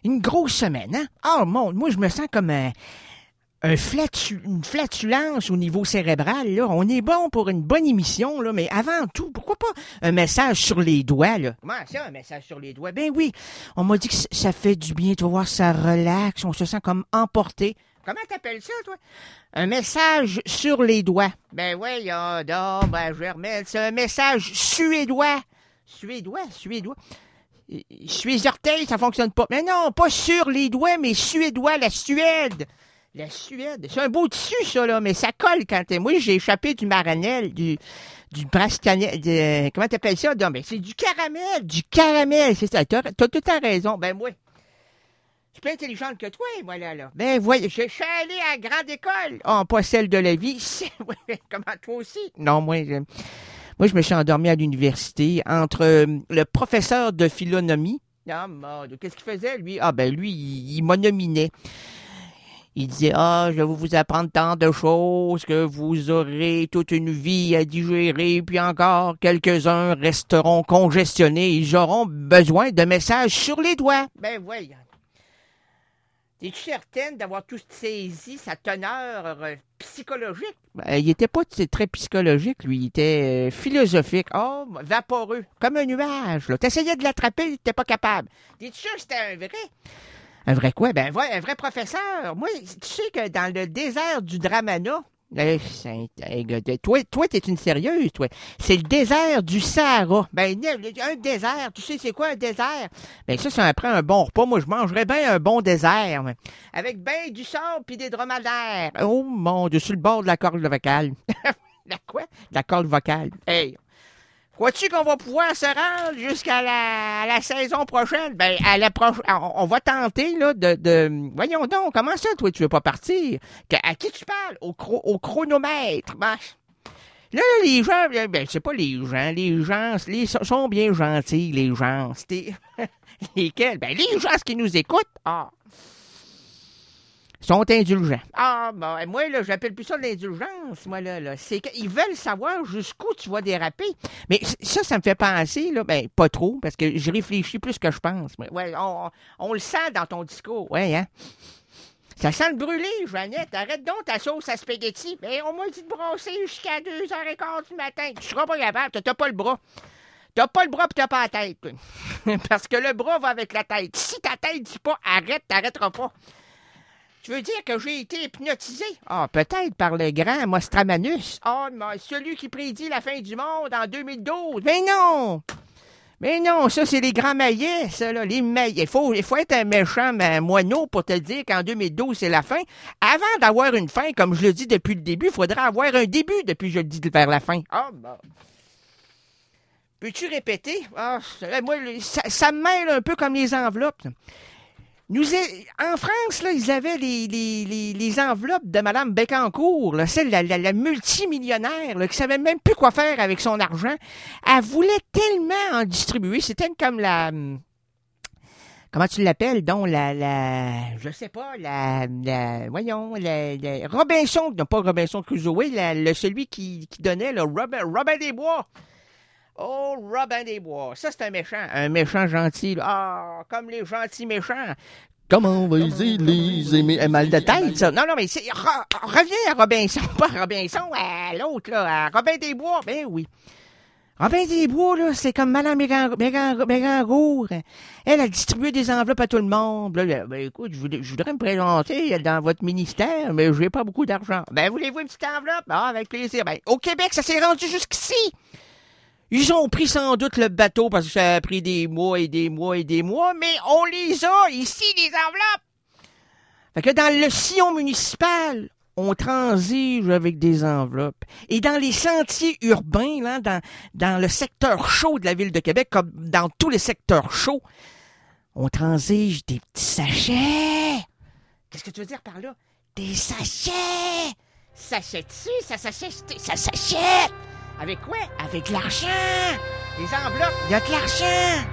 Une grosse semaine, hein? Oh, moi, je me sens comme une flatulence au niveau cérébral, là. On est bon pour une bonne émission, là, mais avant tout, pourquoi pas un message sur les doigts, là? Comment ça, un message sur les doigts? Ben oui, on m'a dit que ça fait du bien, tu vas voir, ça relaxe, on se sent comme emporté. Comment t'appelles ça, toi? Un message sur les doigts. Ben voyons donc, ben je vais remettre ça. Un message suédois. Suédois? Suez-orteil, ça fonctionne pas. Mais non, pas sur les doigts, mais suédois, la Suède. La Suède. C'est un beau tissu, ça, là, mais ça colle quand t'es... Moi, j'ai échappé du maranel, du brascanel, comment t'appelles ça? Non, mais c'est du caramel, c'est ça. T'as tout à raison. Ben, moi, je suis plus intelligente que toi, moi, là. Ben, voyez, je suis allé à la grande école. Oh, pas celle de la vie. Comment, toi aussi? Non, moi, je me suis endormi à l'université entre le professeur de philonomie. Ah, merde, qu'est-ce qu'il faisait, lui? Ah, ben, lui, il monominait. Il disait, je vais vous apprendre tant de choses que vous aurez toute une vie à digérer, puis encore quelques-uns resteront congestionnés. Ils auront besoin de messages sur les doigts. Ben, voyons. Es-tu certaine d'avoir tout saisi sa teneur psychologique? Ben, il était pas très psychologique, lui. Il était philosophique. Oh, vaporeux. Comme un nuage, là. T'essayais de l'attraper, t'étais pas capable. T'es sûr que c'était un vrai? Un vrai quoi? Ben, un vrai professeur. Moi, tu sais que dans le désert du Dramana, toi, t'es une sérieuse, toi. C'est le désert du Sahara. Ben, un désert, tu sais, c'est quoi un désert? Ben, ça prend un bon repas. Moi, je mangerais bien un bon désert. Avec ben du sable puis des dromadaires. Oh, mon Dieu, sur le bord de la corde vocale. La quoi? La corde vocale. Hey! Crois-tu qu'on va pouvoir se rendre jusqu'à la saison prochaine? Ben, on va tenter, là, voyons donc, comment ça, toi, tu veux pas partir? À qui tu parles? Au chronomètre. Ben, là, les gens, ben, c'est pas les gens sont bien gentils, les gens. Lesquels? Ben, les gens qui nous écoutent, sont indulgents. Ben, moi, là, j'appelle plus ça de l'indulgence, moi, là. C'est qu'ils veulent savoir jusqu'où tu vas déraper. Mais ça me fait penser, là, ben, pas trop, parce que je réfléchis plus que je pense. Ouais, on le sent dans ton discours, ouais, hein? Ça sent le brûlé, Jeannette. Arrête donc ta sauce à spaghetti. Ben, on m'a dit de brasser jusqu'à 2h15 du matin. Tu seras pas capable, t'as pas le bras. T'as pas le bras pis t'as pas la tête. Parce que le bras va avec la tête. Si ta tête dit pas arrête, t'arrêteras pas. Tu veux dire que j'ai été hypnotisé? Peut-être par le grand Mostramanus. Celui qui prédit la fin du monde en 2012. Mais non, ça, c'est les grands maillets, ça, là, les maillets. Il faut être un méchant moineau pour te dire qu'en 2012, c'est la fin. Avant d'avoir une fin, comme je le dis depuis le début, il faudrait avoir un début depuis que je le dis vers la fin. Peux-tu répéter? Moi, ça me mêle un peu comme les enveloppes. En France, là, ils avaient les enveloppes de Mme Bécancour, là, celle, la multimillionnaire, là, qui savait même plus quoi faire avec son argent. Elle voulait tellement en distribuer. C'était comme comment tu l'appelles, donc, je sais pas, voyons, Robinson, non pas Robinson Crusoe, celui qui donnait, le Robin des Bois. Oh, Robin des Bois. Ça, c'est un méchant gentil. Comme les gentils méchants. Comment vas-y, les aimer mal de tête, ça? Non, mais reviens à Robinson, pas à Robinson, à l'autre, là, à Robin des Bois. Ben oui. Robin des Bois, là, c'est comme Mme Mégangour. Elle a distribué des enveloppes à tout le monde. Là, ben écoute, je voudrais me présenter dans votre ministère, mais j'ai pas beaucoup d'argent. Ben, voulez-vous une petite enveloppe? Avec plaisir. Ben, au Québec, ça s'est rendu jusqu'ici. Ils ont pris sans doute le bateau parce que ça a pris des mois et des mois et des mois, mais on les a ici, les enveloppes. Fait que dans le sillon municipal, on transige avec des enveloppes. Et dans les sentiers urbains, là, dans le secteur chaud de la ville de Québec, comme dans tous les secteurs chauds, on transige des petits sachets. Qu'est-ce que tu veux dire par là? Des sachets. Sachets-tu? Ça s'achète. Avec quoi? Avec l'argent! Les enveloppes, il y a de l'argent!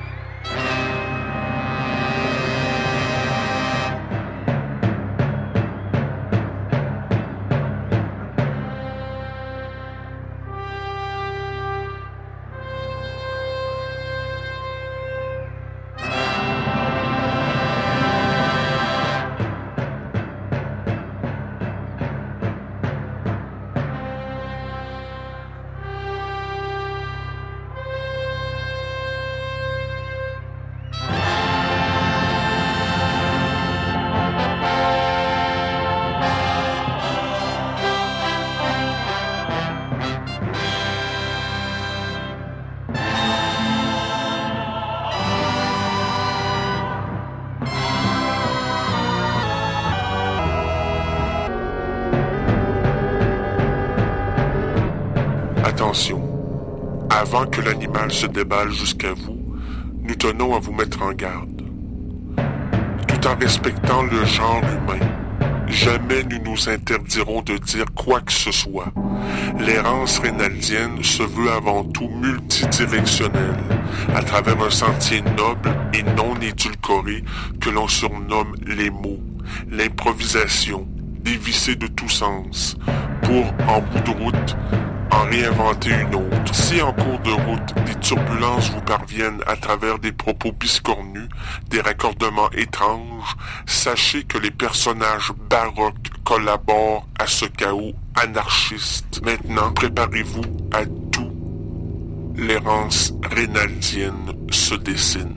Attention, avant que l'animal se déballe jusqu'à vous, nous tenons à vous mettre en garde. Tout en respectant le genre humain, jamais nous nous interdirons de dire quoi que ce soit. L'errance rénaldienne se veut avant tout multidirectionnelle, à travers un sentier noble et non édulcoré que l'on surnomme les mots, l'improvisation, dévissée de tout sens, pour, en bout de route, en réinventer une autre. Si en cours de route, des turbulences vous parviennent à travers des propos biscornus, des raccordements étranges, sachez que les personnages baroques collaborent à ce chaos anarchiste. Maintenant, préparez-vous à tout. L'errance rénaldienne se dessine.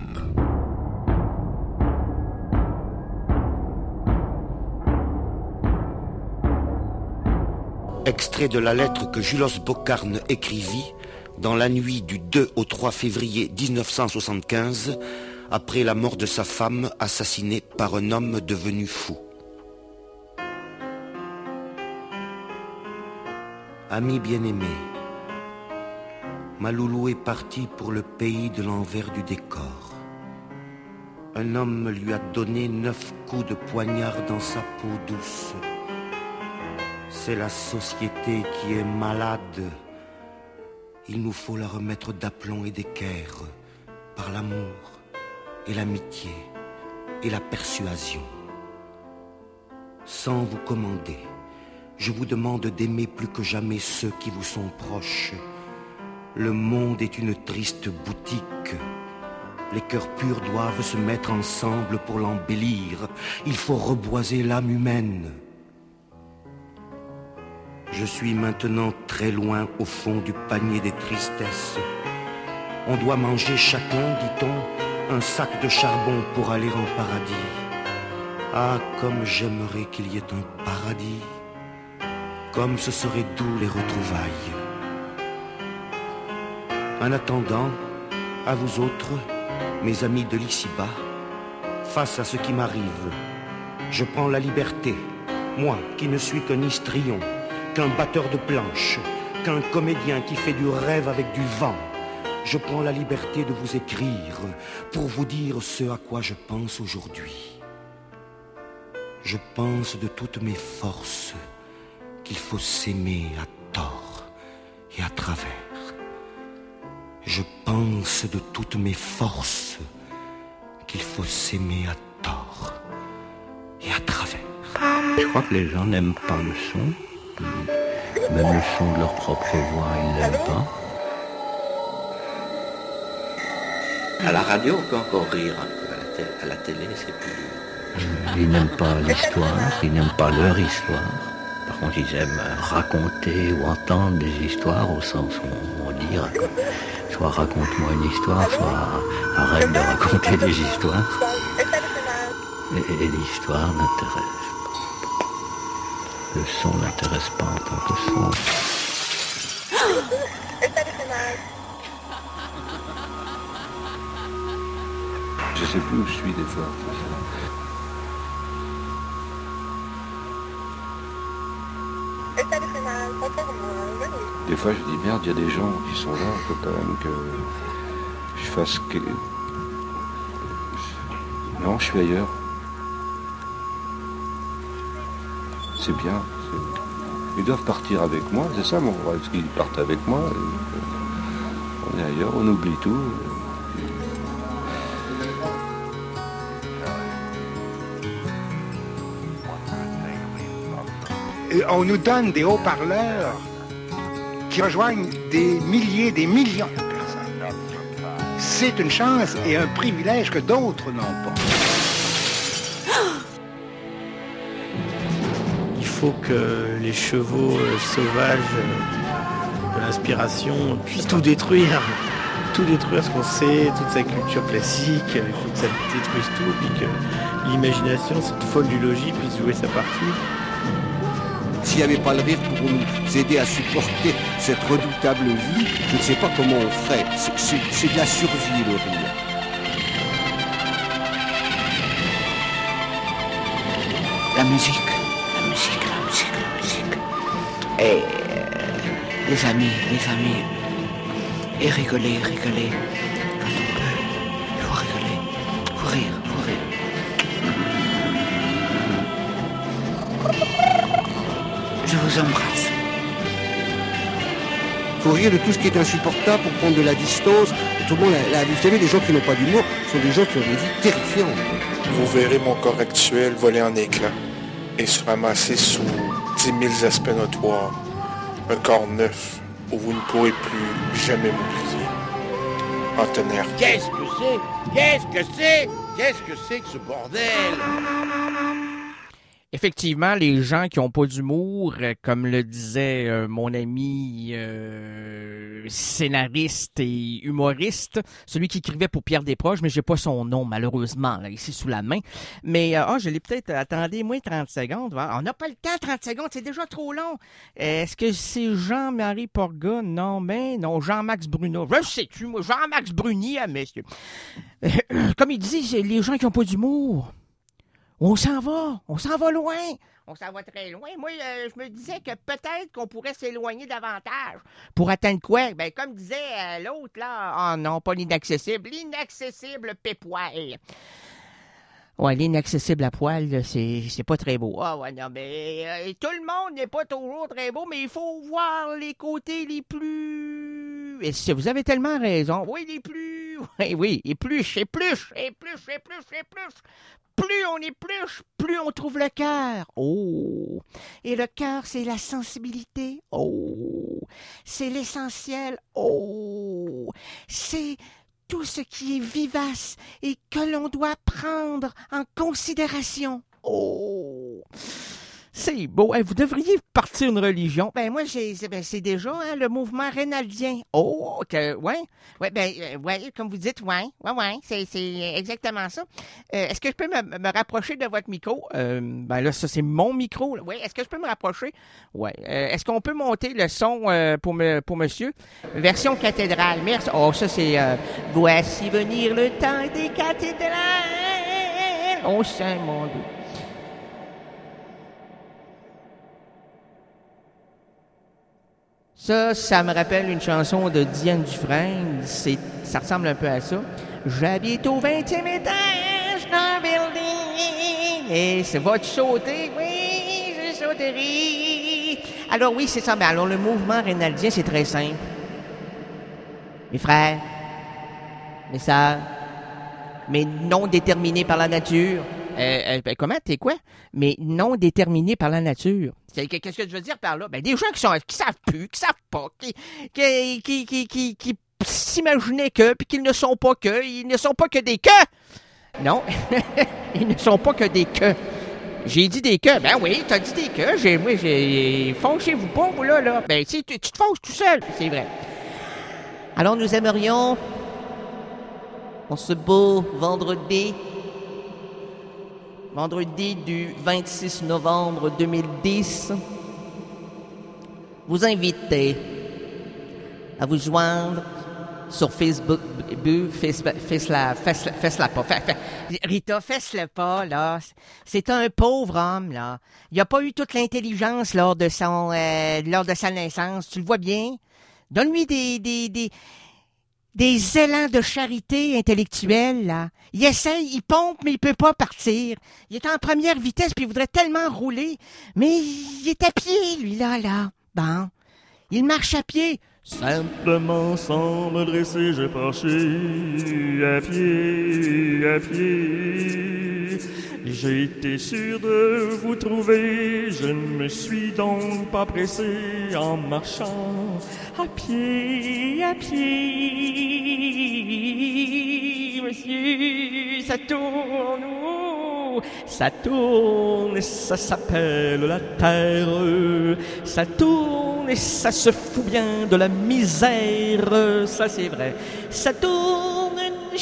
Extrait de la lettre que Julos Bocarne écrivit dans la nuit du 2 au 3 février 1975, après la mort de sa femme assassinée par un homme devenu fou. Ami bien-aimé, ma loulou est partie pour le pays de l'envers du décor. Un homme lui a donné 9 coups de poignard dans sa peau douce. C'est la société qui est malade. Il nous faut la remettre d'aplomb et d'équerre par l'amour et l'amitié et la persuasion. Sans vous commander, je vous demande d'aimer plus que jamais ceux qui vous sont proches. Le monde est une triste boutique. Les cœurs purs doivent se mettre ensemble pour l'embellir. Il faut reboiser l'âme humaine. Je suis maintenant très loin au fond du panier des tristesses. On doit manger chacun, dit-on, un sac de charbon pour aller en paradis. Ah, comme j'aimerais qu'il y ait un paradis. Comme ce serait doux les retrouvailles. En attendant, à vous autres, mes amis de l'ici-bas, face à ce qui m'arrive, je prends la liberté, moi qui ne suis qu'un histrion, qu'un batteur de planches, qu'un comédien qui fait du rêve avec du vent. Je prends la liberté de vous écrire pour vous dire ce à quoi je pense aujourd'hui. Je pense de toutes mes forces qu'il faut s'aimer à tort et à travers. Je pense de toutes mes forces qu'il faut s'aimer à tort et à travers. Je crois que les gens n'aiment pas le son. Même le son de leur propre voix, ils l'aiment pas. À la radio, on peut encore rire un peu. À la télé, c'est plus... Ils n'aiment pas l'histoire, ils n'aiment pas leur histoire. Par contre, ils aiment raconter ou entendre des histoires au sens où on dit soit raconte-moi une histoire, soit arrête de raconter des histoires. Et l'histoire n'intéresse. Le son n'intéresse pas en tant que son. Je sais plus où je suis des fois. Des fois je dis merde, il y a des gens qui sont là, il faut quand même que je fasse que... Non, je suis ailleurs. C'est bien. Ils doivent partir avec moi, c'est ça mon rêve, qu'ils partent avec moi. On est ailleurs, on oublie tout. On nous donne des haut-parleurs qui rejoignent des milliers, des millions de personnes. C'est une chance et un privilège que d'autres n'ont pas. Il faut que les chevaux sauvages de l'inspiration puissent tout détruire ce qu'on sait, toute sa culture classique. Il faut que ça détruise tout, puis que l'imagination, cette folle du logis, puisse jouer sa partie. S'il n'y avait pas le rire pour nous aider à supporter cette redoutable vie, je ne sais pas comment on ferait. C'est de la survie, le rire. La musique. Et les amis. Et rigoler quand on peut. Il faut rigoler, faut rire. Je vous embrasse. Il faut rire de tout ce qui est insupportable pour prendre de la distance. Autrement, vous savez, les gens qui n'ont pas d'humour sont des gens qui ont des vies terrifiantes. Vous verrez mon corps actuel voler en éclats et se ramasser sous 10 000 aspects notoires. Un corps neuf où vous ne pourrez plus jamais m'oublier. Antonin. Qu'est-ce que c'est que ce bordel? Effectivement, les gens qui n'ont pas d'humour, comme le disait mon ami scénariste et humoriste, celui qui écrivait pour Pierre Desproges, mais j'ai pas son nom malheureusement là, ici sous la main. Mais je l'ai peut-être. Attendez, moi 30 secondes. On n'a pas le temps, 30 secondes, c'est déjà trop long. Est-ce que c'est Jean-Marie Porga? Non, mais non, Jean-Max Bruno. Je sais-tu, moi, Jean-Max Bruni, messieurs. Comme il dit, c'est les gens qui n'ont pas d'humour. On s'en va loin. On s'en va très loin. Moi, je me disais que peut-être qu'on pourrait s'éloigner davantage. Pour atteindre quoi? Ben, comme disait l'autre, là, non, pas l'inaccessible pépoil. Ouais, l'inaccessible à poil, là, c'est pas très beau. Ah ouais, non, mais tout le monde n'est pas toujours très beau, mais il faut voir les côtés les plus... Et si vous avez tellement raison. Oui, les plus... Oui, épluche. Plus on épluche, plus on trouve le cœur. Oh! Et le cœur, c'est la sensibilité. Oh! C'est l'essentiel. Oh! C'est tout ce qui est vivace et que l'on doit prendre en considération. Oh! C'est beau. Vous devriez partir une religion. Ben moi, c'est déjà le mouvement rénaldien. Oh, ouais, comme vous dites, ouais, c'est exactement ça. Est-ce que je peux me rapprocher de votre micro? Ben là, ça, c'est mon micro. Oui, est-ce que je peux me rapprocher? Ouais. Est-ce qu'on peut monter le son pour monsieur? Version cathédrale. Merci. Oh, ça, c'est voici venir le temps des cathédrales. Oh, c'est mon Dieu. Ça me rappelle une chanson de Diane Dufresne. Ça ressemble un peu à ça. J'habite au 20e étage d'un building. Et c'est va-tu sauter? Oui, je sauterai. Alors oui, c'est ça. Mais alors le mouvement rénaldien, c'est très simple. Mes frères, mes sœurs, mais non déterminés par la nature. Comment? T'es quoi? Mais non déterminé par la nature. Qu'est-ce que je veux dire par là? Ben, des gens qui savent plus, qui savent pas, qui s'imaginaient que, puis qu'ils ne sont pas que, ils ne sont pas que des que. Non, ils ne sont pas que des que. J'ai dit des que. Ben oui, t'as dit des que. Moi, fonchez-vous pas, vous, là. Ben, tu te fonces tout seul, c'est vrai. Alors, nous aimerions, en ce beau vendredi du 26 novembre 2010, vous inviter à vous joindre sur Facebook. Fais-la pas. Rita, fais-le pas, là. C'est un pauvre homme, là. Il n'a pas eu toute l'intelligence lors de sa naissance. Tu le vois bien? Donne-lui des élans de charité intellectuelle, là. Il essaye, il pompe, mais il peut pas partir. Il est en première vitesse, puis il voudrait tellement rouler. Mais il est à pied, lui, là. Bon. Il marche à pied. Simplement, sans me dresser, j'ai marché à pied. J'ai été sûr de vous trouver, je ne me suis donc pas pressé en marchant à pied, monsieur, ça tourne, et ça s'appelle la terre, ça tourne et ça se fout bien de la misère, ça c'est vrai, ça tourne une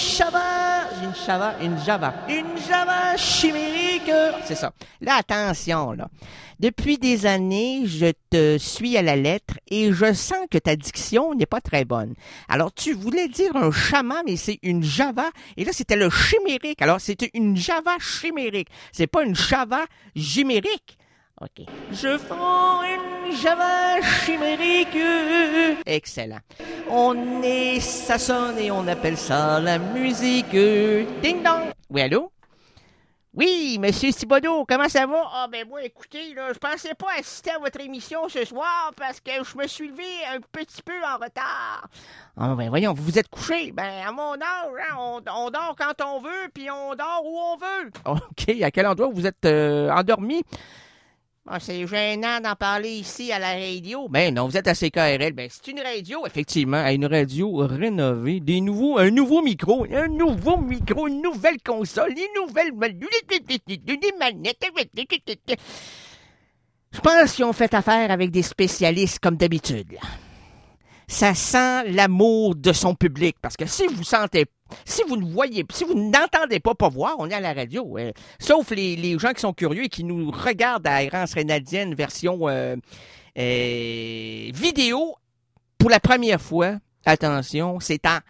Java chimique. C'est ça. Là, attention, là. Depuis des années, je te suis à la lettre et je sens que ta diction n'est pas très bonne. Alors, tu voulais dire un chaman, mais c'est une Java. Et là, c'était le chimérique. Alors, c'était une Java chimérique. C'est pas une Java chimérique. OK. Je prends une Java chimérique. Excellent. Ça sonne et on appelle ça la musique. Ding dong. Oui, allô? Oui, monsieur Thibodeau, comment ça va? Ah, ben moi, écoutez, là, je pensais pas assister à votre émission ce soir parce que je me suis levé un petit peu en retard. Ah, ben voyons, vous vous êtes couché. Ben, à mon âge, hein, on dort quand on veut, puis on dort où on veut. OK, à quel endroit vous êtes endormi? Ah, c'est gênant d'en parler ici à la radio. Ben non, vous êtes à CKRL. Ben, c'est une radio, effectivement, une radio rénovée, un nouveau micro, une nouvelle console, une nouvelle manette. Je pense qu'ils ont fait affaire avec des spécialistes comme d'habitude, là. Ça sent l'amour de son public, parce que si vous n'entendez pas voir, on est à la radio. Sauf les gens qui sont curieux et qui nous regardent à Errance Rénadienne version vidéo pour la première fois. Attention, c'est en...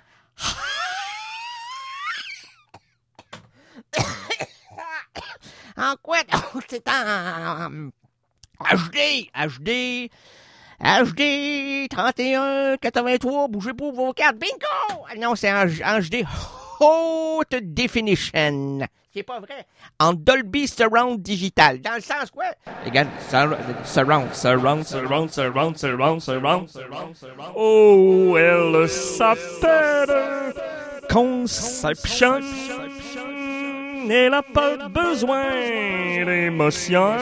en quoi? C'est en HD 31 83, bougez pas vos cartes. Bingo! Non, c'est en HD Haute Definition. C'est pas vrai. En Dolby Surround Digital. Dans le sens quoi? Regarde, surround. Oh, elle s'appelle Conception. Elle a pas besoin d'émotion.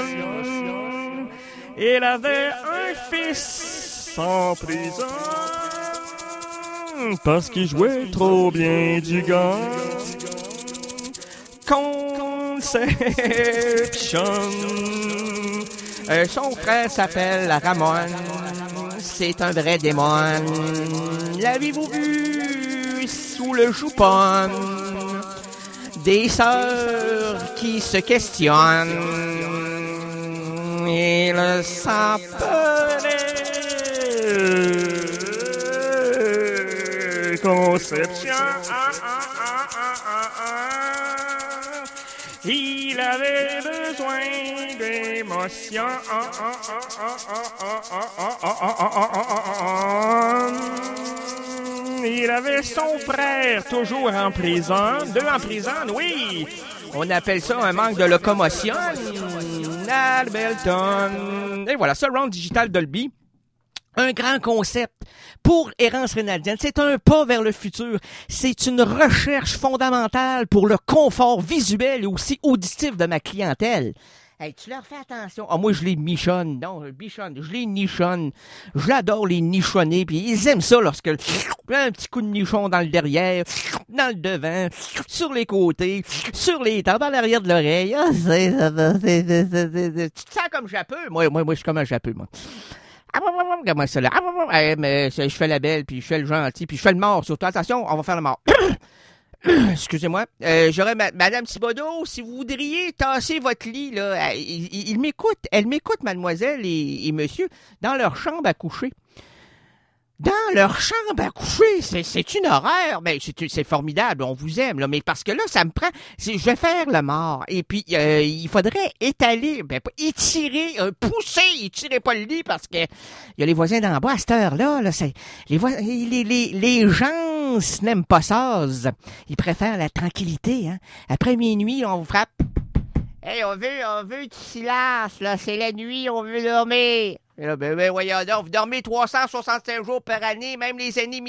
Elle avait un fils en prison parce qu'il jouait trop bien du gars. Conception. Son frère s'appelle Ramon. C'est un vrai démon. L'avez-vous vu sous le jupon? Des sœurs qui se questionnent. Il s'appelait Conception. Il avait besoin d'émotion. Il avait son frère toujours en prison. 2 en prison, oui. On appelle ça un manque de locomotion. Albelton. Et voilà, Surround Digital Dolby. Un grand concept pour Errance Rénadienne. C'est un pas vers le futur. C'est une recherche fondamentale pour le confort visuel et aussi auditif de ma clientèle. Hey, tu leur fais attention. Ah, moi, je les michonne. Non, je les nichonne. J'adore les nichonner. Puis ils aiment ça lorsque un petit coup de nichon dans le derrière, dans le devant, sur les côtés, sur les tempes, à l'arrière de l'oreille. Ah, tu te sens comme Japeux? Moi, je suis comme un Japeux, moi. Comment ça là? Mais je fais la belle, puis je fais le gentil, puis je fais le mort. Surtout, attention, on va faire le mort. Excusez-moi. J'aurais Madame Thibodeau, si vous voudriez tasser votre lit, là. Elle m'écoute, mademoiselle et monsieur, dans leur chambre à coucher. Dans leur chambre à coucher, c'est une horreur. Ben, c'est formidable, on vous aime, là. Mais parce que là, ça me prend, je vais faire le mort. Et puis, il faudrait étaler, étirer, étirez pas le lit parce que il y a les voisins d'en bas à cette heure-là, là, les gens n'aiment pas ça. Ils préfèrent la tranquillité, hein. Après minuit, on vous frappe. Hey, on veut du silence, là. C'est la nuit, on veut dormir. Et là, ben, voyons donc, vous dormez 365 jours par année, même les années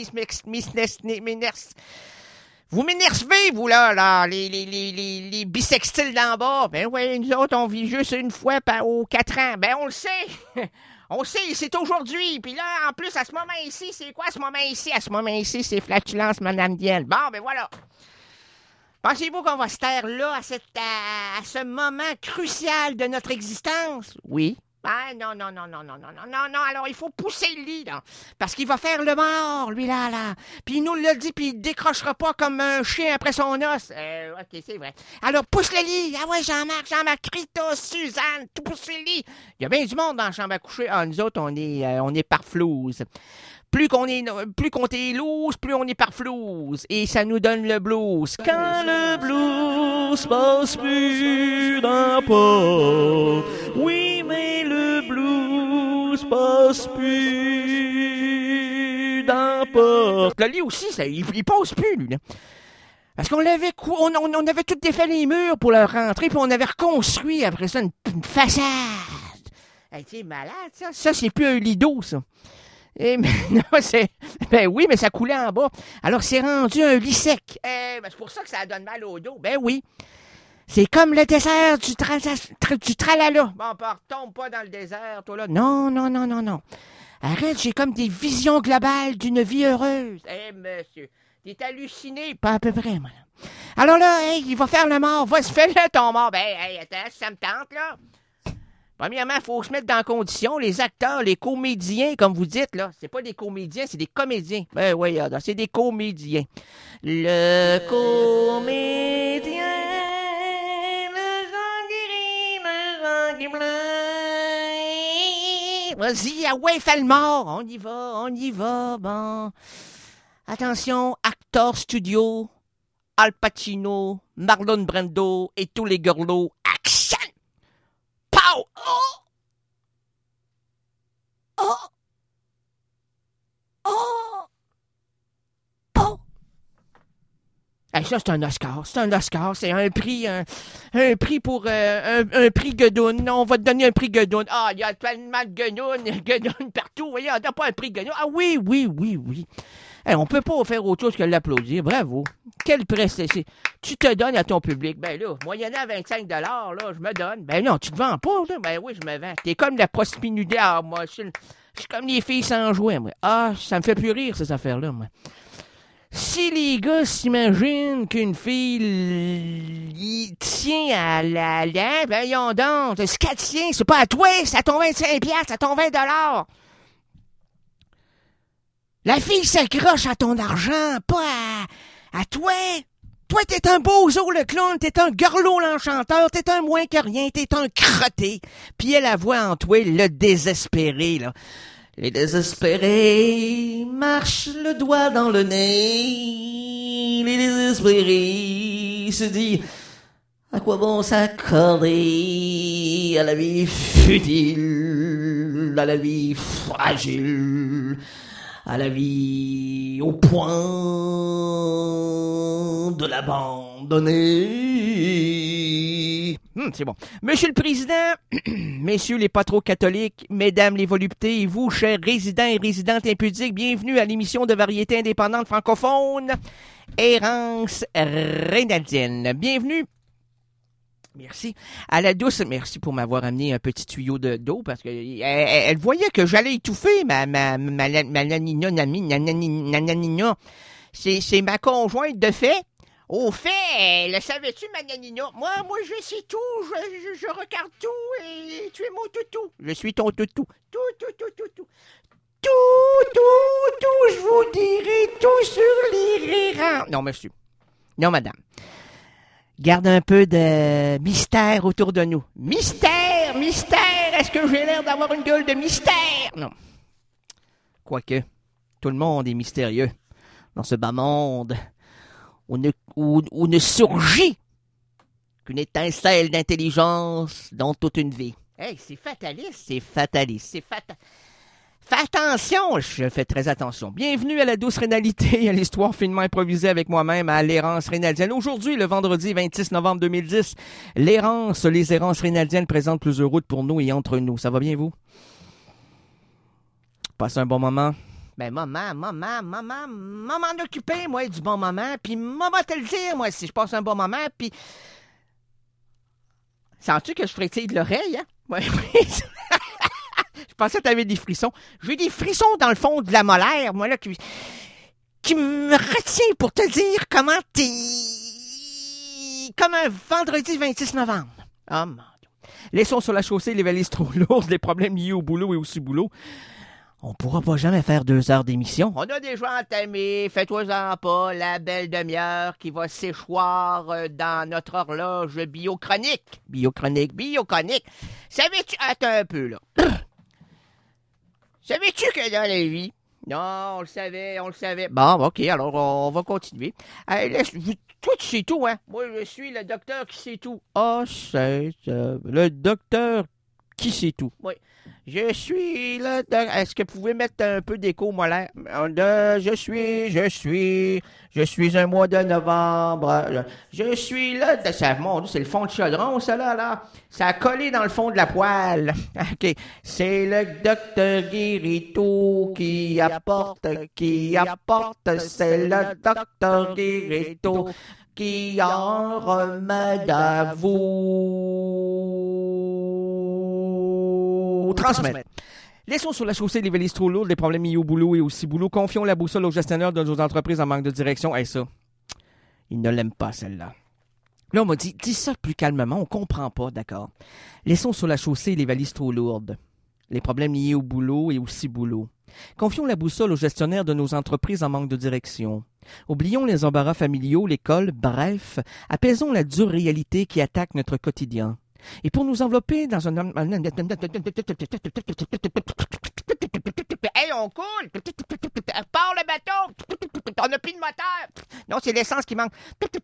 vous m'énervez, vous, là, les bisextiles d'en bas. Ben oui, nous autres, on vit juste une fois aux 4 ans. Ben, on le sait. On sait, c'est aujourd'hui. Puis là, en plus, à ce moment ici, c'est quoi ce moment ici? À ce moment ici, c'est flatulence, Madame Diel. Bon, ben voilà. Pensez-vous qu'on va se taire là, à ce moment crucial de notre existence? Oui. Ah, non. Alors, il faut pousser le lit, là. Parce qu'il va faire le mort, lui, là. Puis il nous l'a dit, puis il décrochera pas comme un chien après son os. OK, c'est vrai. Alors, pousse le lit. Ah ouais, Jean-Marc, Rita, Suzanne, tout pousse le lit. Il y a bien du monde dans la chambre à coucher. Ah, nous autres, on est parflouse. Plus qu'on est loose, plus on est parflouse. Et ça nous donne le blues. Quand le blues passe plus dans la porte, oui, mais passe plus dans la porte. Le lit aussi, il passe plus, lui, là. Parce qu'on avait on avait tout défait les murs pour le rentrer, puis on avait reconstruit après ça une façade. Hey, t'es malade, ça? Ça, c'est plus un lit d'eau, ça. Et non, ben oui, mais ça coulait en bas. Alors, c'est rendu un lit sec. Ben, c'est pour ça que ça donne mal au dos. Ben oui. C'est comme le désert du tralala. Bon, retombe pas dans le désert, toi, là. Non. Arrête, j'ai comme des visions globales d'une vie heureuse. Monsieur, t'es halluciné. Pas à peu près, moi, là. Alors là, il va faire le mort. Va se faire là, ton mort. Ben, attends, ça me tente, là. Premièrement, il faut se mettre dans la condition. Les acteurs, les comédiens, comme vous dites, là, c'est pas des comédiens, c'est des comédiens. Ben oui, c'est des comédiens. Le comédien, le Jean qui pleure. Vas-y, ouais, fais le mort. On y va, bon. Attention, Actors Studio, Al Pacino, Marlon Brando et tous les gorlots. Action! Pow! Hey, ça, c'est un Oscar. C'est un prix, un prix pour un prix Guedoun. On va te donner un prix Guedoun. Ah, il y a tellement de Guedoun partout. Voyez, on n'a pas un prix Guedoun. Ah oui. Hey, on peut pas faire autre chose que l'applaudir. Bravo. Quel prestige. Tu te donnes à ton public. Ben là, moyennant 25 $, là, je me donne. Ben non, tu te vends pas, là. Ben oui, je me vends. T'es comme la prostituée. Ah, moi, je suis comme les filles sans jouet, moi. Ah, ça me fait plus rire, ces affaires-là, moi. Si les gars s'imaginent qu'une fille tient à la lampe, ben yon donc, ce qu'elle tient, c'est pas à toi, c'est à ton 25$, c'est à ton 20$. La fille s'accroche à ton argent, pas à toi. Toi, t'es un bozo le clown, t'es un gorlot l'enchanteur, t'es un moins que rien, t'es un crotté. Puis elle voit en toi le désespéré, là. Les désespérés marchent le doigt dans le nez. Les désespérés se disent à quoi bon s'accorder à la vie futile, à la vie fragile, à la vie au point de l'abandonner. C'est bon. Monsieur le Président, messieurs les pas trop catholiques, mesdames les voluptés et vous, chers résidents et résidentes impudiques, bienvenue à l'émission de variété indépendante francophone, Errance Rénaldienne. Bienvenue. Merci. À la douce, merci pour m'avoir amené un petit tuyau d'eau parce que elle voyait que j'allais étouffer ma nananina. C'est ma conjointe de fait. Au fait, le savais-tu, ma nanina? Moi, je sais tout, je regarde tout et tu es mon toutou. Je suis ton toutou. Tout. Je vous dirai tout sur les rérans. Non, monsieur. Non, madame. Garde un peu de mystère autour de nous. Mystère! Est-ce que j'ai l'air d'avoir une gueule de mystère? Non. Quoique, tout le monde est mystérieux dans ce bas monde où ne surgit qu'une étincelle d'intelligence dans toute une vie. Hey, c'est fataliste. Fais attention, je fais très attention. Bienvenue à la douce rénalité, à l'histoire finement improvisée avec moi-même, à l'Errance Rénaldienne. Aujourd'hui, le vendredi 26 novembre 2010, les errances rénaldiennes présentent plusieurs routes pour nous et entre nous. Ça va bien, vous? Passez un bon moment? Ben, maman occupé, moi, du bon moment, puis maman te le dire, moi, si je passe un bon moment, puis... Sens-tu que je frétille de l'oreille, hein? Oui. Je pensais que t'avais des frissons. J'ai des frissons dans le fond de la molaire, moi, là, qui me retient pour te dire comment t'es... Comme un vendredi 26 novembre. Oh, mon Dieu. Laissons sur la chaussée les valises trop lourdes, les problèmes liés au boulot et au sous-boulot. On pourra pas jamais faire 2 heures d'émission. On a déjà entamé, fais-toi-en pas, la belle demi-heure qui va s'échoir dans notre horloge biochronique. Biochronique. Savais-tu... Attends un peu, là. Savais-tu que dans la vie... Non, on le savait. Bon, OK, alors on va continuer. Toi, tu sais tout, hein? Moi, je suis le docteur qui sait tout. Ah, c'est le docteur qui sait tout. Oui. Je suis là. Est-ce que vous pouvez mettre un peu d'écho molaire? Je suis un mois de novembre. Je suis là. Mon Dieu, c'est le fond de chaudron, ça là. Ça a collé dans le fond de la poêle. OK. C'est le docteur Guérito qui apporte. C'est le docteur Guérito qui a un remède à vous transmettre. Laissons sur la chaussée les valises trop lourdes, les problèmes liés au boulot et au ciboulot. Confions la boussole aux gestionnaires de nos entreprises en manque de direction. Et ça, ils ne l'aiment pas, celle-là. Là, on m'a dit, dis ça plus calmement, on comprend pas, d'accord. Laissons sur la chaussée les valises trop lourdes, les problèmes liés au boulot et au ciboulot. Confions la boussole aux gestionnaires de nos entreprises en manque de direction. Oublions les embarras familiaux, l'école, bref, apaisons la dure réalité qui attaque notre quotidien. Et pour nous envelopper dans un... Hey, on coule! Part le bateau! On n'a plus de moteur! Non, c'est l'essence qui manque.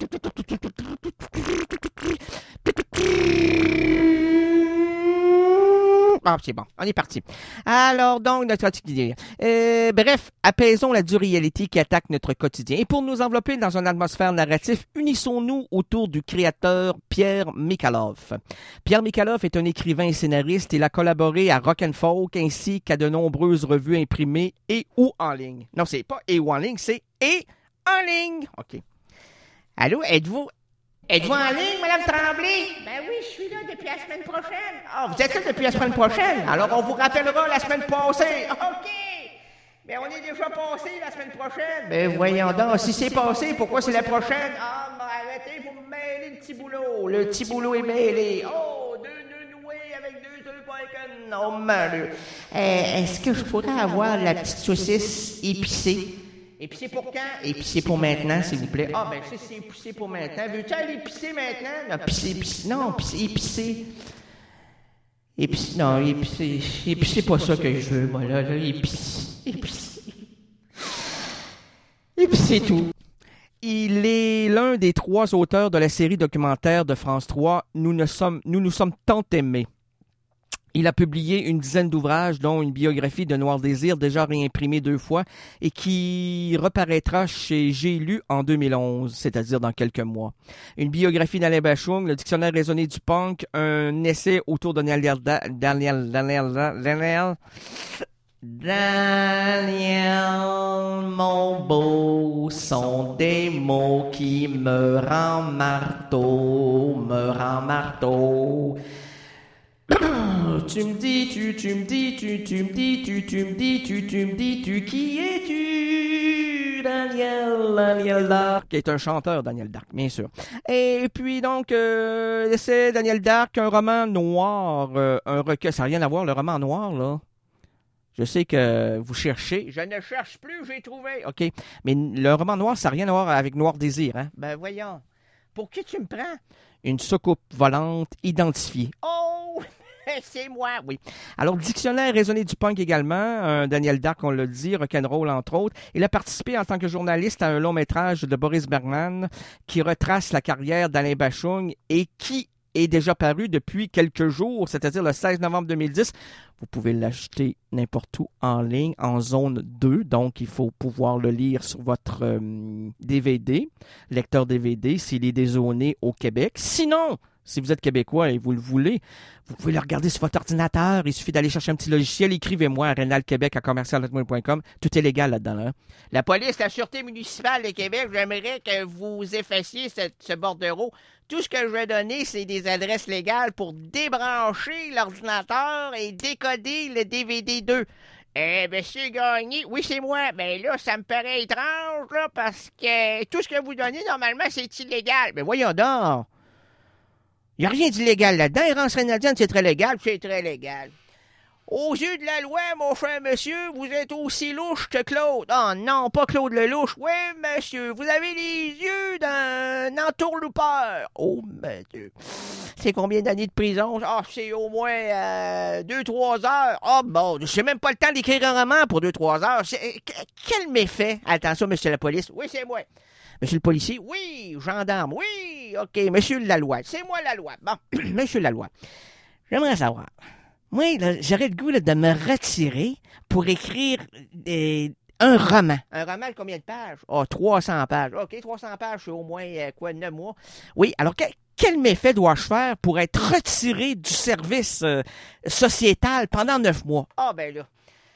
Ah, c'est bon, on est parti. Alors donc, notre quotidien. Bref, apaisons la dure réalité qui attaque notre quotidien. Et pour nous envelopper dans une atmosphère narrative, unissons-nous autour du créateur Pierre Michalov. Pierre Michalov est un écrivain et scénariste. Il a collaboré à Rock and Folk ainsi qu'à de nombreuses revues imprimées et ou en ligne. Non, c'est pas et ou en ligne, c'est et en ligne. OK. Allô, êtes-vous en ligne, Mme Tremblay? Ben oui, je suis là depuis la semaine prochaine. Ah, vous êtes là depuis la semaine prochaine? Alors, on vous rappellera la semaine passée. OK! Mais on est déjà passé la semaine prochaine. Ben voyons donc, si c'est passé, pourquoi c'est la prochaine? Ah, ben arrêtez, vous me mêlez le petit boulot. Le petit boulot est mêlé. Oh, deux nœuds noués avec deux œufs bacon. Oh, malheureux. Est-ce que je pourrais avoir la petite saucisse épicée? Épicé pour quand? Épicé pour maintenant, s'il vous plaît. Ah, ben, c'est épicé pour maintenant. Veux-tu aller épicer maintenant? Non, épicé. Non, épicé, pas ça que je veux, moi, là, épicé tout. Il est l'un des 3 auteurs de la série documentaire de France 3, Nous nous sommes tant aimés. Il a publié une dizaine d'ouvrages, dont une biographie de Noir Désir, déjà réimprimée 2 fois, et qui reparaîtra chez J'ai lu en 2011, c'est-à-dire dans quelques mois. Une biographie d'Alain Bachung, le dictionnaire raisonné du punk, un essai autour de Daniel, mon beau, sont des mots qui me rend marteau. Tu me dis, qui es-tu? Daniel Dark, qui est un chanteur, Daniel Dark, bien sûr. Et puis donc, c'est Daniel Dark, un roman noir, un recueil, ça n'a rien à voir, le roman noir, là. Je sais que vous cherchez. Je ne cherche plus, j'ai trouvé. OK, mais le roman noir, ça n'a rien à voir avec Noir Désir, hein? Ben voyons, pour qui tu me prends? Une soucoupe volante identifiée. Oh! C'est moi, oui. Alors, dictionnaire raisonné du punk également, Daniel Dark, on l'a dit, rock'n'roll entre autres. Il a participé en tant que journaliste à un long métrage de Boris Bergman qui retrace la carrière d'Alain Bachung et qui est déjà paru depuis quelques jours, c'est-à-dire le 16 novembre 2010. Vous pouvez l'acheter n'importe où en ligne, en zone 2, donc il faut pouvoir le lire sur votre DVD, lecteur DVD, s'il est dézoné au Québec. Sinon, si vous êtes québécois et vous le voulez, vous pouvez le regarder sur votre ordinateur. Il suffit d'aller chercher un petit logiciel. Écrivez-moi à renalquebec@commercial.com. Tout est légal là-dedans. Hein? La police, la sûreté municipale de Québec, j'aimerais que vous effaciez ce bordereau. Tout ce que je vais donner, c'est des adresses légales pour débrancher l'ordinateur et décoder le DVD 2. Monsieur Gagné, oui, c'est moi. Ben là, ça me paraît étrange, là, parce que tout ce que vous donnez, normalement, c'est illégal. Mais voyons donc. Il n'y a rien d'illégal là-dedans. Errance rénadienne, c'est très légal, c'est très légal. Aux yeux de la loi, mon cher monsieur, vous êtes aussi louche que Claude. Oh non, pas Claude Lelouch. Oui, monsieur, vous avez les yeux d'un entourloupeur. Oh, monsieur. C'est combien d'années de prison? Ah, c'est au moins 2-3 heures. Ah, bon, je n'ai même pas le temps d'écrire un roman pour 2-3 heures. Quel méfait. Attention, monsieur la police. Oui, c'est moi. Monsieur le policier, oui. Gendarme, oui. OK, monsieur la loi. C'est moi la loi. Bon, monsieur la loi. J'aimerais savoir. Moi, là, j'aurais le goût là, de me retirer pour écrire un roman. Un roman de combien de pages? 300 pages. OK, 300 pages, c'est au moins, 9 mois. Oui, alors quel méfait dois-je faire pour être retiré du service sociétal pendant 9 mois? Ben là.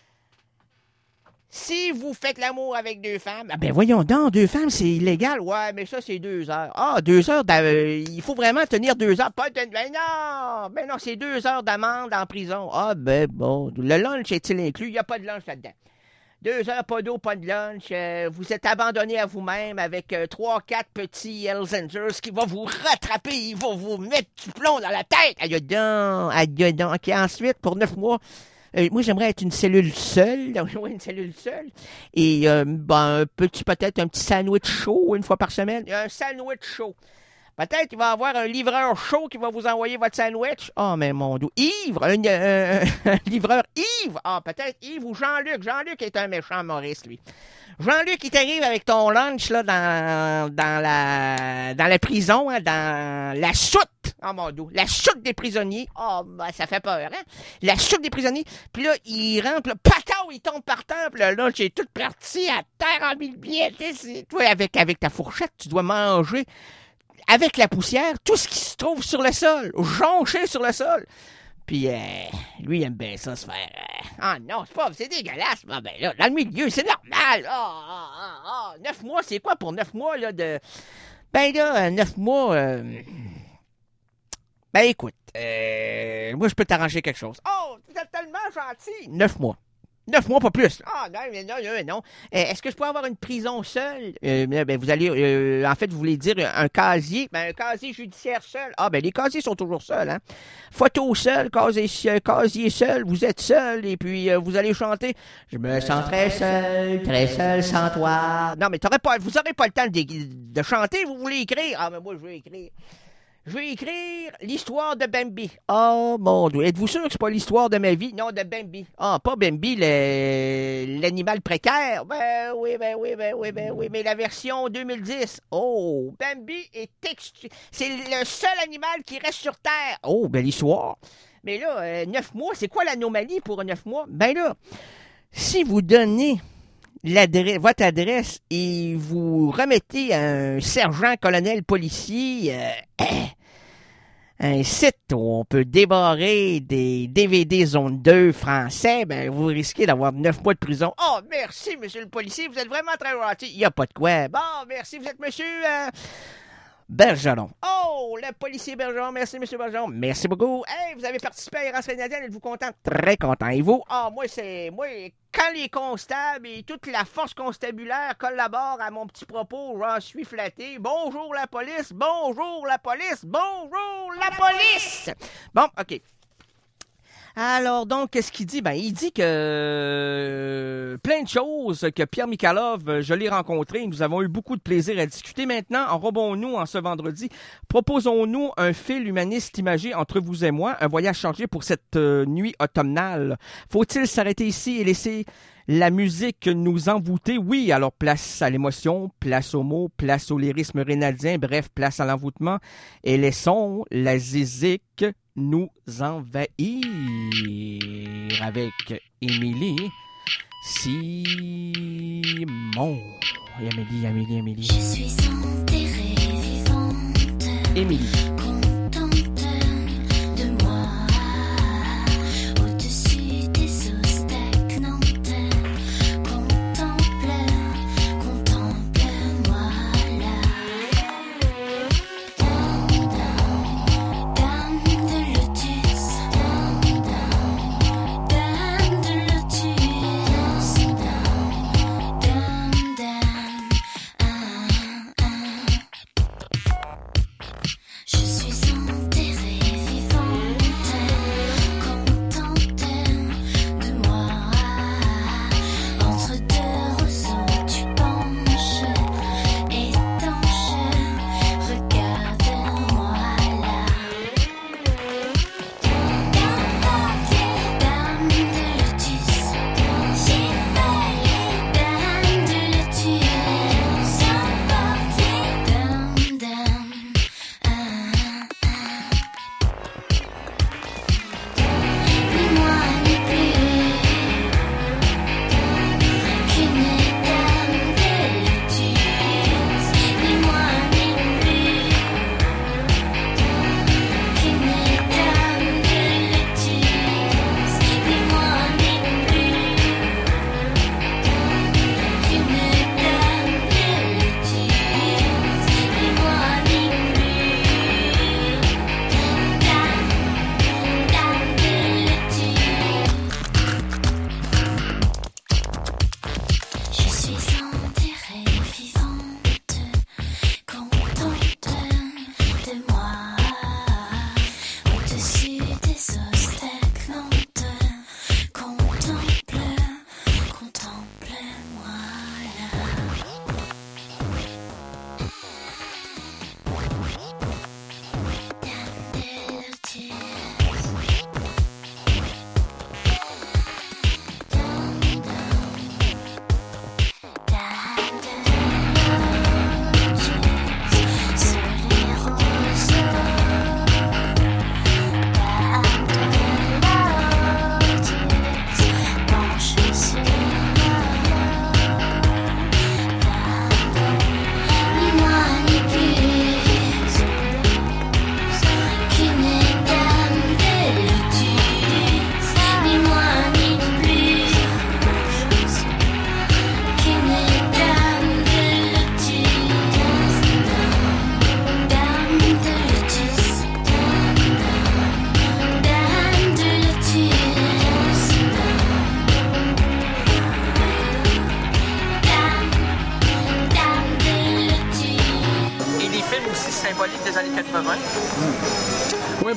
Si vous faites l'amour avec 2 femmes, ben voyons donc, 2 femmes, c'est illégal. Ouais, mais ça, c'est 2 heures. 2 heures, il faut vraiment tenir 2 heures. Ben non, c'est 2 heures d'amende en prison. Ben bon, le lunch est-il inclus? Il n'y a pas de lunch là-dedans. 2 heures, pas d'eau, pas de lunch. Vous êtes abandonné à vous-même avec 3-4 petits Hells Angels qui vont vous rattraper. Ils vont vous mettre du plomb dans la tête. Aïe donc. OK, ensuite, pour 9 mois, moi, j'aimerais être une cellule seule. Une cellule seule. Et, peut-être un petit sandwich chaud une fois par semaine. Un sandwich chaud. Peut-être qu'il va y avoir un livreur chaud qui va vous envoyer votre sandwich. Mais mon Dieu. Ivre! Un livreur ivre! Peut-être Yves ou Jean-Luc. Jean-Luc est un méchant Maurice, lui. Jean-Luc, il t'arrive avec ton lunch là dans la prison, dans la soute. Mon Dieu. La soute des prisonniers. Ça fait peur, hein? La soute des prisonniers. Puis là, il rentre, là, patao, il tombe par terre. Puis le lunch est tout parti à terre en mille pieds. Toi, avec ta fourchette, tu dois manger avec la poussière, tout ce qui se trouve sur le sol, jonché sur le sol. Puis, lui, il aime bien ça, se faire... non, c'est dégueulasse. Ben là, dans le milieu, c'est normal. 9 mois, c'est quoi pour 9 mois, là, de... Ben là, 9 mois... Ben écoute, moi, je peux t'arranger quelque chose. T'es tellement gentil. 9 mois. 9 mois, pas plus. Non. Est-ce que je peux avoir une prison seule? Vous allez, en fait, vous voulez dire un casier. Un casier judiciaire seul. Les casiers sont toujours seuls, hein. Photo seule, casier seul, vous êtes seul, et puis vous allez chanter « Je me sens très seul sans toi ». Non, mais vous aurez pas le temps de chanter, vous voulez écrire. Mais moi, je veux écrire. Je vais écrire l'histoire de Bambi. Mon Dieu. Êtes-vous sûr que c'est pas l'histoire de ma vie? Non, de Bambi. Pas Bambi, l'animal précaire. Ben oui, mais la version 2010. Bambi c'est le seul animal qui reste sur Terre. L'histoire. Mais là, 9 mois, c'est quoi l'anomalie pour 9 mois? Ben là, si vous donnez votre adresse et vous remettez à un sergent-colonel policier un site où on peut débarrer des DVD zone 2 français, vous risquez d'avoir 9 mois de prison. Merci, monsieur le policier, vous êtes vraiment très gentil. Il n'y a pas de quoi. Bon, merci, vous êtes monsieur... Bergeron. Le policier Bergeron. Merci, M. Bergeron. Merci beaucoup. Hey, vous avez participé à Errance canadienne. Êtes-vous content? Très content. Et vous? Moi, quand les constables et toute la force constabulaire collaborent à mon petit propos, j'en suis flatté. Bonjour la police. Bonjour la police. Bonjour la police. Bon, OK. Alors, donc, qu'est-ce qu'il dit? Il dit que plein de choses, que Pierre Mikhalov, je l'ai rencontré, nous avons eu beaucoup de plaisir à discuter. Maintenant, enrobons-nous en ce vendredi. Proposons-nous un fil humaniste imagé entre vous et moi, un voyage chargé pour cette nuit automnale. Faut-il s'arrêter ici et laisser la musique nous envoûter? Oui, alors place à l'émotion, place aux mots, place au lyrisme rénaldien, bref, place à l'envoûtement. Et laissons la zizik nous envahir avec Émilie Simon. Émilie. Je suis enterrée vivante. Émilie. Je suis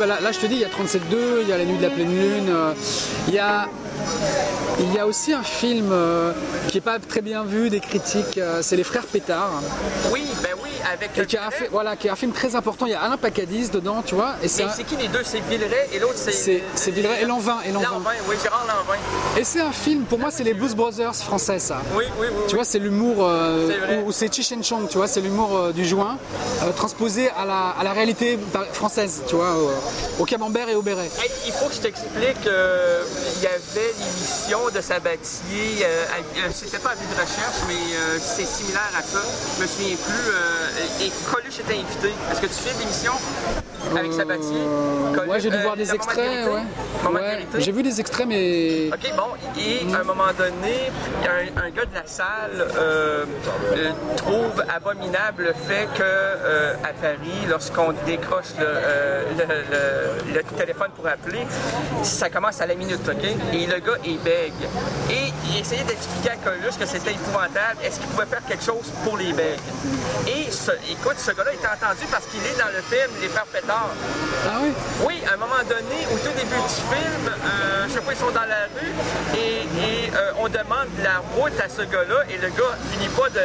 bah là je te dis, il y a 37.2, il y a La Nuit de la pleine lune, il y a aussi un film qui n'est pas très bien vu des critiques, c'est Les Frères Pétard. Oui, avec et qui est un film très important. Il y a Alain Pacadis dedans, tu vois. Et c'est qui les deux? C'est Villeray et l'autre c'est Villeray et Lanvin. Oui, Gérard Lanvin. Et c'est un film, pour moi c'est les Blues Brothers français ça. Oui. Tu vois, c'est l'humour où c'est Cheech and Chong, tu vois, c'est l'humour du joint transposé à la réalité française, tu vois, au camembert et au béret. Hey, il faut que je t'explique, il y avait l'émission de Sabatier, c'était pas à vue de recherche, mais c'est similaire à ça, je me souviens plus, et Coluche était invité. Est-ce que tu fais l'émission avec Sabatier? Ouais, j'ai dû voir des extraits, ouais. J'ai vu des extraits, mais... Ok, bon, et à un moment donné, un gars de la salle trouve abominable le fait que à Paris, lorsqu'on décroche le téléphone pour appeler, ça commence à la minute, ok? Et le gars est bègue. Et il essayait d'expliquer à Coluche que c'était épouvantable. Est-ce qu'il pouvait faire quelque chose pour les bègues? Et écoute, ce gars-là était entendu parce qu'il est dans le film Les Frères Pétard. Ah oui? Oui, à un moment donné, au tout début du film, je sais pas, ils sont dans la rue et on demande la route à ce gars-là et le gars finit pas de...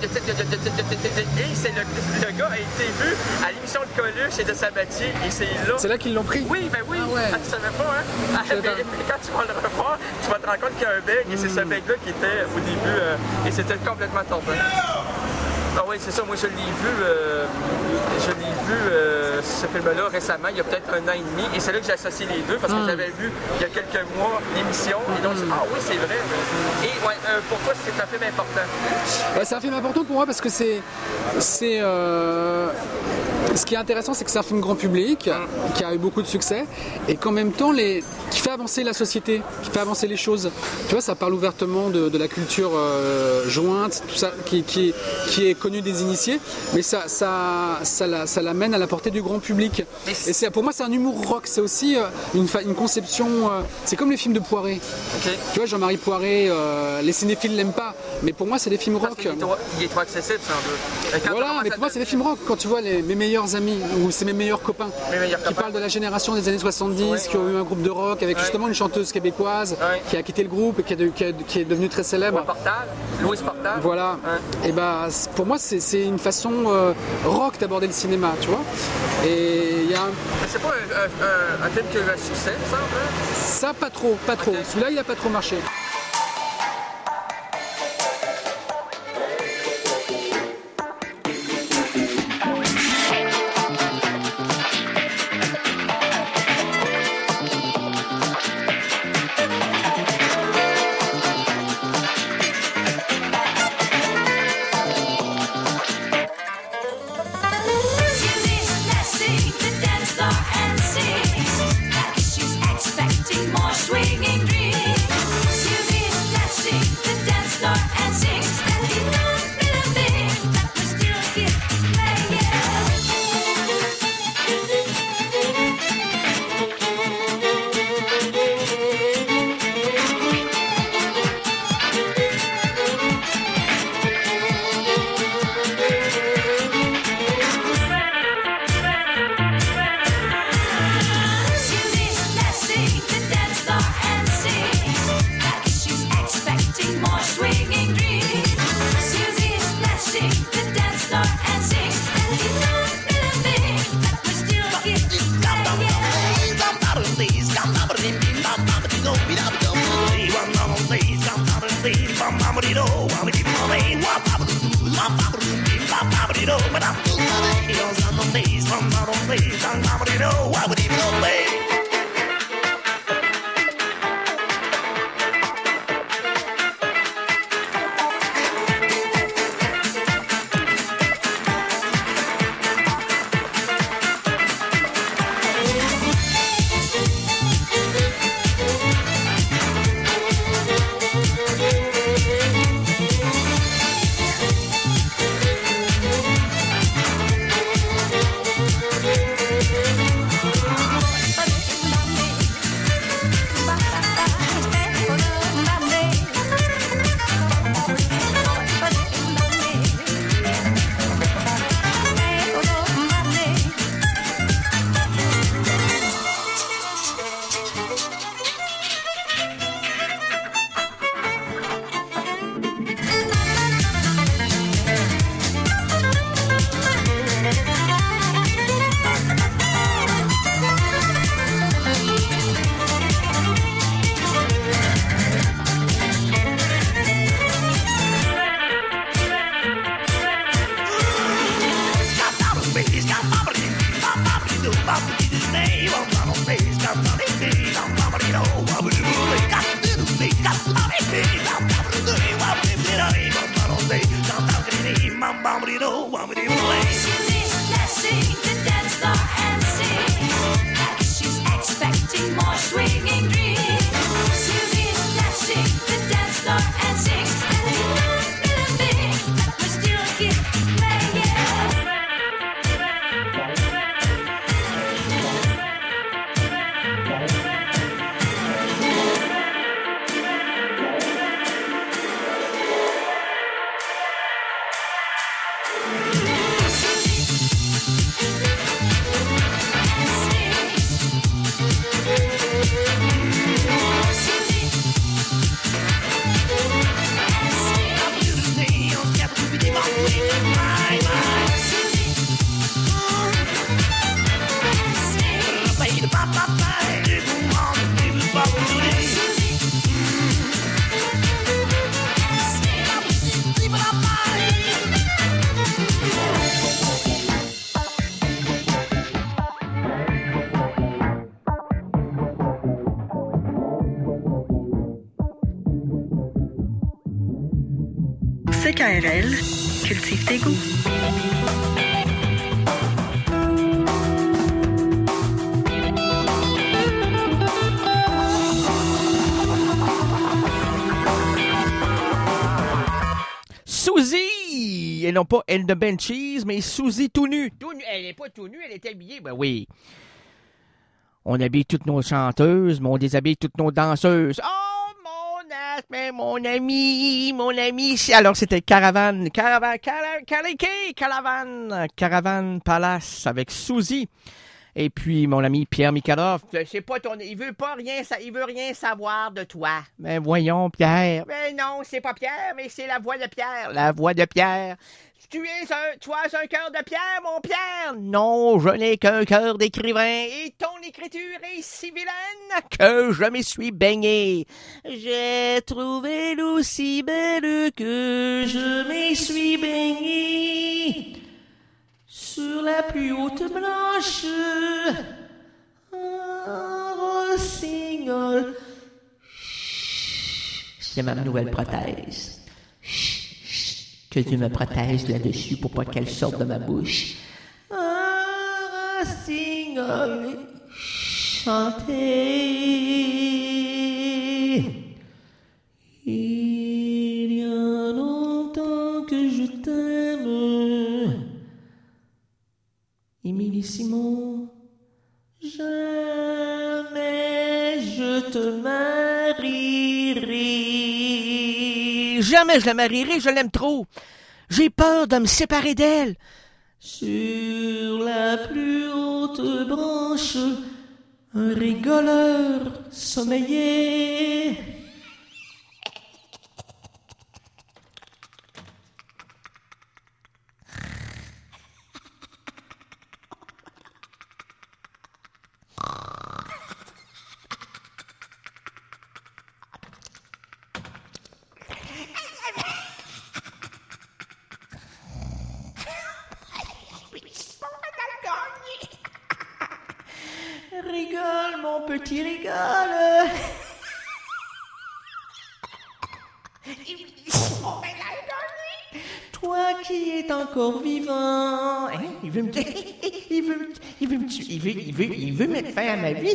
Et c'est le gars a été vu à l'émission de Coluche et de Sabatier et c'est là... C'est là qu'ils l'ont pris? Oui, ben oui. Ah ouais. Tu savais pas, hein? Mais quand tu vas le revoir, tu vas te rendre compte qu'il y a un bègue et c'est ce bègue-là qui était au début et c'était complètement torpé. Ah oui, c'est ça, moi je l'ai vu ce film-là récemment, il y a peut-être 1 an et demi, et c'est là que j'ai associé les deux, parce que j'avais vu il y a quelques mois l'émission, et donc ah oui, c'est vrai. Et ouais, pour toi, c'est un film important. C'est un film important pour moi parce que ce qui est intéressant, c'est que c'est un film grand public, qui a eu beaucoup de succès, et qu'en même temps, qui fait avancer la société, qui fait avancer les choses. Tu vois, ça parle ouvertement de la culture jointe, tout ça, qui est connu des initiés, mais ça l'amène à la portée du grand public. Et pour moi, c'est un humour rock, c'est aussi une conception, c'est comme les films de Poiré. Okay. Tu vois, Jean-Marie Poiré, les cinéphiles l'aiment pas, mais pour moi, c'est des films rock. Il est trop accessible, c'est un peu. Voilà, mais pour moi, c'est des films rock. Quand tu vois mes meilleurs amis, ou c'est mes meilleurs copains, qui parlent de la génération des années 70, qui ont eu un groupe de rock avec justement une chanteuse québécoise qui a quitté le groupe et qui est devenue très célèbre. Louise Portal. Voilà. Et bah, pour moi, c'est une façon rock d'aborder le cinéma, tu vois. Et il y a c'est pas un film qui a eu un succès, ça, en fait? Ça, pas trop. Okay. Celui-là, il a pas trop marché. know one with him away. Susie's flashing the dance floor and sing, like she's expecting more swinging dreams. Susie's flashing the dance floor and sings, and we don't believe that we still keep playing. CKRL, cultive tes goûts. Suzy! Et non pas Elle de Benchies, mais Suzy tout nu. Tout nu. Elle n'est pas tout nue, elle est habillée. Ben oui. On habille toutes nos chanteuses, mais on déshabille toutes nos danseuses. Oh! Mais mon ami, alors c'était Caravane Palace avec Suzy. Et puis mon ami Pierre Mikhalov, c'est pas il veut rien savoir de toi. Mais voyons Pierre. Mais non, c'est pas Pierre, mais c'est la voix de Pierre. La voix de Pierre. Tu as un cœur de pierre, mon Pierre? Non, je n'ai qu'un cœur d'écrivain, et ton écriture est si vilaine que je m'y suis baigné. J'ai trouvé l'eau si belle que je m'y suis baigné. Sur la plus haute blanche, un rossignol. C'est ma nouvelle prothèse. Que Dieu me protège là-dessus pour pas qu'elle sorte de ma bouche. Un rossignol chantait. Il y a longtemps que je t'aime. Émilie Simon, jamais je te marierai. Jamais je la marierai, je l'aime trop. J'ai peur de me séparer d'elle. Sur la plus haute branche, un rigoleur sommeillait. Rigole, mon petit, rigole. Toi qui es encore vivant. Hein? Il veut mettre fin à ma vie.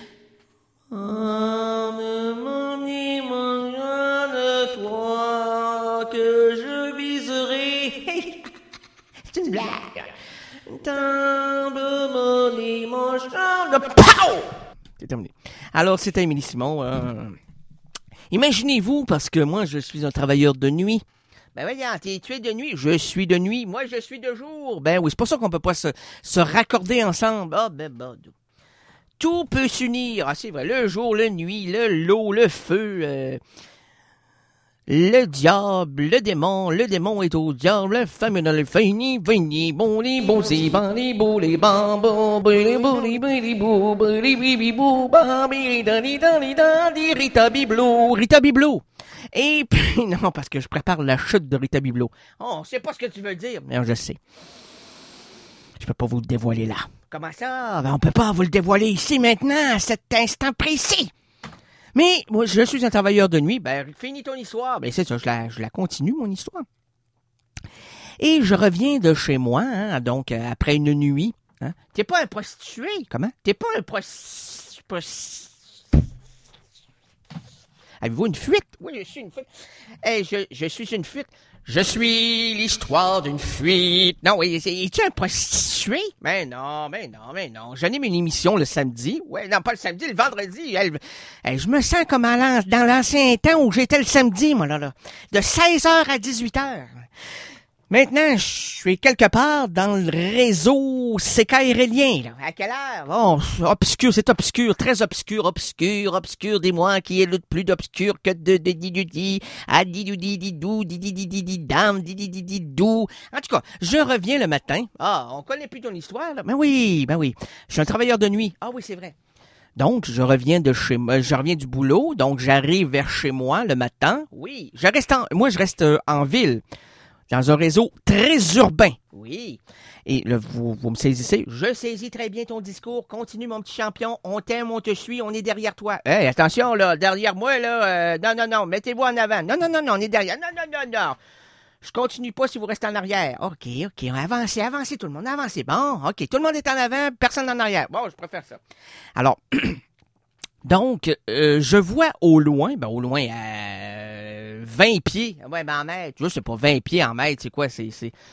De toi que je viserai. C'est une blague. Tant de monnaie, mon chant de pow! C'est terminé. Alors, c'était Émilie Simon. Imaginez-vous, parce que moi, je suis un travailleur de nuit. Ben voyons, tu es de nuit, je suis de nuit, moi je suis de jour. Ben oui, c'est pour ça qu'on peut pas se raccorder ensemble. Ah ben tout peut s'unir. Ah c'est vrai, le jour, la nuit, l'eau, le feu, le diable, le démon est au diable, la femme dans le fini, bon les bons c'est bon les beaux les bambos, les beaux les beaux les bibibou, bambi dans Rita Biblo. Et puis, non, parce que je prépare la chute de Rita Biblo. Oh, c'est pas ce que tu veux dire. Non, je sais. Je peux pas vous le dévoiler là. Comment ça? Ben, on peut pas vous le dévoiler ici, maintenant, à cet instant précis. Mais, moi, je suis un travailleur de nuit. Ben, finis ton histoire. Ben, c'est ça, je la continue, mon histoire. Et je reviens de chez moi, hein, donc après une nuit. Hein. T'es pas un prostitué, comment? T'es pas un Avez-vous une fuite? Oui, je suis une fuite. Hey, je suis une fuite. Je suis l'histoire d'une fuite. Non, oui, es-tu un prostitué? Mais non. J'anime une émission le samedi. Ouais, non, pas le samedi, le vendredi. Je me sens comme dans l'ancien temps où j'étais le samedi, moi, là. De 16h à 18h. Maintenant, je suis quelque part dans le réseau CKRLien, là. À quelle heure? Oh, obscur, c'est obscur, très obscur, dis-moi, qui est le plus d'obscur que de dam, En tout cas, je reviens le matin. Ah, on connaît plus ton histoire, là. Ben oui. Je suis un travailleur de nuit. Ah oui, c'est vrai. Donc, je reviens du boulot, donc j'arrive vers chez moi le matin. Oui, je reste en ville. Dans un réseau très urbain. Oui. Et là, vous me saisissez. Je saisis très bien ton discours. Continue, mon petit champion. On t'aime, on te suit, on est derrière toi. Hey, attention, là, derrière moi, là. Non. Mettez-vous en avant. Non, on est derrière. Non. Je continue pas si vous restez en arrière. OK. Avancez tout le monde. Avancez. Bon, OK. Tout le monde est en avant, personne en arrière. Bon, je préfère ça. Alors, donc, je vois au loin, 20 pieds. Ouais, ben en mètre. Je sais pas, 20 pieds en mètre, c'est quoi? C'est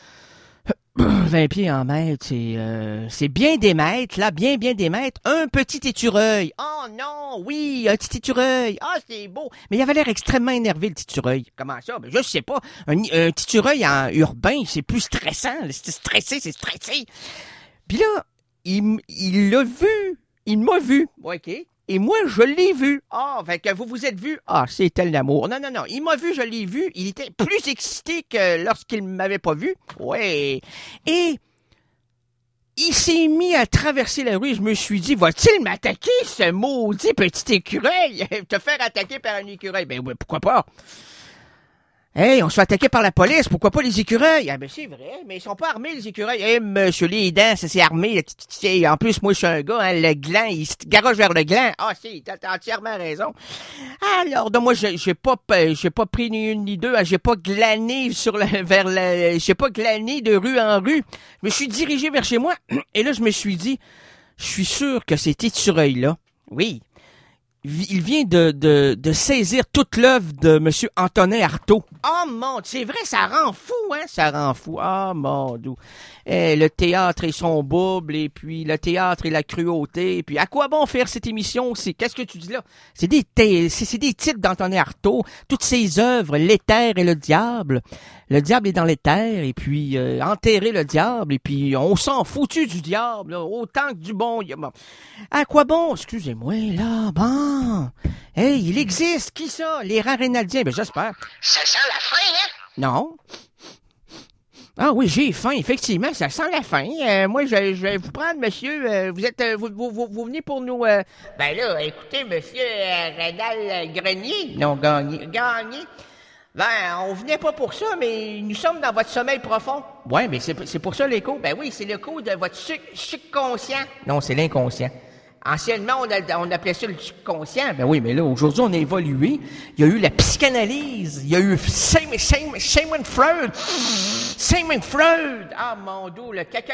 20 pieds en mètre, c'est bien des mètres, là, bien des mètres. Un petit écureuil. Oh non, oui, un petit écureuil. Ah, c'est beau. Mais il avait l'air extrêmement énervé, le petit écureuil. Comment ça? Ben, je sais pas. Un petit écureuil en urbain, c'est plus stressant. C'est stressé. Puis là, il l'a vu. Il m'a vu. OK. Et moi, je l'ai vu. Ah, fait que vous vous êtes vu. Ah, c'était l'amour. Non. Il m'a vu, je l'ai vu. Il était plus excité que lorsqu'il ne m'avait pas vu. Ouais. Et il s'est mis à traverser la rue. Je me suis dit, va-t-il m'attaquer, ce maudit petit écureuil? Te faire attaquer par un écureuil? Ben oui, pourquoi pas? Hey, on se fait attaquer par la police, pourquoi pas les écureuils? Ah ben c'est vrai, mais ils sont pas armés les écureuils. Hey, monsieur les dents, ça c'est armé. En plus, moi je suis un gars, hein, le gland, il se garoche vers le gland. Ah si, t'as entièrement raison. Alors, donc moi j'ai pas pris ni une ni deux, hein, j'ai pas glané j'ai pas glané de rue en rue. Je me suis dirigé vers chez moi, et là je me suis dit, je suis sûr que cet écureuil-là, oui, il vient de saisir toute l'œuvre de Monsieur Antonin Artaud. Oh mon, c'est vrai, ça rend fou, hein? Ça rend fou. Ah mon Dieu. Le théâtre et son bouble, et puis le théâtre et la cruauté, et puis à quoi bon faire cette émission? Qu'est-ce que tu dis là? C'est des titres d'Antonin Artaud, toutes ses œuvres, l'éther et le diable. Le diable est dans l'éther, et puis enterrer le diable, et puis on s'en foutu du diable, là, autant que du bon. Bon. À quoi bon? Excusez-moi, là, bon. Hey, il existe, qui ça? Les rangs rénaldiens, ben j'espère. Ça sent la fin, hein? Non. Ah oui, j'ai faim, effectivement, ça sent la faim. Moi, je vais vous prendre, monsieur. Vous venez pour nous... Ben là, écoutez, monsieur Rénal Grenier. Non, Gagné. Ben, on venait pas pour ça, mais nous sommes dans votre sommeil profond. Ouais, mais c'est pour ça l'écho. Ben oui, c'est l'écho de votre subconscient. Non, c'est l'inconscient. Anciennement, on appelait ça le subconscient. Ben oui, mais là, aujourd'hui, on a évolué. Il y a eu la psychanalyse. Il y a eu Sigmund Freud. Sigmund Freud. Ah, mon Dieu, le caca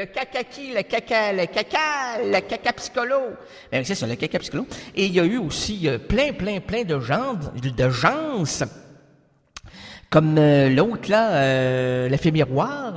psycholo. Ben c'est ça, le caca psycholo. Et il y a eu aussi plein de gens, comme l'autre, là, l'effet miroir,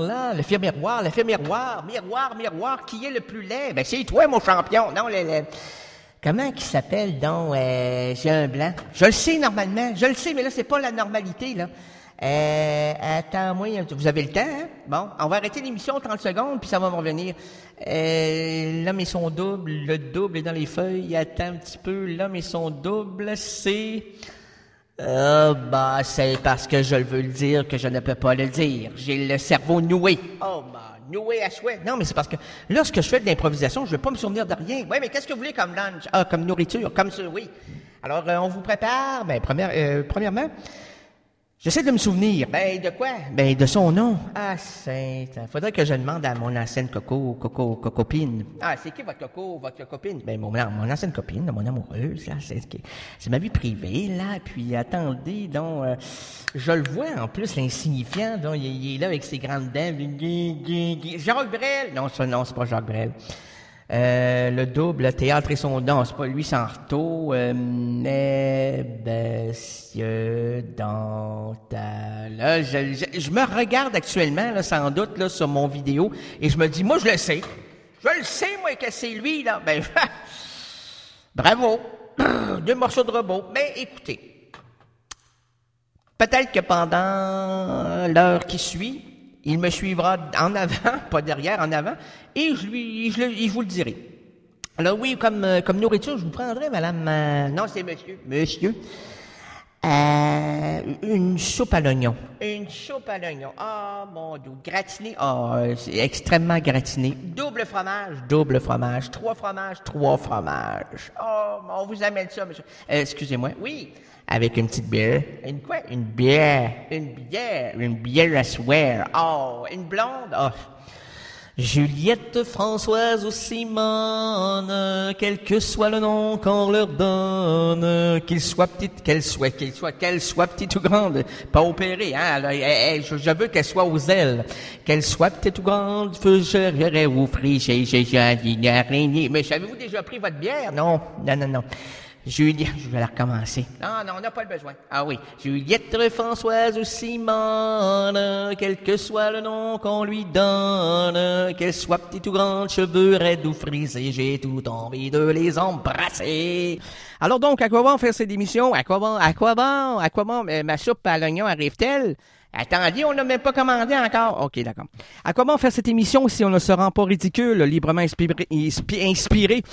miroir, qui est le plus laid? Ben, c'est toi, mon champion. Non, comment qu'il s'appelle, donc, j'ai un blanc. Je le sais, normalement. Je le sais, mais là, c'est pas la normalité, là. Attends-moi, vous avez le temps, hein? Bon, on va arrêter l'émission 30 secondes, puis ça va me revenir. L'homme et son double, le double est dans les feuilles. Attends un petit peu, l'homme et son double, c'est... c'est parce que je veux le dire que je ne peux pas le dire. J'ai le cerveau noué. Noué à souhait. Non, mais c'est parce que lorsque je fais de l'improvisation, je ne veux pas me souvenir de rien. Oui, mais qu'est-ce que vous voulez comme lunch? Ah, comme nourriture, comme ça, oui. Alors, on vous prépare. Ben, premièrement, J'essaie de me souvenir. Ben, de quoi? Ben, de son nom. Ah, faudrait que je demande à mon ancienne copine. Ah, c'est qui votre copine? Ben, mon ancienne copine, mon amoureuse, là, c'est ma vie privée, là. Puis, attendez, donc, je le vois, en plus, l'insignifiant, donc, il est là avec ses grandes dents. Jacques Brel! Non, c'est pas Jacques Brel. Le double, le théâtre et son don, c'est pas lui, c'est Artaud. Monsieur dans ta... Là, je me regarde actuellement, là, sans doute, là, sur mon vidéo, et je me dis, moi, je le sais. Je le sais, moi, que c'est lui, là. Ben, bravo. 2 morceaux de robot. Mais écoutez, peut-être que pendant l'heure qui suit, il me suivra en avant, pas derrière, en avant, et je vous le dirai. Alors oui, comme nourriture, je vous prendrai, madame... non, c'est monsieur. Une soupe à l'oignon. Une soupe à l'oignon. Ah, mon Dieu. Gratiné. Ah, c'est extrêmement gratiné. Double fromage. 3 fromages. Oh, on vous amène ça, monsieur. Excusez-moi. Oui. Avec une petite bière. Une quoi? Une bière à swear. Oh, une blonde. Oh. Juliette, Françoise ou Simone, quel que soit le nom qu'on leur donne, qu'elle soit petite ou grande, pas opérée, hein, je veux qu'elle soit aux ailes, qu'elle soit petite ou grande, je ou friché, mais avez-vous déjà pris votre bière? Non. Juliette, je vais la recommencer. Non, on n'a pas le besoin. Ah oui. Juliette, Françoise ou Simone, quel que soit le nom qu'on lui donne, qu'elle soit petite ou grande, cheveux raides ou frisés, j'ai tout envie de les embrasser. Alors donc, à quoi bon faire cette émission? À quoi bon, ma soupe à l'oignon arrive-t-elle? Attendez, on n'a même pas commandé encore. OK, d'accord. À quoi bon faire cette émission si on ne se rend pas ridicule, librement inspiré?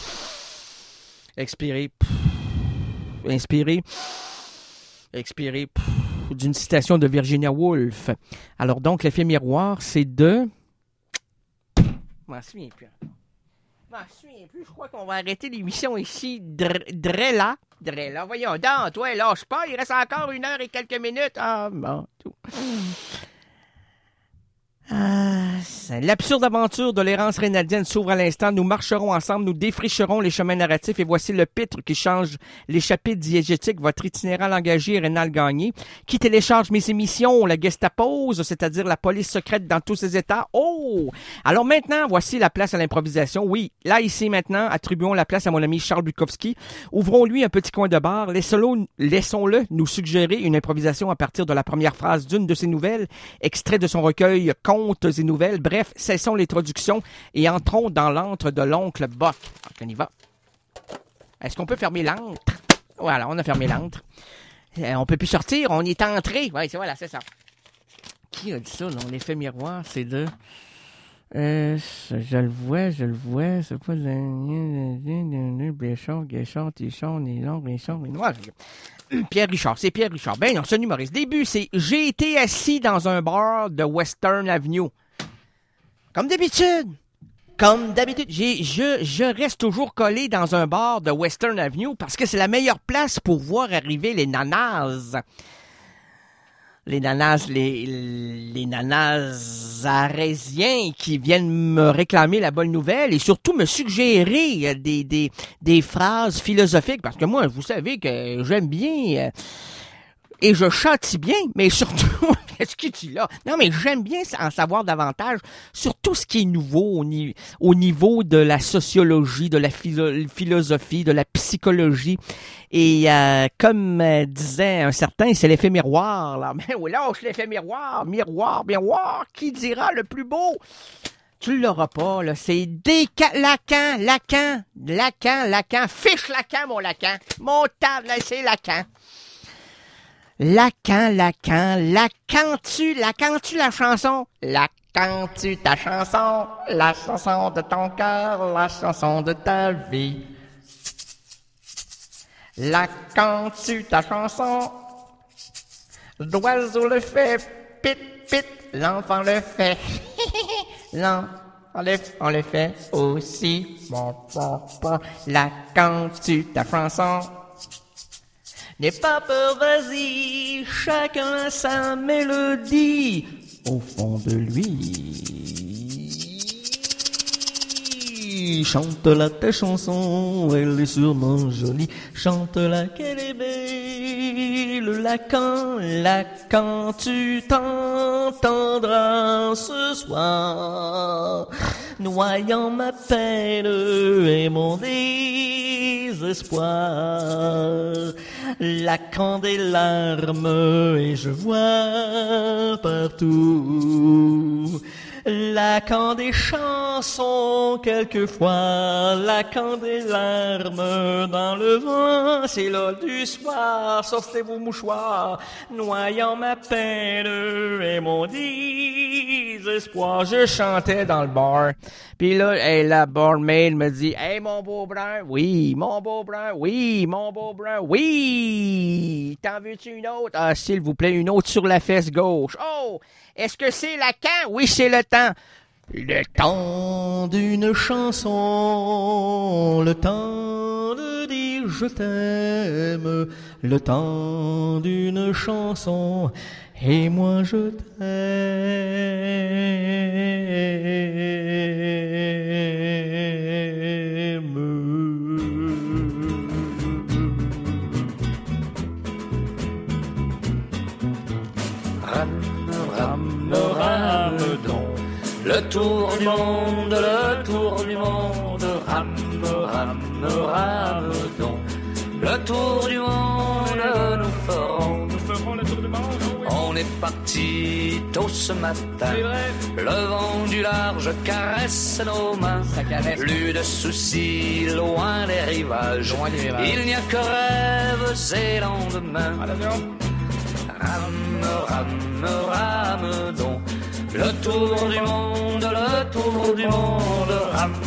Expirer d'une citation de Virginia Woolf. Alors donc, l'effet miroir, c'est de... Je m'en souviens plus. Je crois qu'on va arrêter l'émission ici. Drella. Voyons donc, toi, lâche pas. Il reste encore 1 heure et quelques minutes. Ah, bon, tout. L'absurde aventure de l'errance rénaldienne s'ouvre à l'instant. Nous marcherons ensemble, nous défricherons les chemins narratifs et voici le pitre qui change les chapitres diégétiques. Votre itinérant langagier Rénal Gagné qui télécharge mes émissions, la Gestapose, c'est-à-dire la police secrète dans tous ses états. Oh! Alors maintenant, voici la place à l'improvisation. Oui, là, ici, maintenant, attribuons la place à mon ami Charles Bukowski. Ouvrons-lui un petit coin de bar. Laissons-le nous suggérer une improvisation à partir de la première phrase d'une de ses nouvelles, extrait de son recueil Contes et nouvelles. Bref, cessons les traductions et entrons dans l'antre de l'oncle Bock. Donc, on y va. Est-ce qu'on peut fermer l'antre? Voilà, on a fermé l'antre. On peut plus sortir, on y est entré. Oui, voilà, c'est ça. Qui a dit ça, non? L'effet miroir, c'est de... je le vois, c'est pas de... Béchard, Tichon, Nylon, Richard, Noir. Pierre Richard, c'est Pierre Richard. Ben non, c'est un humoriste. Début, c'est « J'ai été assis dans un bar de Western Avenue. » Comme d'habitude, je reste toujours collé dans un bar de Western Avenue parce que c'est la meilleure place pour voir arriver les nanas. Les nanas arésiens qui viennent me réclamer la bonne nouvelle et surtout me suggérer des phrases philosophiques parce que moi, vous savez que j'aime bien et je châtie bien, mais surtout, qu'est-ce qu'il dit là? Non, mais j'aime bien en savoir davantage sur tout ce qui est nouveau au niveau de la sociologie, de la philosophie, de la psychologie. Et comme disait un certain, c'est l'effet miroir, là. Mais oui, lâche l'effet miroir, qui dira le plus beau? Tu l'auras pas, là. C'est Lacan, fiche Lacan, mon Lacan. Mon table, là, c'est Lacan. Lacan-tu la chanson? Lacan-tu ta chanson? La chanson de ton cœur, la chanson de ta vie. Lacan-tu ta chanson? L'oiseau le fait, pit, pit, l'enfant le fait. On le fait aussi. Lacan-tu ta chanson? N'aie pas peur, vas-y, chacun a sa mélodie au fond de lui. Chante-la ta chanson, elle est sûrement jolie. Chante-la qu'elle est belle. La quand tu t'entendras ce soir, noyant ma peine et mon désespoir. La quand des larmes et je vois partout. La quand des chansons quelquefois, la quand des larmes dans le vent, c'est l'heure du soir, sortez vos mouchoirs, noyant ma peine et mon désespoir. Je chantais dans le bar, puis là, la barmaid me dit, hey mon beau brun, oui, mon beau brun, oui, mon beau brun, oui, t'en veux-tu une autre? Ah, s'il vous plaît, une autre sur la fesse gauche. Oh! Est-ce que c'est Lacan? Oui, c'est le temps. Le temps d'une chanson, le temps de dire je t'aime, le temps d'une chanson, et moi je Rame-donc, le tour du monde, rame donc, le tour du monde, nous ferons le tour du monde, oui. On est parti tôt ce matin, le vent du large caresse nos mains, plus de soucis, loin des rivages, il n'y a que rêves et lendemains. Rame donc, le tour du monde, rame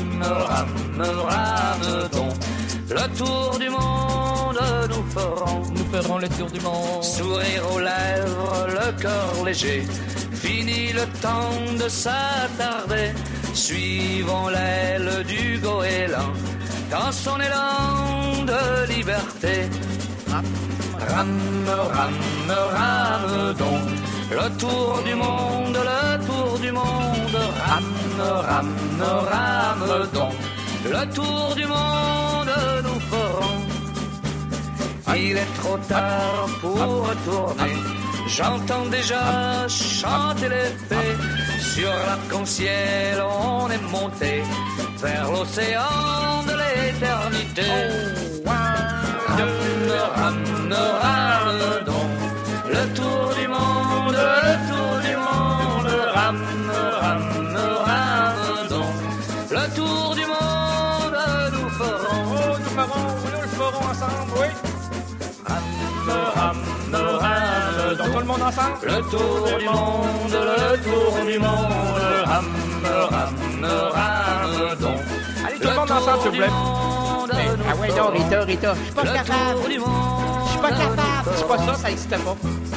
donc, le tour du monde, nous ferons le tour du monde. Sourire aux lèvres, le cœur léger, fini le temps de s'attarder, suivons l'aile du goéland, dans son élan de liberté. Rame donc, le tour du monde, rame donc, le tour du monde, nous ferons. Il est trop tard pour retourner, j'entends déjà chanter les fées, sur l'arc-en-ciel on est monté, vers l'océan de l'éternité. Rame donc, le tour du monde, rame donc, le tour du monde, nous ferons, nous le ferons ensemble, oui. Rame donc, tout le monde ensemble, le tour du monde, rame donc. Allez, tout le monde ensemble, s'il vous plaît. Ah ouais, non, Rita, je suis pas capable. Je suis pas capable. C'est pas ça, ça n'existe pas.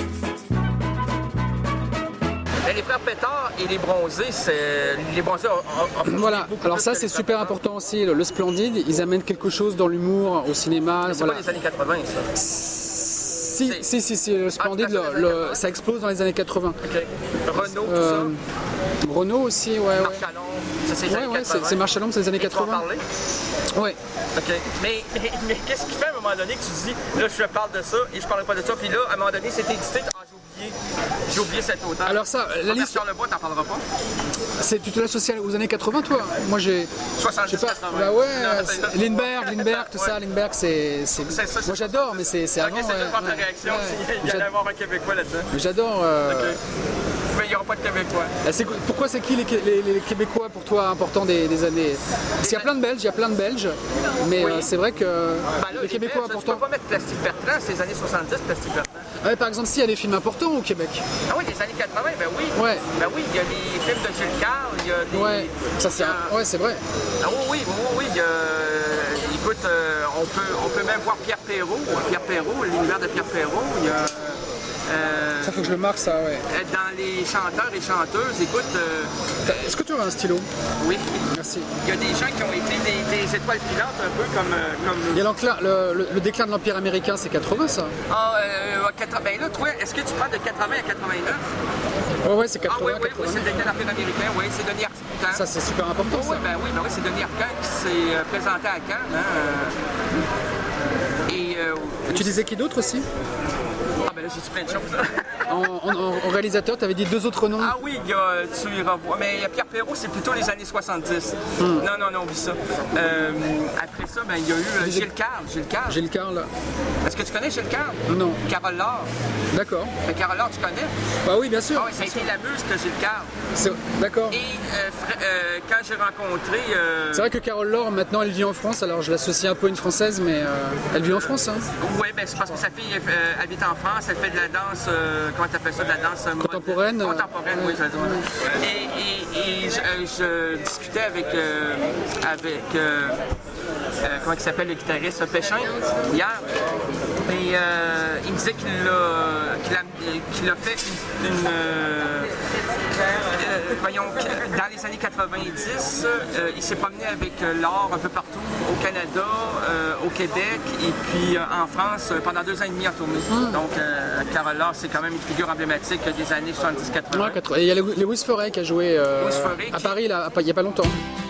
Les frères Pétard et les bronzés, voilà, alors ça c'est super important aussi, le Splendide, ils amènent quelque chose dans l'humour, au cinéma. Mais c'est pas les années 80 ça. Si, le Splendide, ça explose dans les années 80. Okay. Renault, tout ça. Renault aussi, ouais. Marchalon, ça c'est les années 80. C'est Marchalon, c'est les années 80. Tu vas en parler? Oui. OK. Mais qu'est-ce qui fait à un moment donné que tu dis, là je parle de ça et je parlerai pas de ça, puis là, à un moment donné, c'est édité, j'ai oublié cet auteur. Alors ça, la liste... Sur le bois, t'en parleras pas? Tu te l'associes aux années 80, toi? Moi j'ai... 70, 80. Bah ouais, Lindbergh, tout ça, Lindbergh, c'est... Moi j'adore, mais c'est avant... OK, c'est juste voir ta réaction, il y allait avoir un Québécois là-dedans. J'adore... Mais il n'y aura pas de Québécois. Pourquoi c'est qui les Québécois pour toi importants des années? Parce qu'il y a plein de Belges, mais c'est vrai que les Québécois importants... Tu peux pas mettre Plastique Bertrand, c'est les années 70, Plastique Bertrand. Ouais, par exemple, s'il y a des films importants au Québec. Ah oui, les années 80, ben oui. Ouais. Ben oui, il y a les films de Gilles Carle, il y a des... Ouais, ça c'est... Ouais, c'est vrai. Ah oui, écoute, on peut même voir Pierre Perrault, l'univers de Pierre Perrault, il y a... Ça faut que je le marque, ça, ouais. Dans les chanteurs et chanteuses, écoute... Est-ce que tu as un stylo? Oui. Merci. Il y a des gens qui ont été des étoiles filantes, un peu comme Il y a le déclin de l'Empire américain, c'est 80, ça? Ben là, toi, est-ce que tu parles de 80 à 89? Ouais, c'est 80, oui, 89. c'est le déclin de l'Empire américain, oui, c'est Denis Arcand. Ça, c'est super important, ça. Oui, c'est Denis Arcand qui s'est présenté à Cannes. Tu disais qui d'autre aussi? Ben là, j'ai dit plein de choses. En réalisateur, tu avais dit 2 autres noms? Ah oui, tu y revois. Mais Pierre Perrault, c'est plutôt les années 70. Non, oublie ça. Après ça, il y a eu Gilles Carle. Gilles Carle. Est-ce que tu connais Gilles Carle? Non. Carole Laure. D'accord. Carole Laure, tu connais? Bah oui, bien sûr. Ah oui, ça a été la muse de Gilles Carle. D'accord. Et quand j'ai rencontré... C'est vrai que Carole Laure, maintenant, elle vit en France. Alors, je l'associe un peu à une Française, mais elle vit en France. Hein. Oui, c'est parce que sa fille habite en France. Elle fait de la danse... comment tu appelles ça? De la danse... Contemporaine. Contemporaine, oui, ça dit. Et je discutais avec comment il s'appelle, le guitariste Péchin, hier. Et il me disait qu'il a fait dans les années 90, il s'est promené avec l'or un peu partout, au Canada, au Québec et puis en France pendant 2 ans et demi en tournée. Donc, Carole Laure, c'est quand même une figure emblématique des années 70-80. Ouais, et il y a Lewis Forêt qui a joué à Paris là, il n'y a pas longtemps.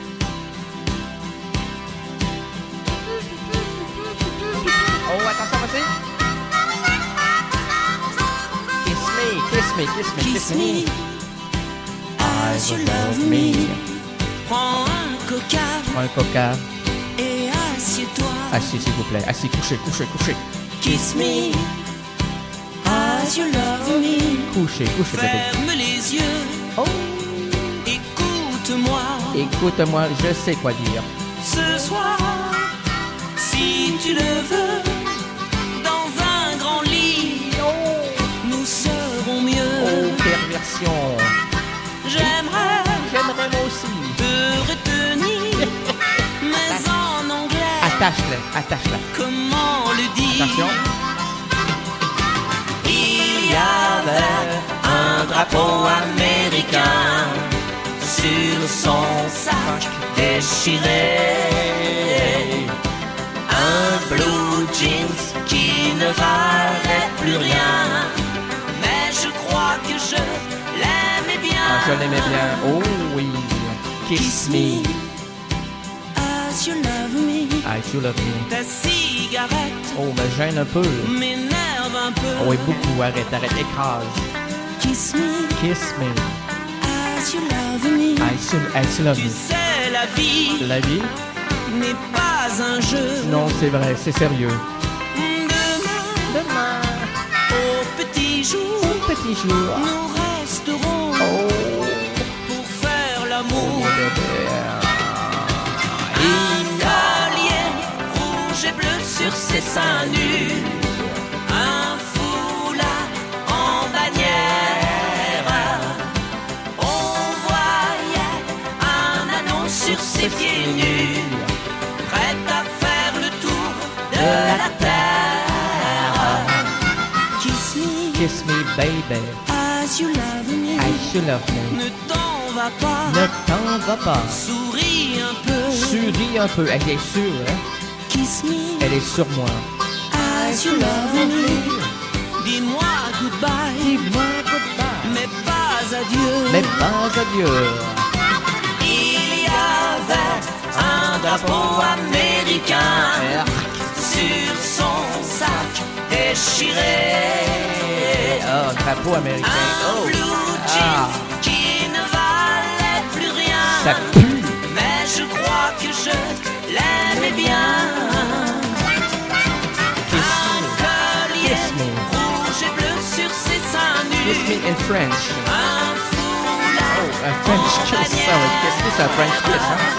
Oh, attention, vas-y. Kiss me. As you love me. Prends un coca. Et assieds-toi. Assis, s'il vous plaît. Assis, couchez. Kiss me. As you love me. Couchez, bébé. Ferme les yeux. Oh. Écoute-moi, je sais quoi dire. Ce soir, si tu le veux, dans un grand lit, nous serons mieux. Oh, perversion. J'aimerais moi aussi te retenir, mais en anglais. Attache-la. Comment le dire? Attention. Il y avait un drapeau américain sur son sac déchiré, un blue jeans qui ne valait plus rien, mais je crois que je l'aimais bien. Ah, je l'aimais bien. Oh oui. Kiss me. As you love me. Ta cigarette. Oh, me gêne un peu. M'énerve un peu. Oh oui, beaucoup. Arrête. Écrase. Kiss me. As you love me. I love tu me. sais, la vie n'est pas un jeu. Non, c'est vrai, c'est sérieux. Demain, au petit jour, nous resterons pour faire l'amour. Un collier rouge et bleu sur ses seins nus, un foulard en bannière. Sur ses pieds nus, prête à faire le tour de la terre. Kiss me, baby. As you love me. Ne t'en va pas. Souris un peu. Elle est sûre, hein? Kiss me. Elle est sur moi. As you love me. Dis-moi goodbye. Mais pas adieu. Un drapeau américain sur son sac déchiré. Oh, drapeau américain. Un blue jeans qui ne valait plus rien. Ça pue. Mais je crois que je l'aimais bien. Un collier rouge et bleu sur ses seins nus. Kiss me in French. Un foulard. Oh, un French kiss. Ça va être kiss, un French kiss, hein?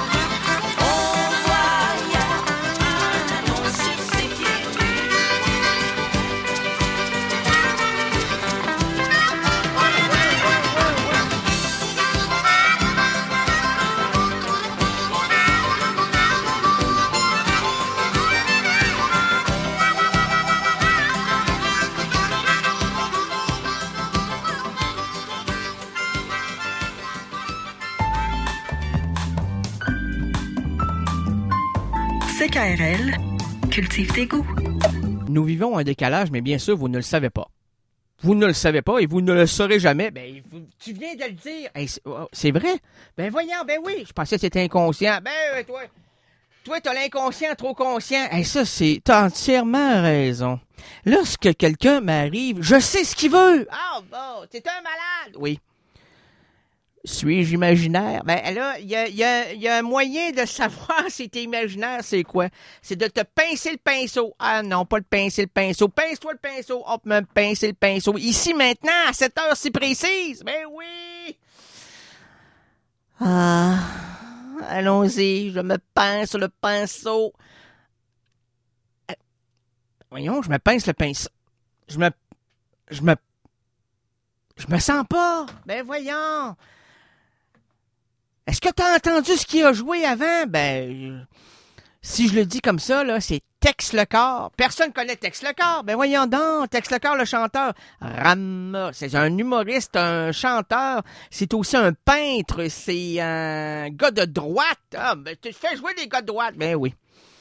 CKRL, cultive tes goûts. Nous vivons un décalage, mais bien sûr, vous ne le savez pas. Vous ne le savez pas et vous ne le saurez jamais. Ben, tu viens de le dire. Hey, c'est vrai? Ben voyons, ben oui. Je pensais que c'était inconscient. Ben, toi, t'as l'inconscient trop conscient. Hey, ça, t'as entièrement raison. Lorsque quelqu'un m'arrive, je sais ce qu'il veut. Ah, bon, t'es un malade. Oui. Suis-je imaginaire? Ben là, il y a un moyen de savoir si t'es imaginaire, c'est quoi? C'est de te pincer le pinceau. Ah non, pas le pincer le pinceau. Pince-toi le pinceau. Hop, me pincer le pinceau. Ici, maintenant, à cette heure si précise. Ben oui! Ah, allons-y, je me pince le pinceau. Voyons, je me pince le pinceau. Je me sens pas. Ben voyons. Est-ce que t'as entendu ce qu'il a joué avant? Ben, si je le dis comme ça, là, c'est Tex Lecor. Personne connaît Tex Lecor. Ben voyons donc, Tex Lecor, le chanteur. Rama, c'est un humoriste, un chanteur. C'est aussi un peintre. C'est un gars de droite. Ah, ben, tu fais jouer des gars de droite. Ben oui.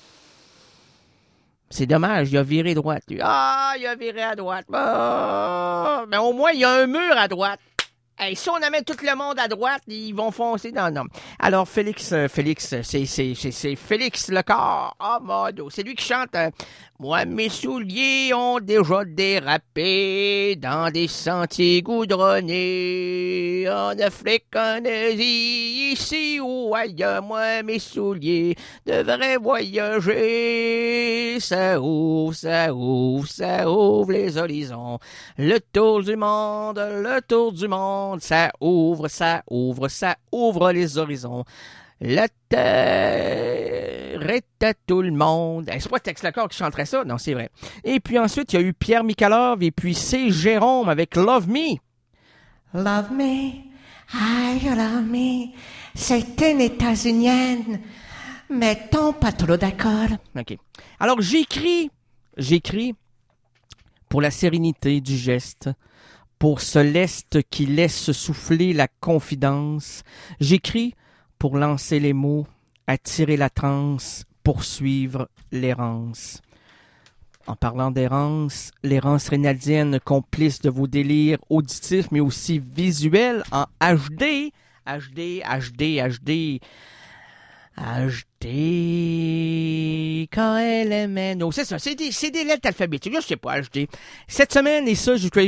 C'est dommage, il a viré droite, lui. Ah, il a viré à droite. Ah, ben au moins, il y a un mur à droite. Hey, si on amène tout le monde à droite, ils vont foncer dans le nom. Alors, Félix, c'est Félix Lecor. Ah, modo. C'est lui qui chante moi, mes souliers ont déjà dérapé dans des sentiers goudronnés. En Afrique, en Asie, ici ou ailleurs, moi, mes souliers devraient voyager. Ça ouvre, ça ouvre, ça ouvre les horizons. Le tour du monde, ça ouvre, ça ouvre, ça ouvre les horizons. La terre est à tout le monde. C'est pas Tex Lecor qui chanterait ça? Non, c'est vrai. Et puis ensuite, il y a eu Pierre Michalov et puis c'est Jérôme avec Love Me. Love me, I love me. C'est une états-unienne. Mettons pas trop d'accord. OK. Alors, j'écris pour la sérénité du geste, pour ce lest qui laisse souffler la confidence. J'écris pour lancer les mots, attirer la transe, poursuivre l'errance. En parlant d'errance, l'errance rénaldienne, complice de vos délires auditifs, mais aussi visuels en HD, KLMN. Oh, c'est ça, c'est des lettres alphabétiques. Je sais pas, HD. Cette semaine, et ça, j'ai les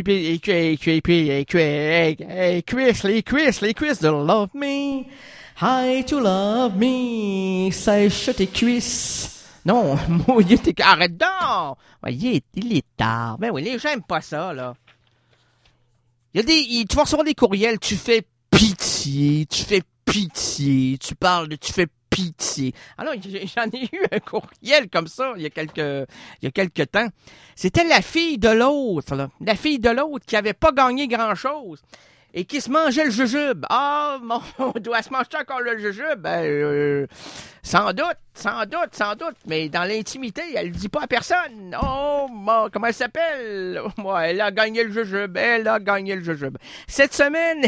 cuisses de Love Me. Hi to love me. Sèche tes cuisses. Non, mouillez tes... Arrête donc! Voyez, il est tard. Ben oui, les gens aiment pas ça, là. Tu vas recevoir des courriels, tu fais pitié, tu fais pitié. Alors, j'en ai eu un courriel comme ça il y a quelques temps. C'était la fille de l'autre, là. La fille de l'autre qui avait pas gagné grand-chose et qui se mangeait le jujube. Ah, on doit se manger encore le jujube. Ben, sans doute. Mais dans l'intimité, elle le dit pas à personne. Oh, comment elle s'appelle? Moi, elle a gagné le jujube. Cette semaine,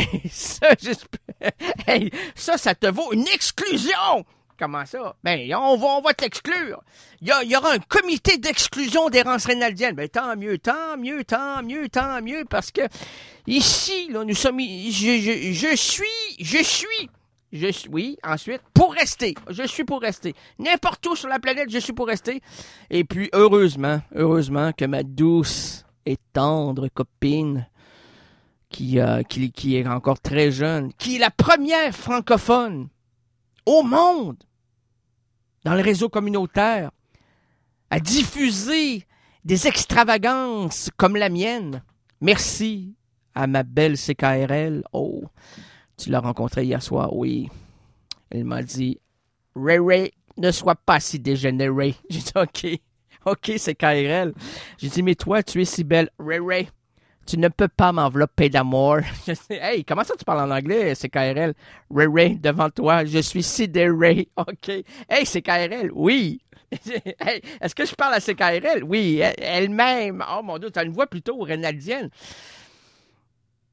ça te vaut une exclusion. Comment ça? Ben, on va t'exclure. Il y aura un comité d'exclusion d'errance rénaldienne. Ben, tant mieux, parce que ici, là, nous sommes, je suis, oui, ensuite, pour rester. Je suis pour rester. N'importe où sur la planète, je suis pour rester. Et puis, heureusement que ma douce et tendre copine, qui est encore très jeune, qui est la première francophone au monde, dans le réseau communautaire, à diffuser des extravagances comme la mienne. Merci à ma belle CKRL. Oh, tu l'as rencontrée hier soir, oui. Elle m'a dit, Ray, ne sois pas si dégénéré. J'ai dit, OK, CKRL. J'ai dit, mais toi, tu es si belle. Ray, tu ne peux pas m'envelopper d'amour. Je dis, hey, comment ça tu parles en anglais, CKRL? Ray, devant toi, je suis sidéré. OK. Hey, CKRL, oui. Hey, est-ce que je parle à CKRL? Oui, elle-même. Oh mon Dieu, tu as une voix plutôt rénaldienne.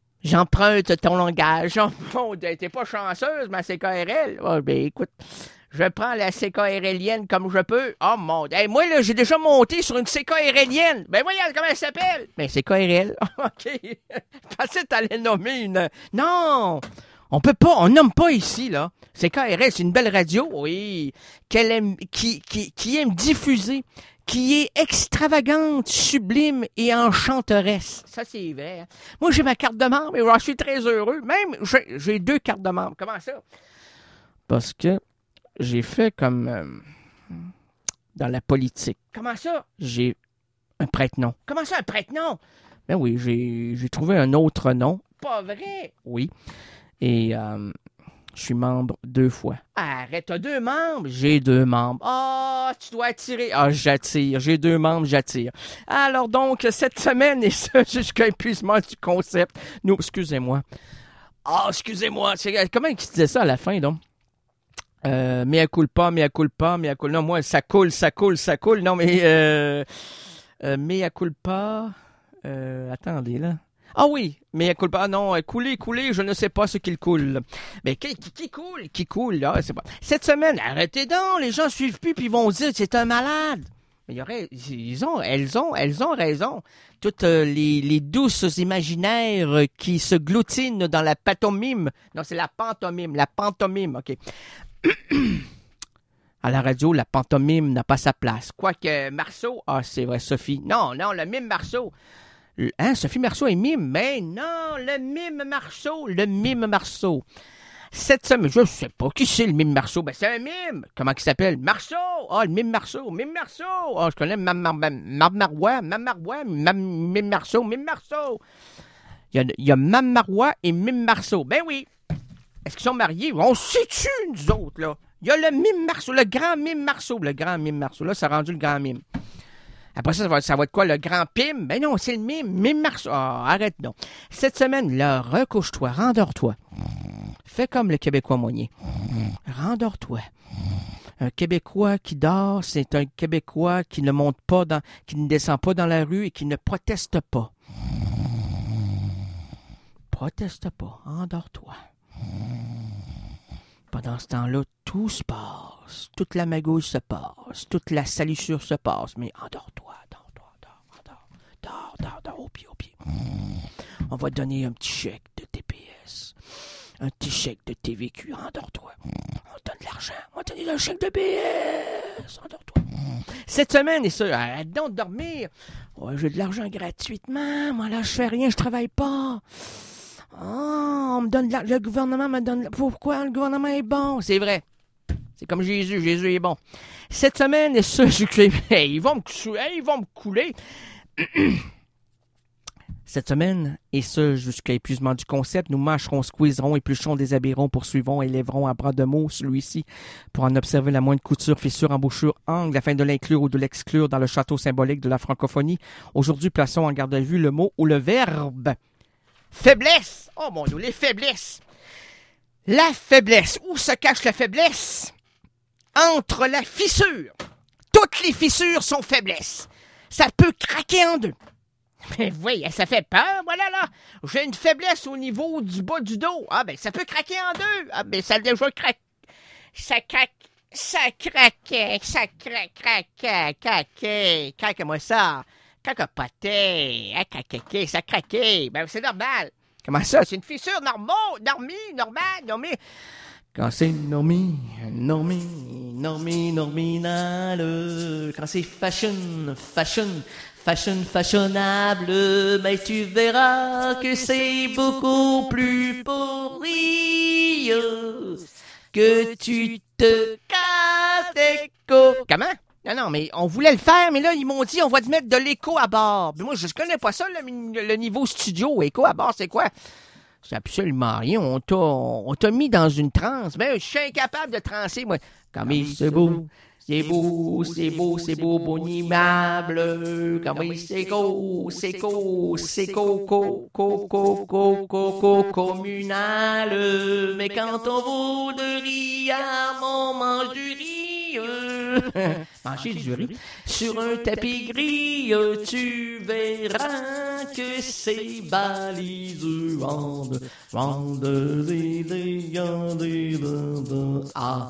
J'emprunte ton langage. Oh, t'es pas chanceuse, ma CKRL. Oh, ben écoute, Je prends la CKRLienne comme je peux. Oh mon Dieu. Hey, moi, là, j'ai déjà monté sur une CKRLienne. Ben voyons comment elle s'appelle. Ben, CKRL. OK. Je pensais que t'allais nommer une... Non! On peut pas, on nomme pas ici, là. CKRL, c'est une belle radio, oui, qu'elle aime, qui aime diffuser, qui est extravagante, sublime et enchanteresse. Ça, c'est vrai. Hein? Moi, j'ai ma carte de membre et j'en suis très heureux. Même, j'ai 2 cartes de membre. Comment ça? Parce que j'ai fait comme dans la politique. Comment ça? J'ai un prête-nom. Comment ça, un prête-nom? Ben oui, j'ai trouvé un autre nom. Pas vrai? Oui. Et je suis membre 2 fois. Arrête, t'as 2 membres? J'ai 2 membres. Ah, tu dois attirer. Ah, j'attire. J'ai 2 membres, j'attire. Alors donc, cette semaine, et ça jusqu'à épuisement du concept. Non, excusez-moi. Ah, excusez-moi. Comment il disait ça à la fin, donc? Mea culpa. Non, moi, ça coule. Non, mais mea culpa. Attendez, là. Ah oui, mea culpa. Ah non, couler, je ne sais pas ce qu'il coule. Mais qui coule, là, c'est pas. Cette semaine, arrêtez donc, les gens suivent plus puis ils vont dire c'est un malade. Mais elles ont raison. Toutes les douces imaginaires qui se gloutinent dans la pantomime. Non, c'est la pantomime, OK. À la radio, la pantomime n'a pas sa place. Quoique Marceau, c'est vrai, Sophie. Non, le mime Marceau. Hein, Sophie Marceau est mime? Mais non, le mime Marceau. Cette semaine, je ne sais pas qui c'est le mime Marceau. Ben, c'est un mime. Comment il s'appelle? Marceau. Ah, le mime Marceau. Ah, je connais Mime Marceau. Il y a Mame Marois et Mime Marceau. Ben oui. Est-ce qu'ils sont mariés? On se situe, nous autres, là. Il y a le mime Marceau, le grand mime Marceau. Là, ça a rendu le grand mime. Après ça va être quoi, le grand Pim? Ben non, c'est le mime Marceau. Ah, arrête donc. Cette semaine, là, recouche-toi, rendors-toi. Fais comme le Québécois moigné. Rendors-toi. Un Québécois qui dort, c'est un Québécois qui ne monte pas qui ne descend pas dans la rue et qui ne proteste pas. Proteste pas, endors-toi. Pendant ce temps-là, tout se passe. Toute la magouille se passe. Toute la salissure se passe. Mais endors-toi, dors, au pied. On va te donner un petit chèque de TPS. Un petit chèque de TVQ. Endors-toi. On te donne de l'argent. On va te donner un chèque de BS. Endors-toi. Cette semaine, et ça, arrête donc de dormir. Ouais, j'ai de l'argent gratuitement. Moi, là, je fais rien, je travaille pas. Oh, on me donne le gouvernement me donne... Pourquoi le gouvernement est bon? C'est vrai. C'est comme Jésus. Jésus est bon. Cette semaine, et ça, ils vont me couler. Cette semaine, et ce, jusqu'à épuisement du concept, nous mâcherons, squeezerons, éplucherons, déshabillerons, poursuivrons et lèverons à bras de mots celui-ci pour en observer la moindre couture, fissure, embouchure, angle, afin de l'inclure ou de l'exclure dans le château symbolique de la francophonie. Aujourd'hui, plaçons en garde à vue le mot ou le verbe. Faiblesse! Oh mon Dieu, les faiblesses! La faiblesse. Où se cache la faiblesse? Entre la fissure. Toutes les fissures sont faiblesses. Ça peut craquer en deux. Mais oui, ça fait peur, voilà là. J'ai une faiblesse au niveau du bas du dos. Ah ben, ça peut craquer en deux. Ah ben, ça a déjà craqué. Ça craquait. Craque-moi ça. Cacapoté, ça craquait. Ben, c'est normal. Comment ça? C'est une fissure normale. Quand c'est norminal, quand c'est fashionable, mais tu verras que c'est beaucoup plus pourri que tu te casses écho. Comment? Non, mais on voulait le faire, mais là, ils m'ont dit, on va te mettre de l'écho à bord. Mais moi, je connais pas ça, le niveau studio. Écho à bord, c'est quoi? C'est absolument rien. On t'a mis dans une transe. Mais je suis incapable de transer, moi. Comme c'est beau, immable. Comme c'est communal. Mais quand on vaut de riz à mon mange du riz, manger du riz. Sur un tapis gris, tu verras que c'est baliseux. Ah,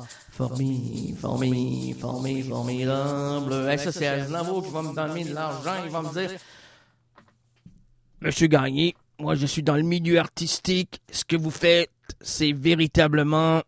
formidable. Hey, ça, c'est Aznavour qui va me donner de l'argent. Il va me dire, Monsieur Gagné, moi, je suis dans le milieu artistique. Ce que vous faites, c'est véritablement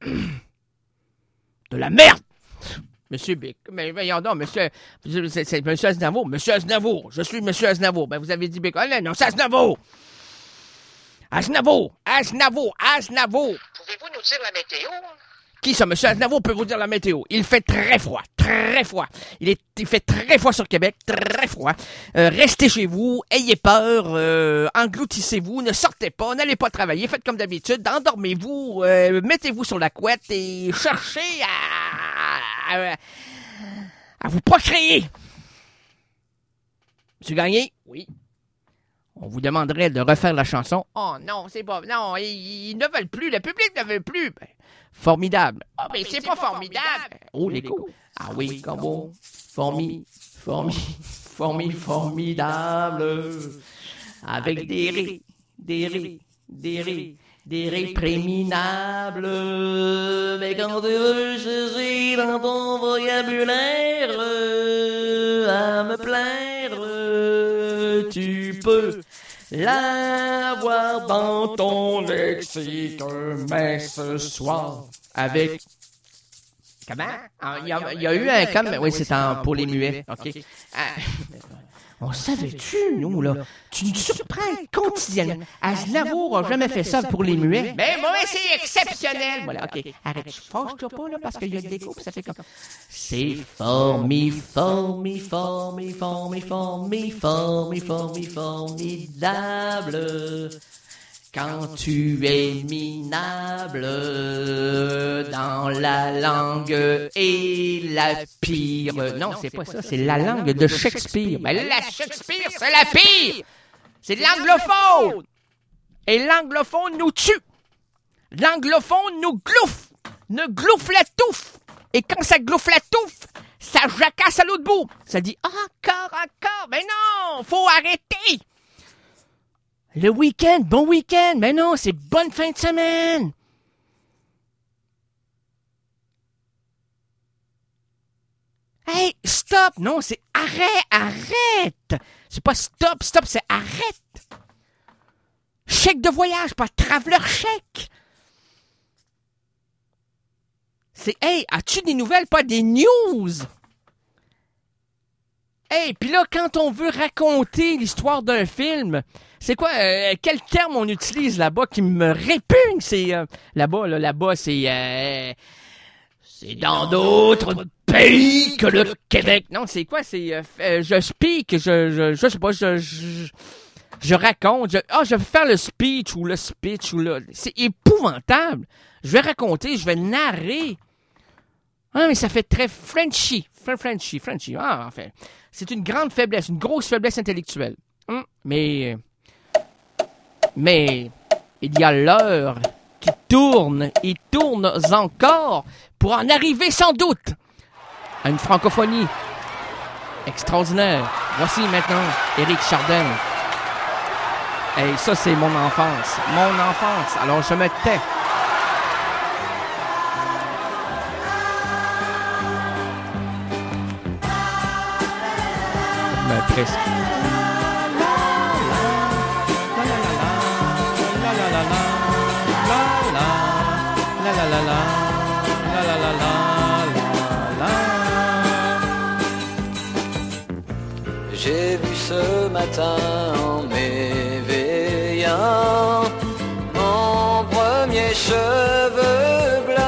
de la merde. Monsieur Bic, mais voyons donc, c'est Monsieur Aznavour. Monsieur Aznavour, je suis Monsieur Aznavour. Ben, vous avez dit Bic. Ah non, c'est Aznavour. Aznavour. Pouvez-vous nous dire la météo? Qui ça, Monsieur Aznavour peut vous dire la météo? Il fait très froid, très froid. Il fait très froid sur Québec, très froid. Restez chez vous, ayez peur, engloutissez-vous, ne sortez pas, n'allez pas travailler, faites comme d'habitude, endormez-vous, mettez-vous sur la couette et cherchez à vous procréer. Monsieur Gagné? Oui. On vous demanderait de refaire la chanson. Oh non, c'est pas... Non, ils ne veulent plus, le public ne veut plus. Ben, formidable. Ah, mais c'est pas formidable. Oh, l'écho. Ah oui, comment? Formidable. Avec des rires préminables. Mais quand tu veux chercher dans ton vocabulaire à me plaire, tu peux l'avoir dans ton lexique, mais ce soir, avec... Comment? Il y a eu un comme... Oui, c'est pour les muets. OK. On savait-tu, nous, là? Tu nous surprends quotidiennement. Aznavour n'a jamais fait ça pour les muets. Ben, moi, c'est exceptionnel. Voilà, OK. Arrête, je fâche-toi pas, là, parce qu'il y a des coups, ça fait comme... C'est formidable. Quand tu es minable dans la langue et la pire. Non, c'est pas ça, c'est la langue de Shakespeare. Ben, la Shakespeare, c'est la pire! C'est l'anglophone! Et l'anglophone nous tue! L'anglophone nous glouffe la touffe! Et quand ça glouffe la touffe, ça jacasse à l'autre bout! Ça dit encore! Mais non! Faut arrêter! Le week-end, bon week-end! Mais non, c'est bonne fin de semaine! Hey, stop! Non, c'est arrête! C'est pas stop, c'est arrête! Chèque de voyage, pas traveler chèque! C'est, hey, as-tu des nouvelles, pas des news? Hey, puis là, quand on veut raconter l'histoire d'un film, c'est quoi, quel terme on utilise là-bas qui me répugne? C'est, là-bas, c'est dans d'autres pays que le Québec. Non, c'est quoi? C'est, je speak, je sais pas, je raconte, je vais faire le speech, ou c'est épouvantable. Je vais raconter, je vais narrer. Ah, mais ça fait très Frenchy. Ah, en fait, c'est une grande faiblesse, une grosse faiblesse intellectuelle. Mais il y a l'heure qui tourne et tourne encore pour en arriver sans doute à une francophonie extraordinaire. Voici maintenant Éric Chardin. Et ça, c'est mon enfance. Alors, je me tais. Presque. J'ai vu ce matin en m'éveillant mon premier cheveu blanc.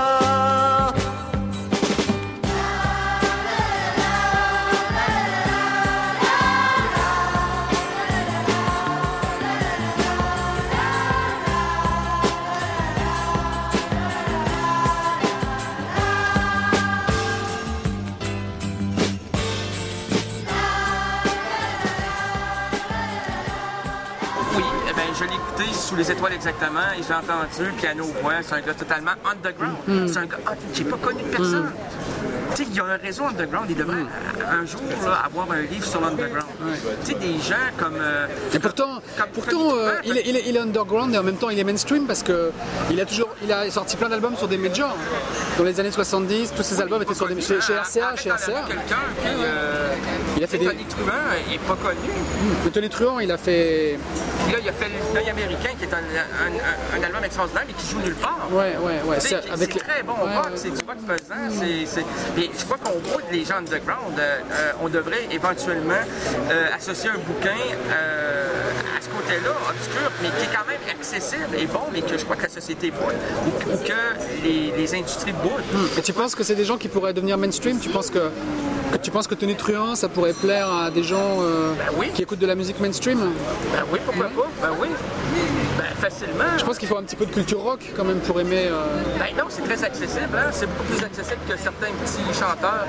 Je l'ai écouté sous les étoiles exactement et je l'ai entendu piano au point. C'est un gars totalement underground. C'est un gars, j'ai pas connu personne. Tu sais, il y a un réseau underground. Il devrait un jour là, avoir un livre sur l'underground. Tu sais, des gens comme... Et pourtant, il est underground et en même temps il est mainstream parce que il a sorti plein d'albums sur des majors. Dans les années 70, tous ces albums étaient sur des... Chez RCA. Il a fait des... Tony Truant est pas connu. Mais Tony Truant, il a fait... Puis là, il a fait L'œil américain qui est un album extraordinaire mais qui joue nulle part. Ouais. C'est très bon rock, c'est du rock pesant. Et je crois qu'au bout des gens underground, on devrait éventuellement associer un bouquin à ce côté-là, obscur, mais qui est quand même accessible et bon, mais que je crois que la société boude ou que les industries boudent. Et tu penses que c'est des gens qui pourraient devenir mainstream? Tu penses que Tony Truant, ça pourrait plaire à des gens qui écoutent de la musique mainstream? Ben oui, pourquoi pas? Ben oui. Ben facilement. Je pense qu'il faut un petit peu de culture rock quand même pour aimer... Ben non, c'est très accessible. Hein? C'est beaucoup plus accessible que certains petits chanteurs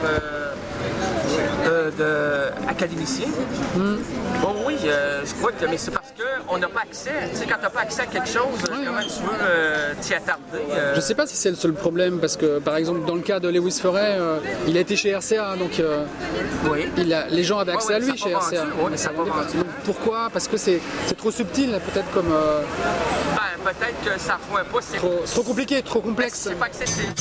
académiciens. Bon oui, je crois que... Mais c'est parce qu'on n'a pas accès. Tu sais, quand tu n'as pas accès à quelque chose, comment tu veux t'y attarder? Je sais pas si c'est le seul problème, parce que par exemple dans le cas de Lewis Ferret, il a été chez RCA, donc les gens avaient accès à lui chez RCA. Mais ça va vendu. Pourquoi? Parce que c'est trop subtil, peut-être comme... Ben, peut-être que ça rejoint pas. C'est trop compliqué, trop complexe. C'est pas accessible.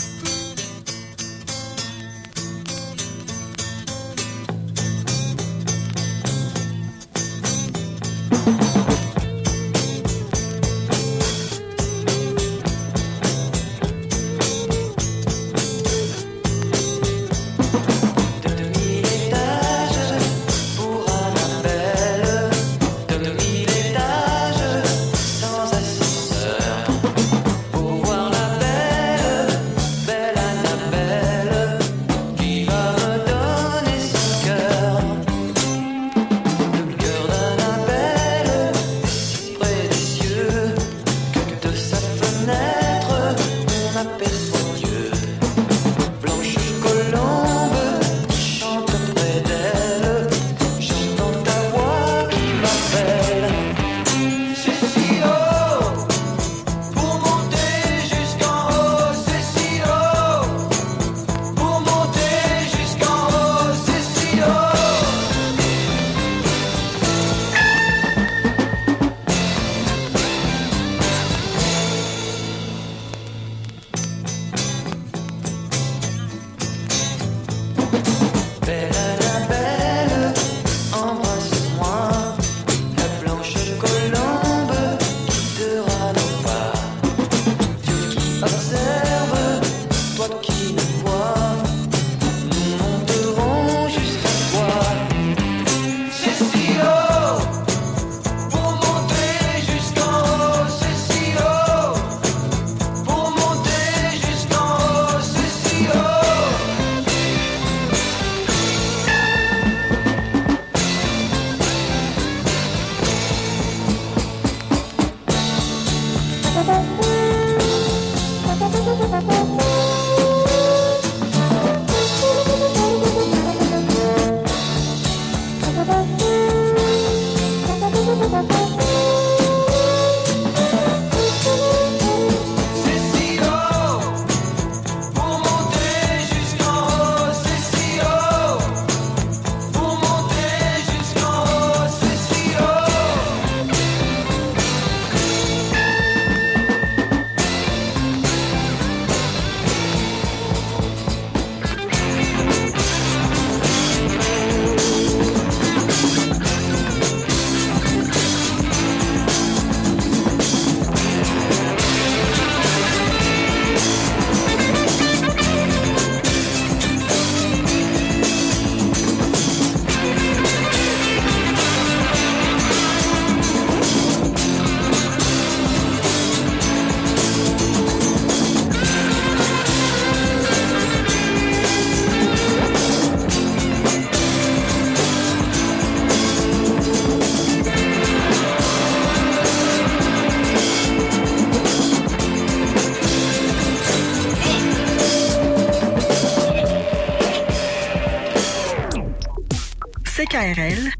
CKRL,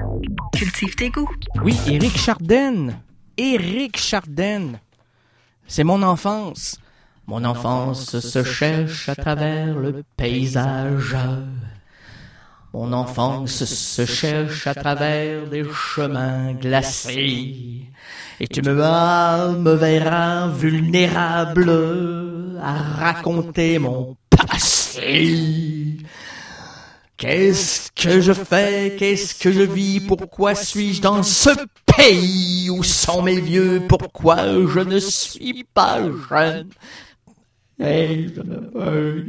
cultive tes goûts. Oui, Éric Chardin. Éric Chardin. C'est mon enfance. Mon enfance se cherche à travers le paysage. Mon enfance se cherche à travers des chemins glacés. Et tu me verras vulnérable à raconter mon passé. Qu'est-ce que je fais? Qu'est-ce que je vis? Pourquoi suis-je dans ce pays? Où sont mes vieux? Pourquoi je ne suis pas jeune? Hey, je ne veux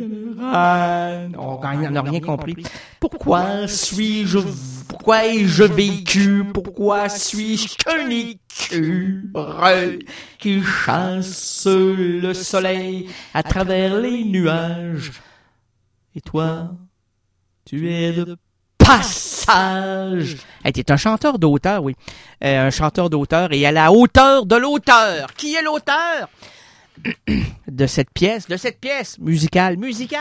On n'a rien compris. Pourquoi ai-je vécu? Pourquoi suis-je qu'un écureuil qui chasse le soleil à travers les nuages? Et toi, tu es de passage. Hey, t'es un chanteur d'auteur, oui. Un chanteur d'auteur et à la hauteur de l'auteur. Qui est l'auteur? De cette pièce musicale.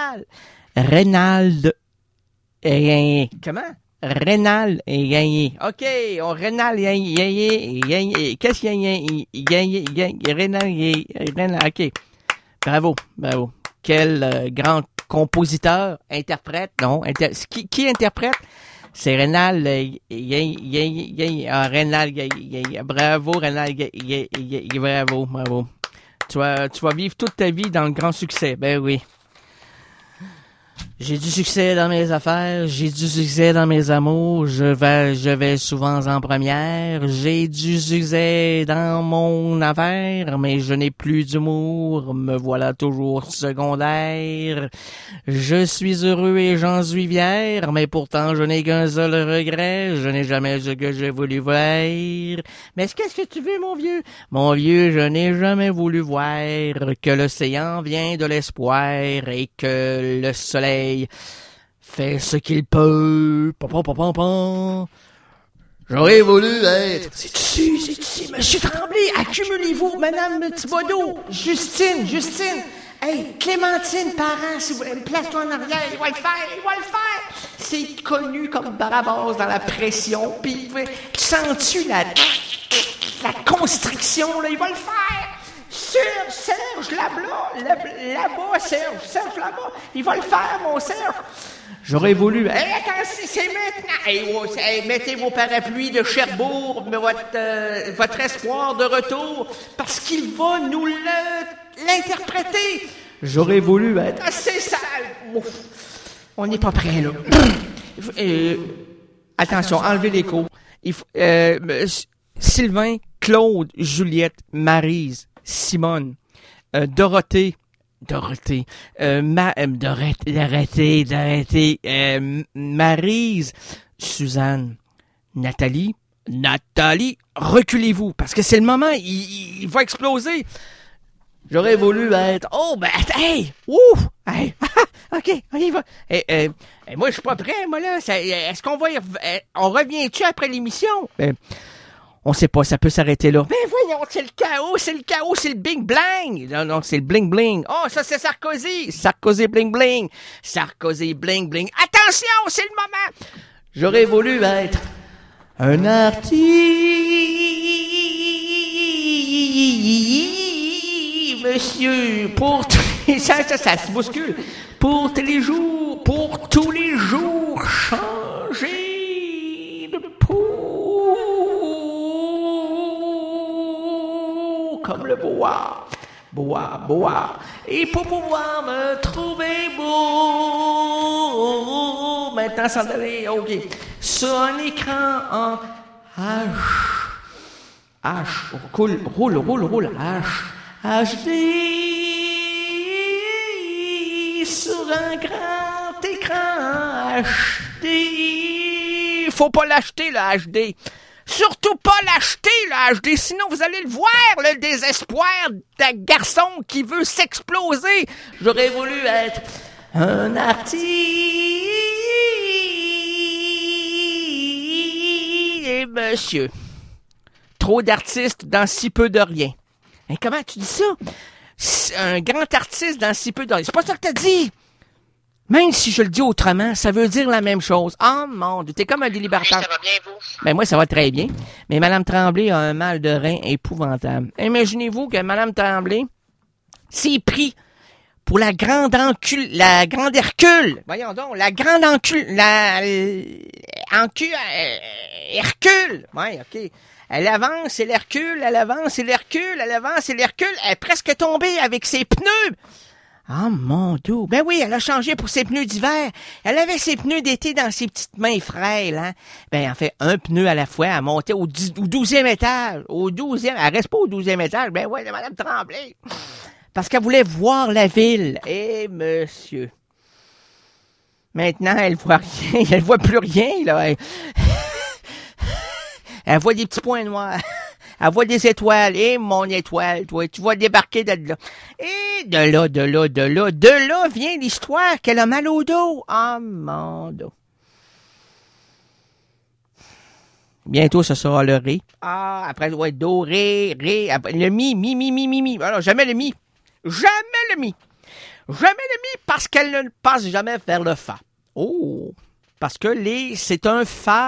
Reynald Gagné. Comment? Reynald Gagné. OK, Reynald Gagné. Qu'est-ce qu'il y a? Reynald, OK. Bravo. Quel grand compositeur, interprète, non? Qui interprète? C'est Reynald Gagné. Reynald Gagné. Bravo, Reynald Gagné. Bravo. Tu vas vivre toute ta vie dans le grand succès. Ben oui. J'ai du succès dans mes affaires, j'ai du succès dans mes amours, je vais souvent en première, j'ai du succès dans mon affaire, mais je n'ai plus d'humour, me voilà toujours secondaire. Je suis heureux et j'en suis fier, mais pourtant je n'ai qu'un seul regret, je n'ai jamais ce que j'ai voulu voir. Mais qu'est-ce que tu veux, mon vieux? Mon vieux, je n'ai jamais voulu voir que l'océan vient de l'espoir et que le soleil fait ce qu'il peut. J'aurais voulu être... C'est ici, Monsieur Tremblay, accumulez-vous, Madame Thibodeau, Justine. Hey, Clémentine, parents, si vous place-toi en arrière, il va le faire. C'est connu comme Barabas dans la pression, puis sens-tu la constriction, là, il va le faire. Serge, là-bas, Serge, là-bas. Il va le faire, mon Serge. J'aurais voulu... attends, c'est maintenant. Mettez vos parapluies de Cherbourg, votre espoir de retour, parce qu'il va nous l'interpréter. J'aurais voulu être assez sale. Ouf. On n'est pas prêt, là. Attention, enlevez l'écho. Sylvain, Claude, Juliette, Maryse, Simone, Dorothée, Maryse, Suzanne, Nathalie, reculez-vous, parce que c'est le moment, il va exploser. J'aurais voulu être... Oh, ben, hey! Ouf! Hey! OK, on y va. Moi, je suis pas prêt, moi, là. Est-ce qu'on va on revient-tu après l'émission? On sait pas, ça peut s'arrêter là. Mais voyons, c'est le chaos, c'est le bling-bling. Non, c'est le bling-bling. Oh, ça, c'est Sarkozy. Sarkozy bling-bling. Attention, c'est le moment. J'aurais voulu être un artiste, monsieur, pour ça se bouscule. Pour tous les jours, changer de peau. Comme le bois, et pour pouvoir me trouver beau, maintenant sans aller, ok, sur un écran en roule, HD, sur un grand écran HD, faut pas l'acheter le HD. Surtout pas l'acheter, le HD, sinon vous allez le voir, le désespoir d'un garçon qui veut s'exploser. J'aurais voulu être un artiste, et monsieur. Trop d'artistes dans si peu de rien. Et comment tu dis ça? Un grand artiste dans si peu de rien. C'est pas ça que t'as dit! Même si je le dis autrement, ça veut dire la même chose. Oh mon Dieu, t'es comme un délibérateur. Oui, ça va bien, vous? Ben moi, ça va très bien. Mais Mme Tremblay a un mal de rein épouvantable. Imaginez-vous que Mme Tremblay, s'est pris pour la grande Hercule. Voyons donc, la grande Hercule. Ouais, OK. Elle avance, et l'Hercule, elle avance, et l'Hercule, elle avance, et l'Hercule, elle est presque tombée avec ses pneus. Ah, mon Dieu. Ben oui, elle a changé pour ses pneus d'hiver. Elle avait ses pneus d'été dans ses petites mains frêles, hein. Ben, en fait, un pneu à la fois, elle montait au 12e étage. Elle reste pas au 12e étage. Ben ouais, Madame Tremblay. Parce qu'elle voulait voir la ville. Eh, monsieur. Maintenant, elle voit rien. Elle voit plus rien, là. Elle voit des petits points noirs. Elle voit des étoiles. Et mon étoile, toi, tu vas débarquer de là. Et de là vient l'histoire qu'elle a mal au dos. Ah, mon dos. Bientôt, ce sera le ré. Ah, après, ça doit être do, ré, après, le mi. Alors, jamais le mi. Jamais le mi, parce qu'elle ne passe jamais vers le fa. Oh, parce que c'est un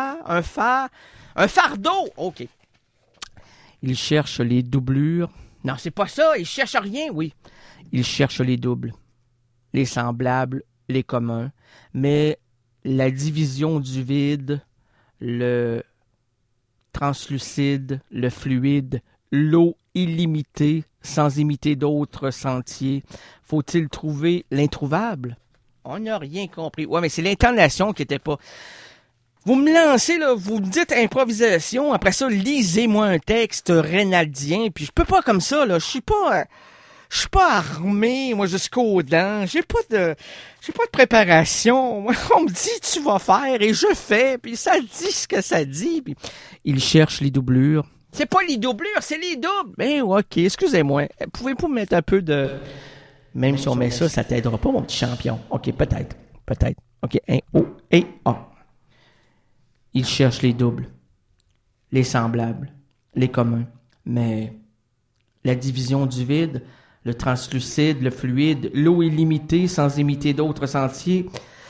fardeau. OK. Il cherche les doublures. Non, c'est pas ça. Il cherche rien, oui. Il cherche les doubles, les semblables, les communs. Mais la division du vide, le translucide, le fluide, l'eau illimitée, sans imiter d'autres sentiers. Faut-il trouver l'introuvable? On n'a rien compris. Ouais, mais c'est l'intonation qui était pas... Vous me lancez, là, vous me dites improvisation, après ça, lisez-moi un texte rénaldien, puis je peux pas comme ça, là, je suis pas armé, moi, jusqu'aux dents, j'ai pas de préparation. Moi, on me dit, tu vas faire, et je fais, puis ça dit ce que ça dit, puis il cherche les doublures. C'est pas les doublures, c'est les doubles. Ben, OK, excusez-moi. Pouvez-vous mettre un peu de... Même si on met ça, ça t'aidera pas, mon petit champion. OK, peut-être. OK, un O et A. Il cherche les doubles, les semblables, les communs. Mais la division du vide, le translucide, le fluide, l'eau illimitée sans imiter d'autres sentiers.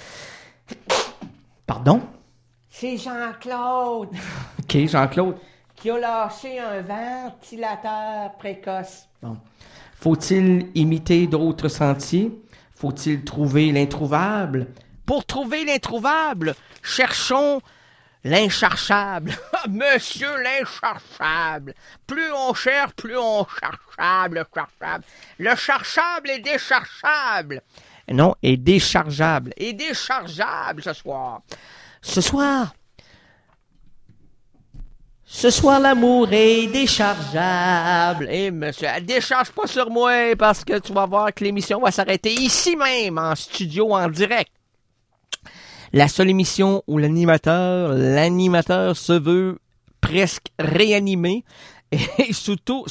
Pardon? C'est Jean-Claude. OK, Jean-Claude. Qui a lâché un ventilateur précoce. Bon. Faut-il imiter d'autres sentiers? Faut-il trouver l'introuvable? Pour trouver l'introuvable, cherchons l'incherchable. Monsieur l'incherchable. Plus on cherche, plus on cherchable. Le cherchable est déchargeable. Non, est déchargeable. Et déchargeable ce soir. Ce soir, l'amour est déchargeable. Eh, monsieur, elle décharge pas sur moi parce que tu vas voir que l'émission va s'arrêter ici même, en studio, en direct. La seule émission où l'animateur se veut presque réanimé et surtout,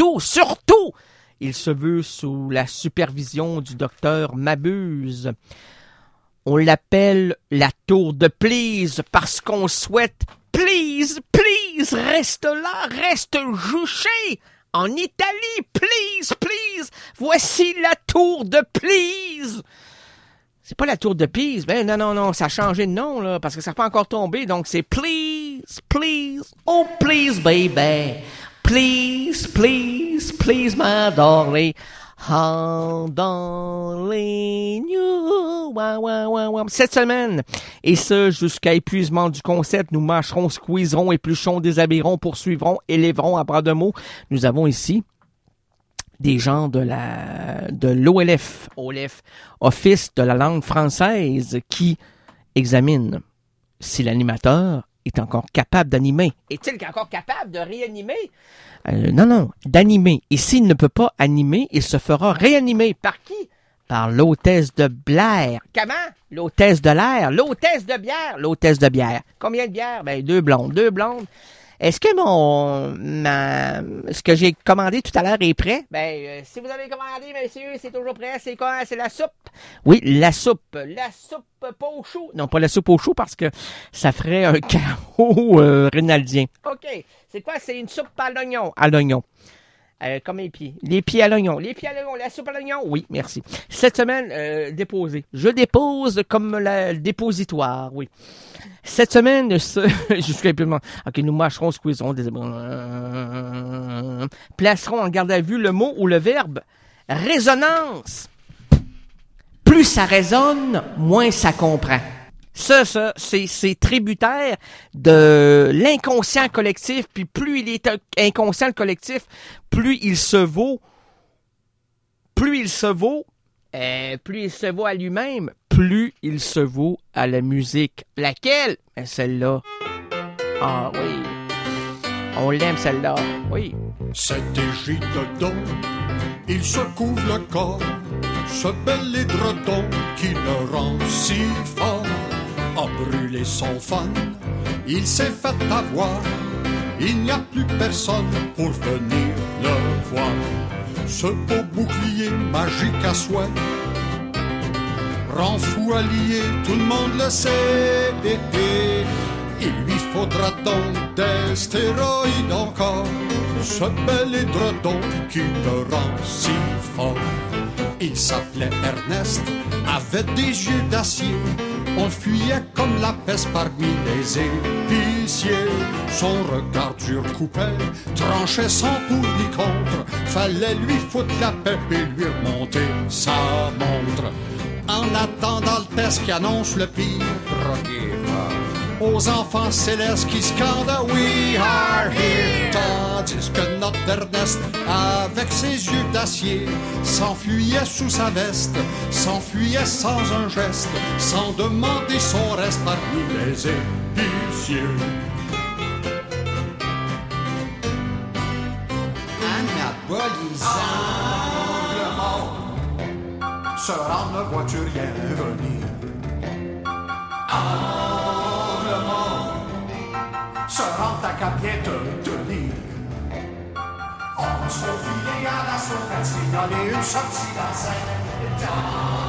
il se veut sous la supervision du docteur Mabuse. On l'appelle la tour de Please parce qu'on souhaite please, reste là, reste juché. En Italie, please, voici la tour de Please. C'est pas la tour de Pise, ben non, ça a changé de nom, là, parce que ça n'a pas encore tombé, donc c'est please, oh please baby, please, my darling, oh darling, you, wow. Cette semaine, et ce jusqu'à épuisement du concept, nous mâcherons, squeezerons, éplucherons, déshabillerons, poursuivrons, élèverons à bras de mots. Nous avons ici des gens de l'OLF, Office de la langue française, qui examine si l'animateur est encore capable d'animer. Est-il encore capable de réanimer? Non, d'animer. Et s'il ne peut pas animer, il se fera réanimer. Par qui? Par l'hôtesse de Blair. Comment? L'hôtesse de l'air. L'hôtesse de bière. Combien de bières? Ben, deux blondes. Est-ce que ce que j'ai commandé tout à l'heure est prêt? Ben, si vous avez commandé, messieurs, c'est toujours prêt. C'est quoi? C'est la soupe? Oui, la soupe pas au chou. Non, pas la soupe au chou parce que ça ferait un chaos rénaldien. OK. C'est quoi? C'est une soupe à l'oignon. À l'oignon. Comme les pieds. Les pieds à l'oignon. La soupe à l'oignon. Oui, merci. Cette semaine, déposé. Je dépose comme le dépositoire, oui. Cette semaine, OK, nous mâcherons, squeezerons, placerons en garde à vue le mot ou le verbe Résonance. Plus ça résonne, moins ça comprend. Ça, c'est tributaire de l'inconscient collectif, puis plus il est inconscient le collectif, plus il se vaut à lui-même, plus il se vaut à la musique. Laquelle? Celle-là. Ah oui. On l'aime, celle-là. Oui. Cet égyptodon, il se couvre le corps, ce bel édredon qui le rend si fort. A brûlé son fun, il s'est fait avoir, il n'y a plus personne pour venir le voir. Ce beau bouclier magique à souhait rend fou allié, tout le monde le sait. Il lui faudra donc des stéroïdes encore, ce bel édredon qui le rend si fort. Il s'appelait Ernest, avait des yeux d'acier, on fuyait comme la peste parmi les épiciers. Son regard dur coupait, tranchait sans pour ni contre, fallait lui foutre la paix et lui remonter sa montre. En attendant le test qui annonce le pire, aux enfants célestes qui scandent We are here, tandis que notre Ernest, avec ses yeux d'acier, s'enfuyait sous sa veste, s'enfuyait sans un geste, sans demander son reste parmi les épiciers. Anabolisant le monde, se rend ne vois-tu rien venir. Se rend à qu'à bien te tenir. On se filer à la sauvagerie, donner une sortie dans un temps.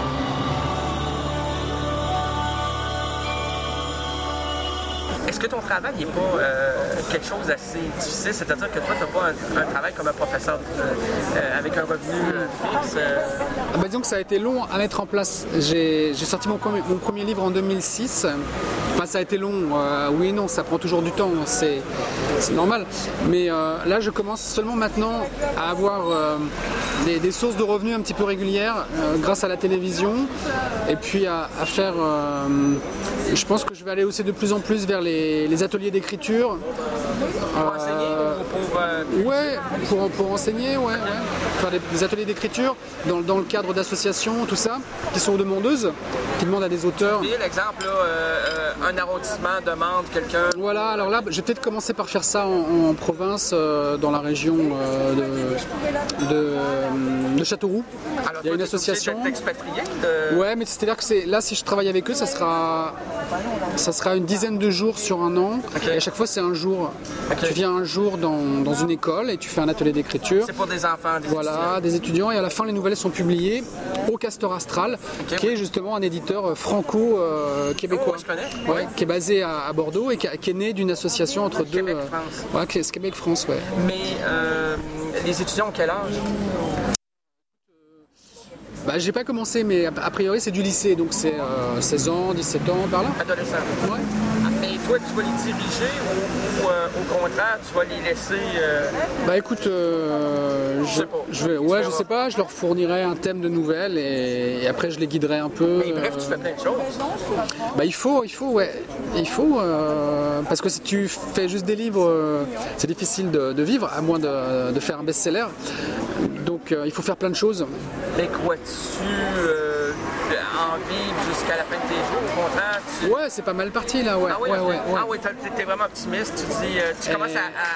Est-ce que ton travail n'est pas quelque chose d'assez difficile? C'est-à-dire que toi, tu n'as pas un travail comme un professeur avec un revenu fixe? Disons que ça a été long à mettre en place. J'ai sorti mon premier livre en 2006. Enfin, ça a été long. Oui et non, ça prend toujours du temps. C'est normal. Mais là, je commence seulement maintenant à avoir des sources de revenus un petit peu régulières grâce à la télévision. Et puis à faire... je pense que je vais aller aussi de plus en plus vers les ateliers d'écriture. Pour enseigner ou pour... pour enseigner, ouais. Faire des ateliers d'écriture dans le cadre d'associations, tout ça, qui sont demandeuses, qui demandent à des auteurs. Vous voyez l'exemple, un arrondissement demande quelqu'un... Voilà, alors là, je vais peut-être commencer par faire ça en province, dans la région de Châteauroux. Alors, il y a une association. Expatrié Ouais, mais c'est-à-dire que là, si je travaille avec eux, ça sera une dizaine de jours sur un an. Okay. Et à chaque fois, c'est un jour. Okay. Tu viens un jour dans une école et tu fais un atelier d'écriture. C'est pour des enfants, des étudiants. Et à la fin, les nouvelles sont publiées au Castor Astral, qui est justement un éditeur franco-québécois. Je connais. Ouais, qui est basé à Bordeaux et qui est né d'une association entre deux. Québec-France. C'est Québec-France, ouais. Mais les étudiants ont quel âge? J'ai pas commencé, mais a priori c'est du lycée, donc c'est 16 ans, 17 ans, par là. Adolescent. Ouais. Mais toi, tu vas les diriger ou au contraire, tu vas les laisser... Écoute, je sais pas, je leur fournirai un thème de nouvelles et après je les guiderai un peu. Mais bref, tu fais plein de choses. Il faut, parce que si tu fais juste des livres, c'est difficile de vivre, à moins de faire un best-seller. Donc il faut faire plein de choses. Mais crois-tu en vivre jusqu'à la fin de tes jours, au contraire? Ouais, c'est pas mal parti là, ouais. Ah oui, t'es vraiment optimiste, tu commences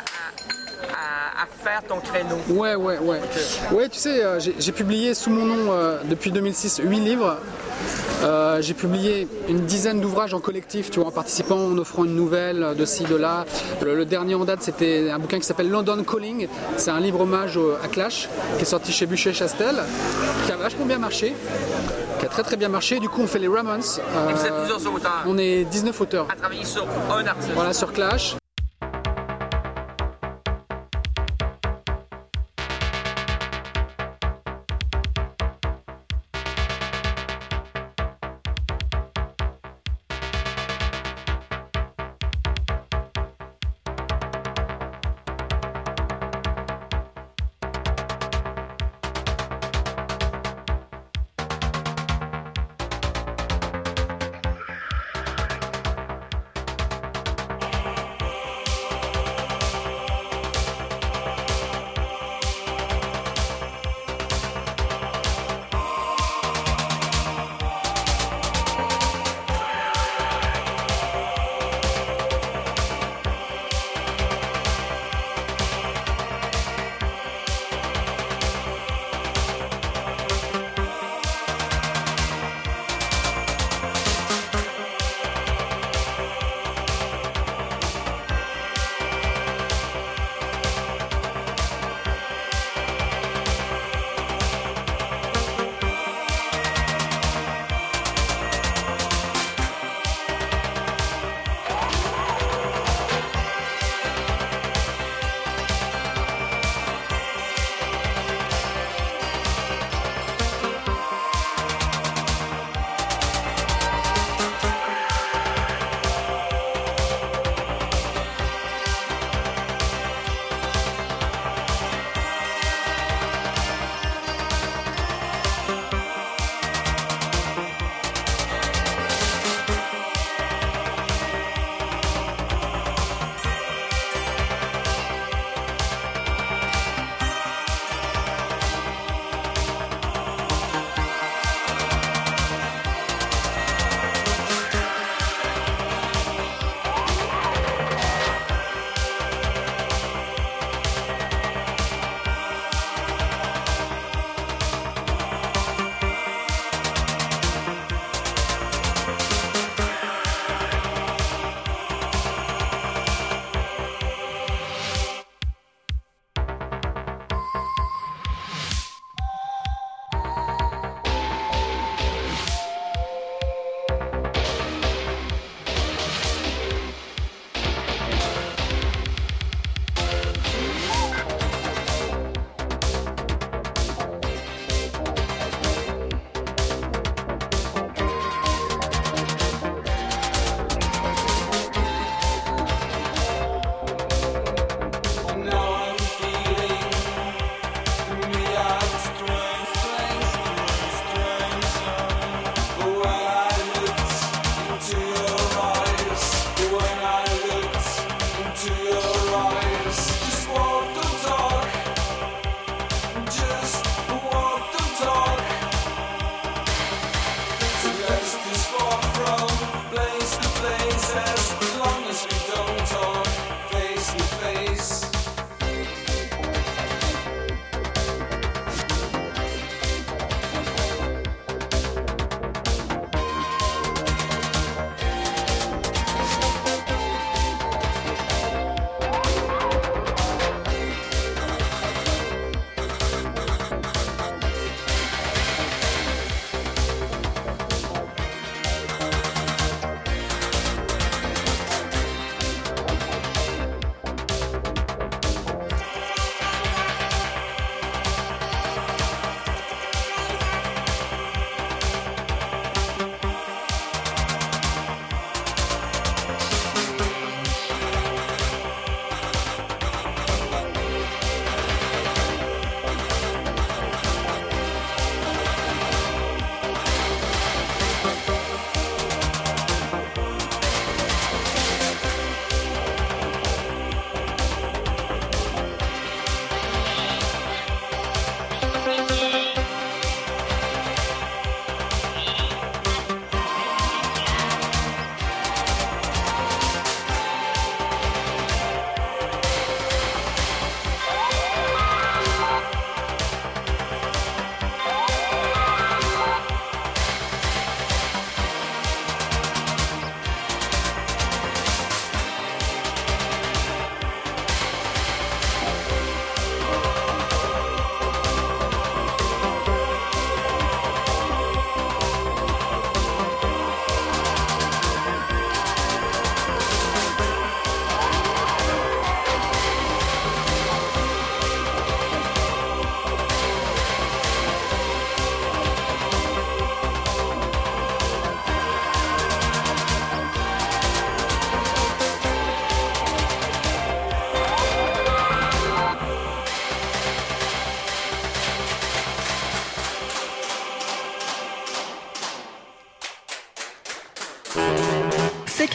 à faire ton créneau. Ouais. Okay. Ouais, tu sais, j'ai publié sous mon nom depuis 2006 8 livres. J'ai publié une dizaine d'ouvrages en collectif, tu vois, en participant, en offrant une nouvelle de ci, de là. Le dernier en date, c'était un bouquin qui s'appelle London Calling. C'est un livre hommage à Clash, qui est sorti chez Buchet-Chastel, qui a vachement bien marché, qui a très très bien marché. Du coup, on fait les Ramones. Et vous êtes plusieurs auteurs? On est 19 auteurs. À travailler sur un artiste? Voilà, sur Clash.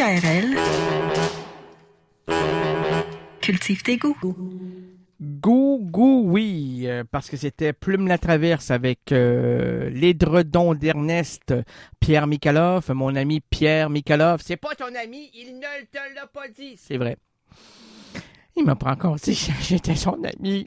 KRL. Cultive tes goûts. Goût, oui, parce que c'était Plume la Traverse avec l'édredon d'Ernest Pierre Michalov, mon ami Pierre Michalov. C'est pas ton ami, il ne te l'a pas dit. C'est vrai. Il m'a pas encore dit que j'étais son ami.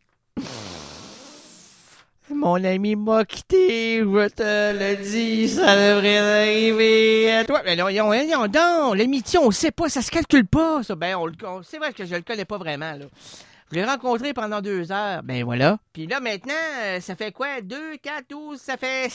Mon ami m'a quitté, je te le dis, ça devrait arriver à toi. Mais non, donc, l'amitié, on le sait pas, ça se calcule pas, ça. Ben, c'est vrai que je le connais pas vraiment, là. Je l'ai rencontré pendant 2 heures, ben voilà. Puis là, maintenant, ça fait quoi? 2, 4, 12, ça fait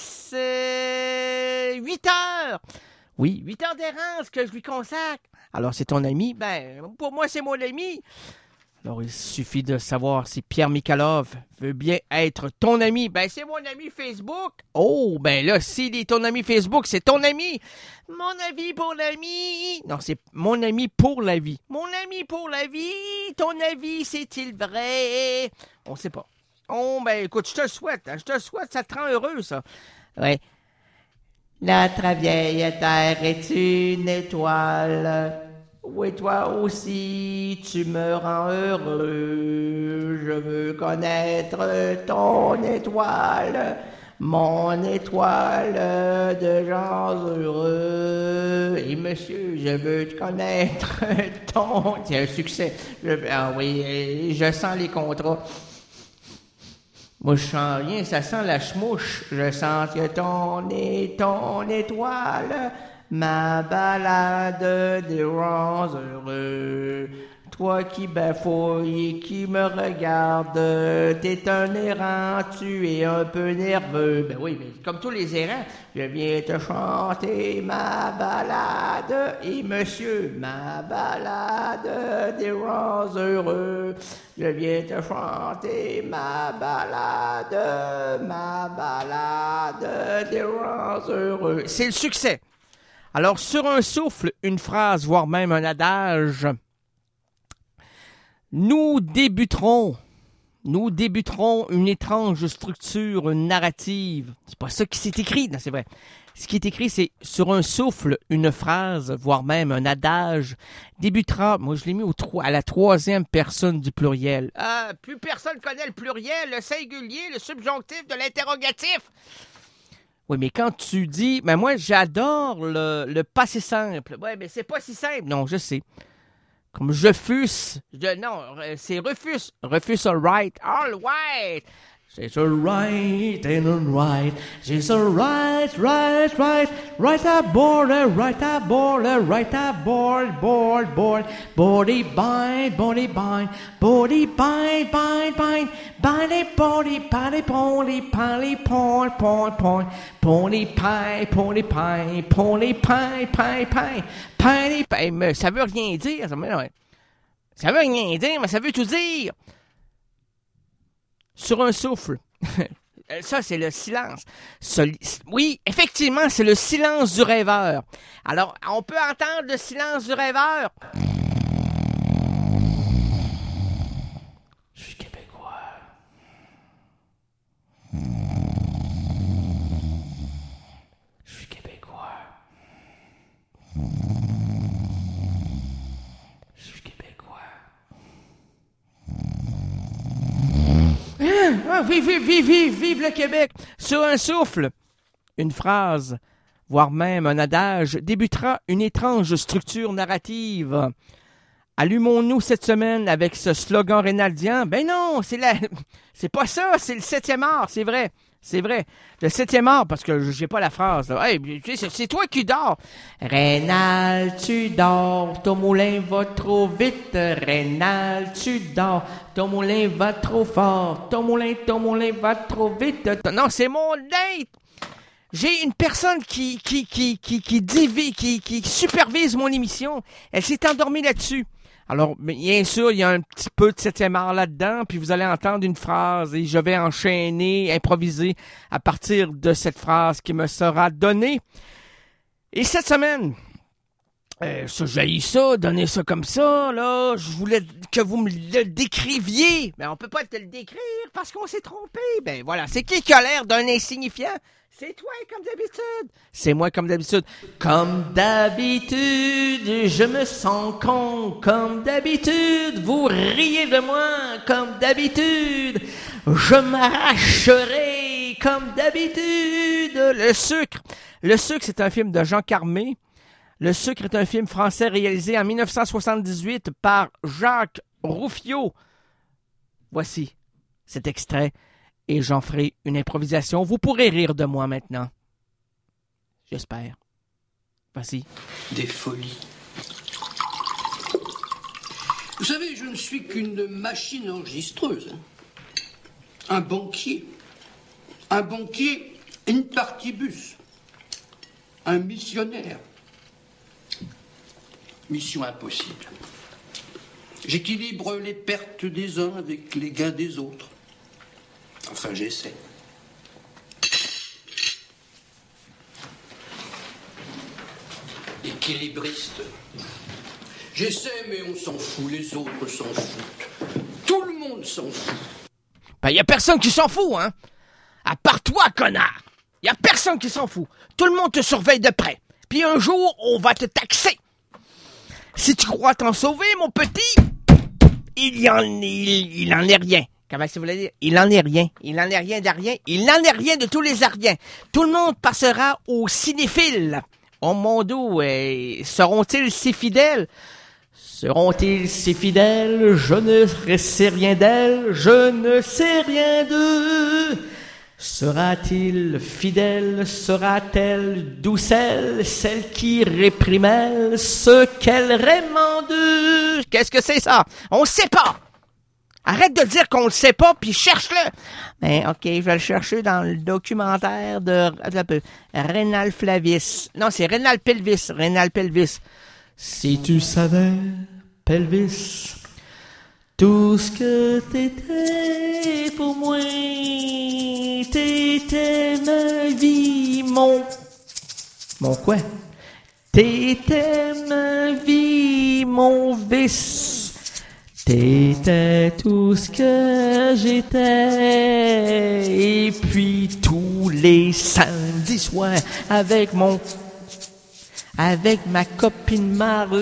8 heures. Oui, 8 heures d'errance que je lui consacre. Alors, c'est ton ami? Ben, pour moi, c'est mon ami. Alors, il suffit de savoir si Pierre Michalov veut bien être ton ami. Ben, c'est mon ami Facebook. Oh, ben là, s'il est ton ami Facebook, c'est ton ami. Mon ami pour l'ami. Non, c'est mon ami pour la vie. Mon ami pour la vie. Ton avis, c'est-il vrai? On sait pas. Oh, ben, écoute, je te le souhaite. Hein, je te le souhaite, ça te rend heureux, ça. Ouais. Notre vieille terre est une étoile. Oui, toi aussi, tu me rends heureux. Je veux connaître ton étoile, mon étoile de gens heureux. Et monsieur, je veux te connaître ton... C'est un succès. Ah oui, je sens les contrats. Moi, je sens rien, ça sent la chmouche. Je sens que ton étoile... Ma balade des gens heureux, toi qui bafouilles et qui me regardes, t'es un errant, tu es un peu nerveux. Ben oui, mais comme tous les errants, je viens te chanter ma balade, et monsieur, ma balade des gens heureux. Je viens te chanter ma balade des gens heureux. C'est le succès. Alors, sur un souffle, une phrase, voire même un adage, nous débuterons une étrange structure narrative. C'est pas ça qui s'est écrit, non, c'est vrai. Ce qui est écrit, c'est sur un souffle, une phrase, voire même un adage, débutera, moi je l'ai mis à la 3e personne du pluriel. Ah, plus personne connaît le pluriel, le singulier, le subjonctif de l'interrogatif. Oui, mais quand tu dis... Mais moi, j'adore le passé simple. Oui, mais c'est pas si simple. Non, je sais. Comme je fus... non, c'est refuse. Refuse all right. All right. It's all right and all right. It's all right, right, right. Right aboard, right aboard, right aboard, board, board. Body bind, body bind. Body bind, bind, bind. Body, body, body, body, body, point, point, point. Pony pie, pony pie, pony pie, pie, pie. Pony pie. Mais ça veut rien dire. Ça veut rien dire, mais ça veut tout dire. Sur un souffle. Ça, c'est le silence. Oui, effectivement, c'est le silence du rêveur. Alors, on peut entendre le silence du rêveur. Je suis québécois. Je suis québécois. Je suis québécois. Ah, vive le Québec! Sur un souffle, une phrase, voire même un adage, débutera une étrange structure narrative. Allumons-nous cette semaine avec ce slogan rénaldien? Ben non, c'est pas ça, c'est le 7e art, c'est vrai. C'est vrai. Le 7e art, parce que j'ai pas la phrase. Là. Hey, c'est toi qui dors. Rénal, tu dors. Ton moulin va trop vite. Rénal, tu dors. Ton moulin va trop fort. Ton moulin va trop vite. Non, c'est mon date. J'ai une personne qui supervise mon émission. Elle s'est endormie là-dessus. Alors, bien sûr, il y a un petit peu de 7e art là-dedans, puis vous allez entendre une phrase et je vais enchaîner, improviser à partir de cette phrase qui me sera donnée. Et cette semaine, Ça, j'haïs ça, donner ça comme ça, là. Je voulais que vous me le décriviez. Mais on peut pas te le décrire parce qu'on s'est trompé. Ben voilà, c'est qui a l'air d'un insignifiant? C'est toi, comme d'habitude. C'est moi, comme d'habitude. Comme d'habitude, je me sens con. Comme d'habitude, vous riez de moi. Comme d'habitude, je m'arracherai. Comme d'habitude. Le sucre. Le sucre, c'est un film de Jean Carmé. Le sucre est un film français réalisé en 1978 par Jacques Rouffio. Voici cet extrait et j'en ferai une improvisation. Vous pourrez rire de moi maintenant. J'espère. Voici. Des folies. Vous savez, je ne suis qu'une machine enregistreuse. Un banquier. Un banquier in partibus. Un missionnaire. Mission impossible. J'équilibre les pertes des uns avec les gains des autres. Enfin, j'essaie. Équilibriste. J'essaie, mais on s'en fout. Les autres s'en foutent. Tout le monde s'en fout. Ben, y a personne qui s'en fout, hein? À part toi, connard! Y a personne qui s'en fout. Tout le monde te surveille de près. Puis un jour, on va te taxer. Si tu crois t'en sauver, mon petit, il en est rien. Comment ça voulait dire? Il en est rien. Il en est rien de rien. Il n'en est rien de tous les ariens. Tout le monde passera aux cinéphiles. Oh mon Dieu, seront-ils si fidèles? Seront-ils si fidèles? Je ne sais rien d'elle. Je ne sais rien d'eux. Sera-t-il fidèle? Sera-t-elle doucelle? Celle qui réprimelle ce qu'elle rémande? Qu'est-ce que c'est ça? On sait pas! Arrête de dire qu'on le sait pas, puis cherche-le! Ben, ok, je vais le chercher dans le documentaire de Rénal Flavis. Non, c'est Rénal Pelvis. Rénal Pelvis. Si tu savais, Pelvis, tout ce que t'étais pour moi, t'étais ma vie, mon quoi? T'étais ma vie, mon vice, t'étais tout ce que j'étais, et puis tous les samedis soirs avec ma copine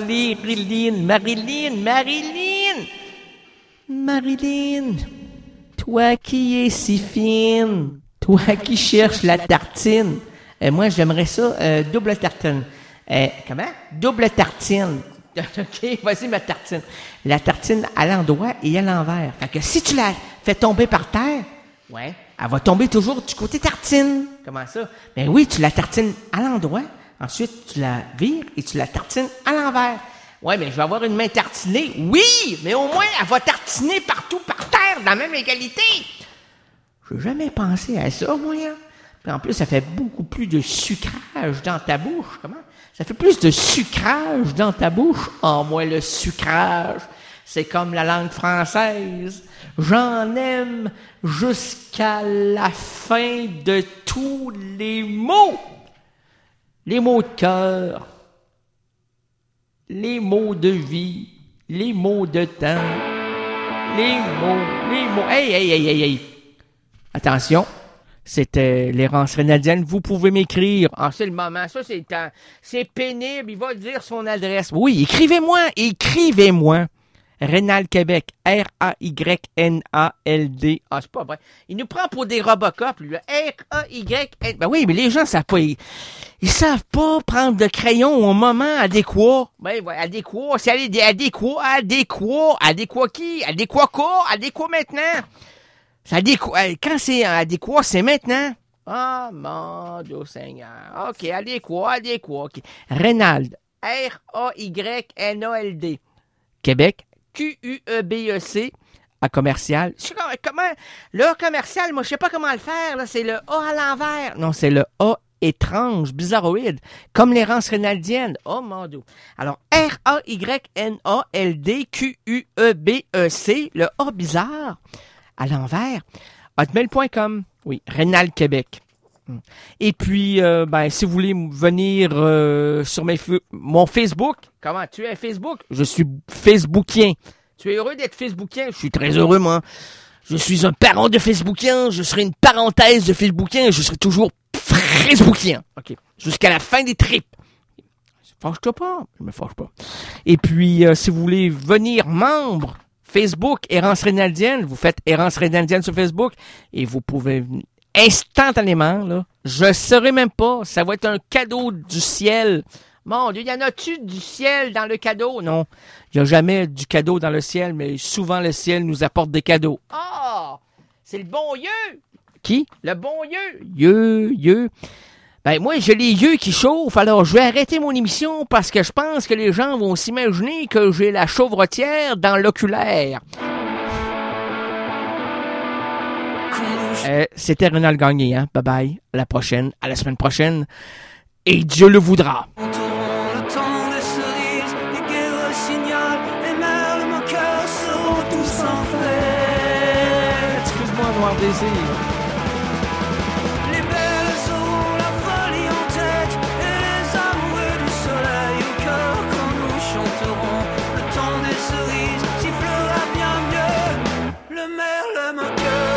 Marilyn, toi qui es si fine, toi qui cherches la tartine. Moi, j'aimerais ça, double tartine. Comment? Double tartine. OK, vas-y ma tartine. La tartine à l'endroit et à l'envers. Fait que si tu la fais tomber par terre, ouais, elle va tomber toujours du côté tartine. Comment ça? Ben oui, tu la tartines à l'endroit, ensuite tu la vires et tu la tartines à l'envers. Ouais, mais je vais avoir une main tartinée. Oui, mais au moins, elle va tartiner partout par terre, dans la même égalité. Je n'ai jamais pensé à ça, moi. Puis en plus, ça fait beaucoup plus de sucrage dans ta bouche. Comment? Ça fait plus de sucrage dans ta bouche. Oh, moi, le sucrage, c'est comme la langue française. J'en aime jusqu'à la fin de tous les mots. Les mots de cœur. Les mots de vie, les mots de temps, les mots. Hey. Attention, c'était l'errance rénadienne. Vous pouvez m'écrire. Ah, c'est le moment. Ça, c'est pénible. Il va dire son adresse. Oui, écrivez-moi. Rénal Québec. R-A-Y-N-A-L-D. Ah, c'est pas vrai. Il nous prend pour des Robocop, lui. R-A-Y-N. Ben oui, mais les gens savent pas. Ils savent pas prendre de crayon au moment adéquat. Ben, ouais, adéquat. C'est adéquat qui? Adéquat quoi? Adéquat maintenant. C'est adéquat. Quand c'est adéquat, c'est maintenant. Ah, mon Dieu Seigneur. OK, adéquat. OK. Rénald. R-A-Y-N-A-L-D. Québec. Q-U-E-B-E-C. À commercial. Comment? Le commercial, moi, je sais pas comment le faire. Là, c'est le A à l'envers. Non, c'est le A étrange, bizarroïde, comme l'errance rénaldienne. Oh mon Dieu. Alors, R-A-Y-N-A-L-D-Q-U-E-B-E-C, le A bizarre, à l'envers, hotmail.com. Oui, Rénal Québec. Et puis, si vous voulez venir sur mon Facebook, comment tu es Facebook? Je suis Facebookien. Tu es heureux d'être Facebookien? Je suis très heureux, moi. Je suis un parent de Facebookien. Je serai une parenthèse de Facebookien. Je serai toujours Facebookien. OK. Jusqu'à la fin des trips. Fâche-toi pas. Je me fâche pas. Et puis, si vous voulez venir membre Facebook, Errance Rénaldienne, vous faites Errance Rénaldienne sur Facebook et vous pouvez instantanément, là. Je saurais même pas. Ça va être un cadeau du ciel. Mon Dieu, y en a-tu du ciel dans le cadeau? Non. Il n'y a jamais du cadeau dans le ciel, mais souvent le ciel nous apporte des cadeaux. Ah! C'est le bon yeux! Qui? Le bon yeux. Yeux. Ben, moi, j'ai les yeux qui chauffent, alors je vais arrêter mon émission parce que je pense que les gens vont s'imaginer que j'ai la chauvretière dans l'oculaire. C'était Rénal Gagné, hein? Bye bye. À la semaine prochaine. Et Dieu le voudra. Le temps des cerises, les guerres signal, les merles, mon cœur seront tous en fête. Excuse-moi, Noir Désir. Les belles auront la folie en tête, et les amoureux du soleil au cœur quand nous chanterons. Le temps des cerises sifflera bien mieux, le merle, mon cœur.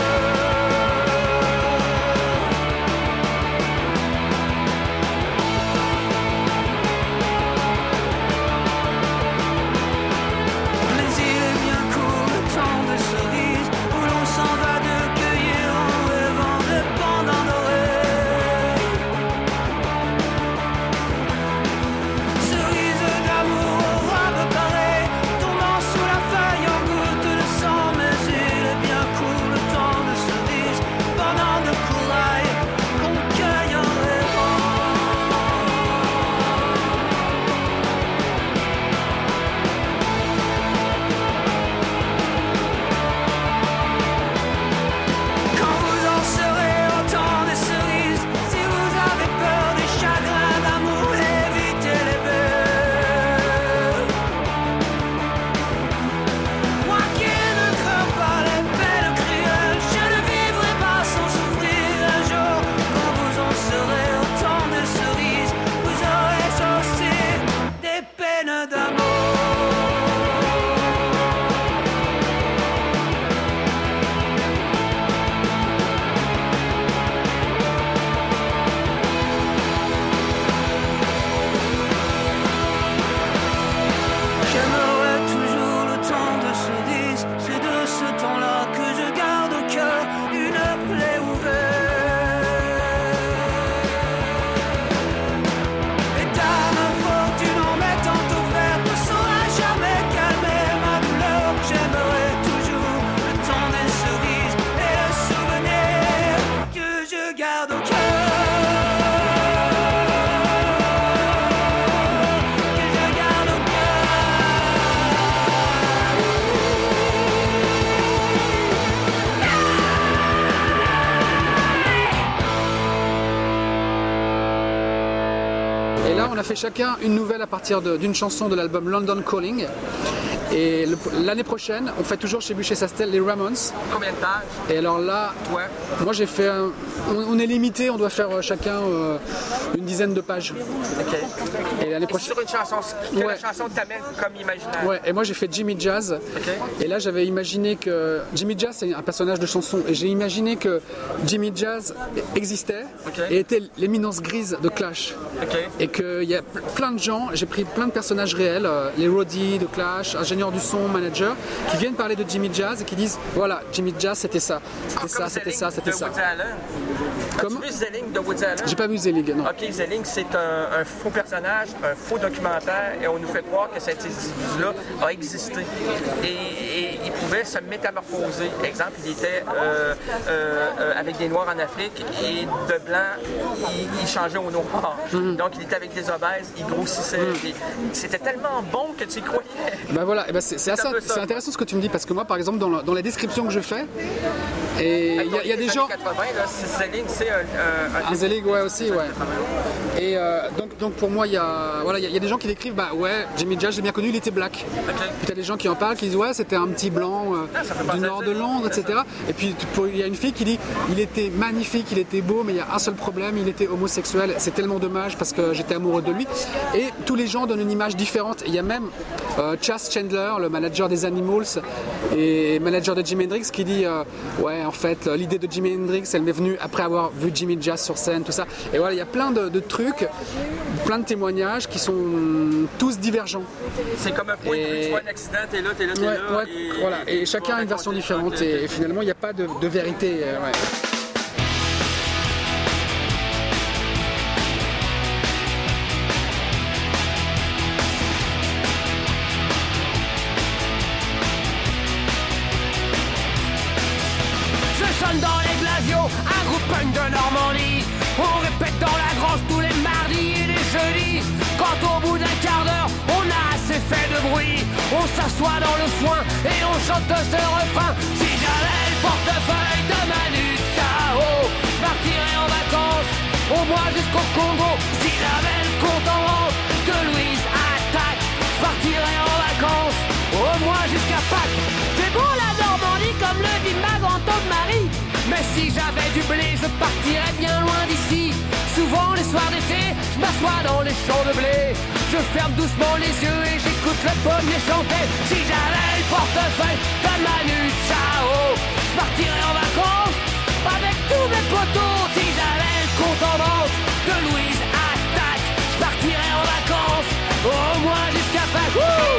On a fait chacun une nouvelle à partir d'une chanson de l'album London Calling. Et l'année prochaine, on fait toujours chez Bûcher-Sastel les Ramones. Combien de pages? Et alors là, toi? Moi j'ai fait on est limité, on doit faire chacun une dizaine de pages. Ok. Et l'année prochaine. Sur une chanson, la chanson t'amène comme imaginaire. Ouais, et moi j'ai fait Jimmy Jazz. Okay. Et là j'avais imaginé que Jimmy Jazz c'est un personnage de chanson. Et j'ai imaginé que Jimmy Jazz existait et était l'éminence grise de Clash. Okay. Et qu'il y a plein de gens, j'ai pris plein de personnages réels, les roadies de Clash, ingénieurs du son, manager, qui viennent parler de Jimmy Jazz et qui disent voilà, Jimmy Jazz c'était ça, c'était ça, c'était ça, c'était ça. Comment? As-tu vu Zelig de Woody Allen? J'ai pas vu Zelig, non. Ok, Zelig c'est un faux personnage, un faux documentaire et on nous fait croire que cet individu-là a existé. Et il pouvait se métamorphoser. Exemple, il était avec des Noirs en Afrique et de blanc, il changeait au noir. Donc il était avec des obèses, il grossissait. C'était tellement bon que tu y croyais. Ben voilà, c'est intéressant ce que tu me dis parce que moi par exemple dans la description que je fais, Et il y a des gens... 80, là, Zelig, c'est Zelig, ouais, aussi, ouais. Et donc pour moi, il y a des gens qui décrivent, bah ouais, Jimmy Jazz, j'ai bien connu, il était black. Puis t'as des gens qui en parlent, qui disent, ouais, c'était un petit blanc du nord de Londres, etc. Et puis il y a une fille qui dit, il était magnifique, il était beau, mais il y a un seul problème, il était homosexuel. C'est tellement dommage parce que j'étais amoureux de lui. Et tous les gens donnent une image différente. Il y a même Chas Chandler, le manager des Animals et manager de Jimi Hendrix, qui dit, ouais, en fait, l'idée de Jimi Hendrix, elle m'est venue après avoir vu Jimmy Jazz sur scène, tout ça. Et voilà, il y a plein de trucs, plein de témoignages qui sont tous divergents. C'est comme un point de vue, tu vois un accident, t'es là, Ouais, voilà. Et chacun a une version différente. Et finalement, il n'y a pas de vérité. Ouais. Dans les glaciaux, un groupe punk de Normandie. On répète dans la grange tous les mardis et les jeudis. Quand au bout d'un quart d'heure, on a assez fait de bruit, on s'assoit dans le foin et on chante ce refrain. Si j'avais le portefeuille de Manu Chao, je partirais en vacances, au moins jusqu'au Congo. Si j'avais le compte en banque de Louise Attaque, je partirais en vacances, au moins jusqu'à Pâques. C'est beau la Normandie comme le dit ma grand-tante Marie. Mais si j'avais du blé, je partirais bien loin d'ici. Souvent les soirs d'été, je m'assois dans les champs de blé. Je ferme doucement les yeux et j'écoute le pommier chanter. Si j'avais le portefeuille de Manu Chao, je partirais en vacances avec tous mes potos. Si j'avais le compte en banque de Louise Attaque, je partirais en vacances au moins jusqu'à Pâques.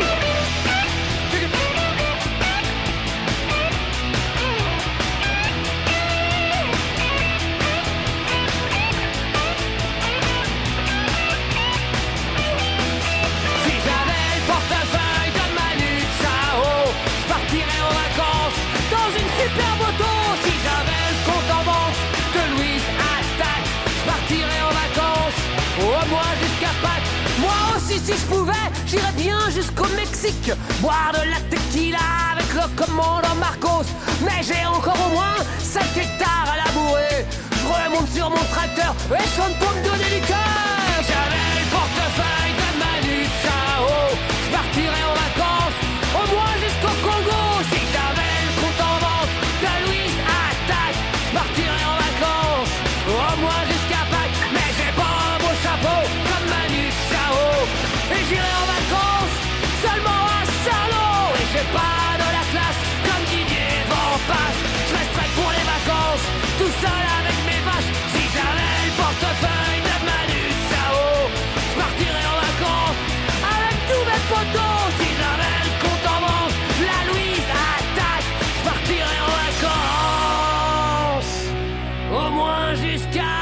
Super moto, si j'avais le compte en banque de Louise Attaque, je partirais en vacances, au moins jusqu'à Pâques. Moi aussi si je pouvais, j'irais bien jusqu'au Mexique, boire de la tequila avec le commandant Marcos. Mais j'ai encore au moins 5 hectares à labourer. Je remonte sur mon tracteur et chante pour me donner du cœur. J'avais le portefeuille de Manu Chao, je partirais en vacances, au moins jusqu'au Congo. Si j'avais le compte en banque de Louise Attaque, je partirais en vacances, au moins jusqu'à Pâques. Mais j'ai pas un beau chapeau comme Manu Chao, et j'irai en vacances seulement à Saint-Lô. Et j'ai pas de la classe comme Didier Van Passe, je resterai pour les vacances tout seul avec mes vaches. Si j'avais le portefeuille de Manu Chao, je partirais en vacances avec tous mes potos. Si j'avais le compte en banque, la Louise Attaque, je partirais en vacances, au moins jusqu'à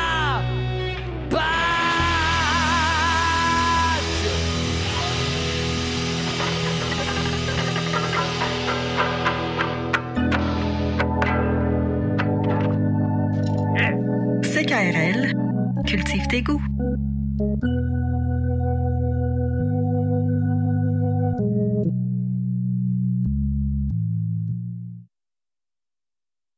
CKRL, cultive tes goûts.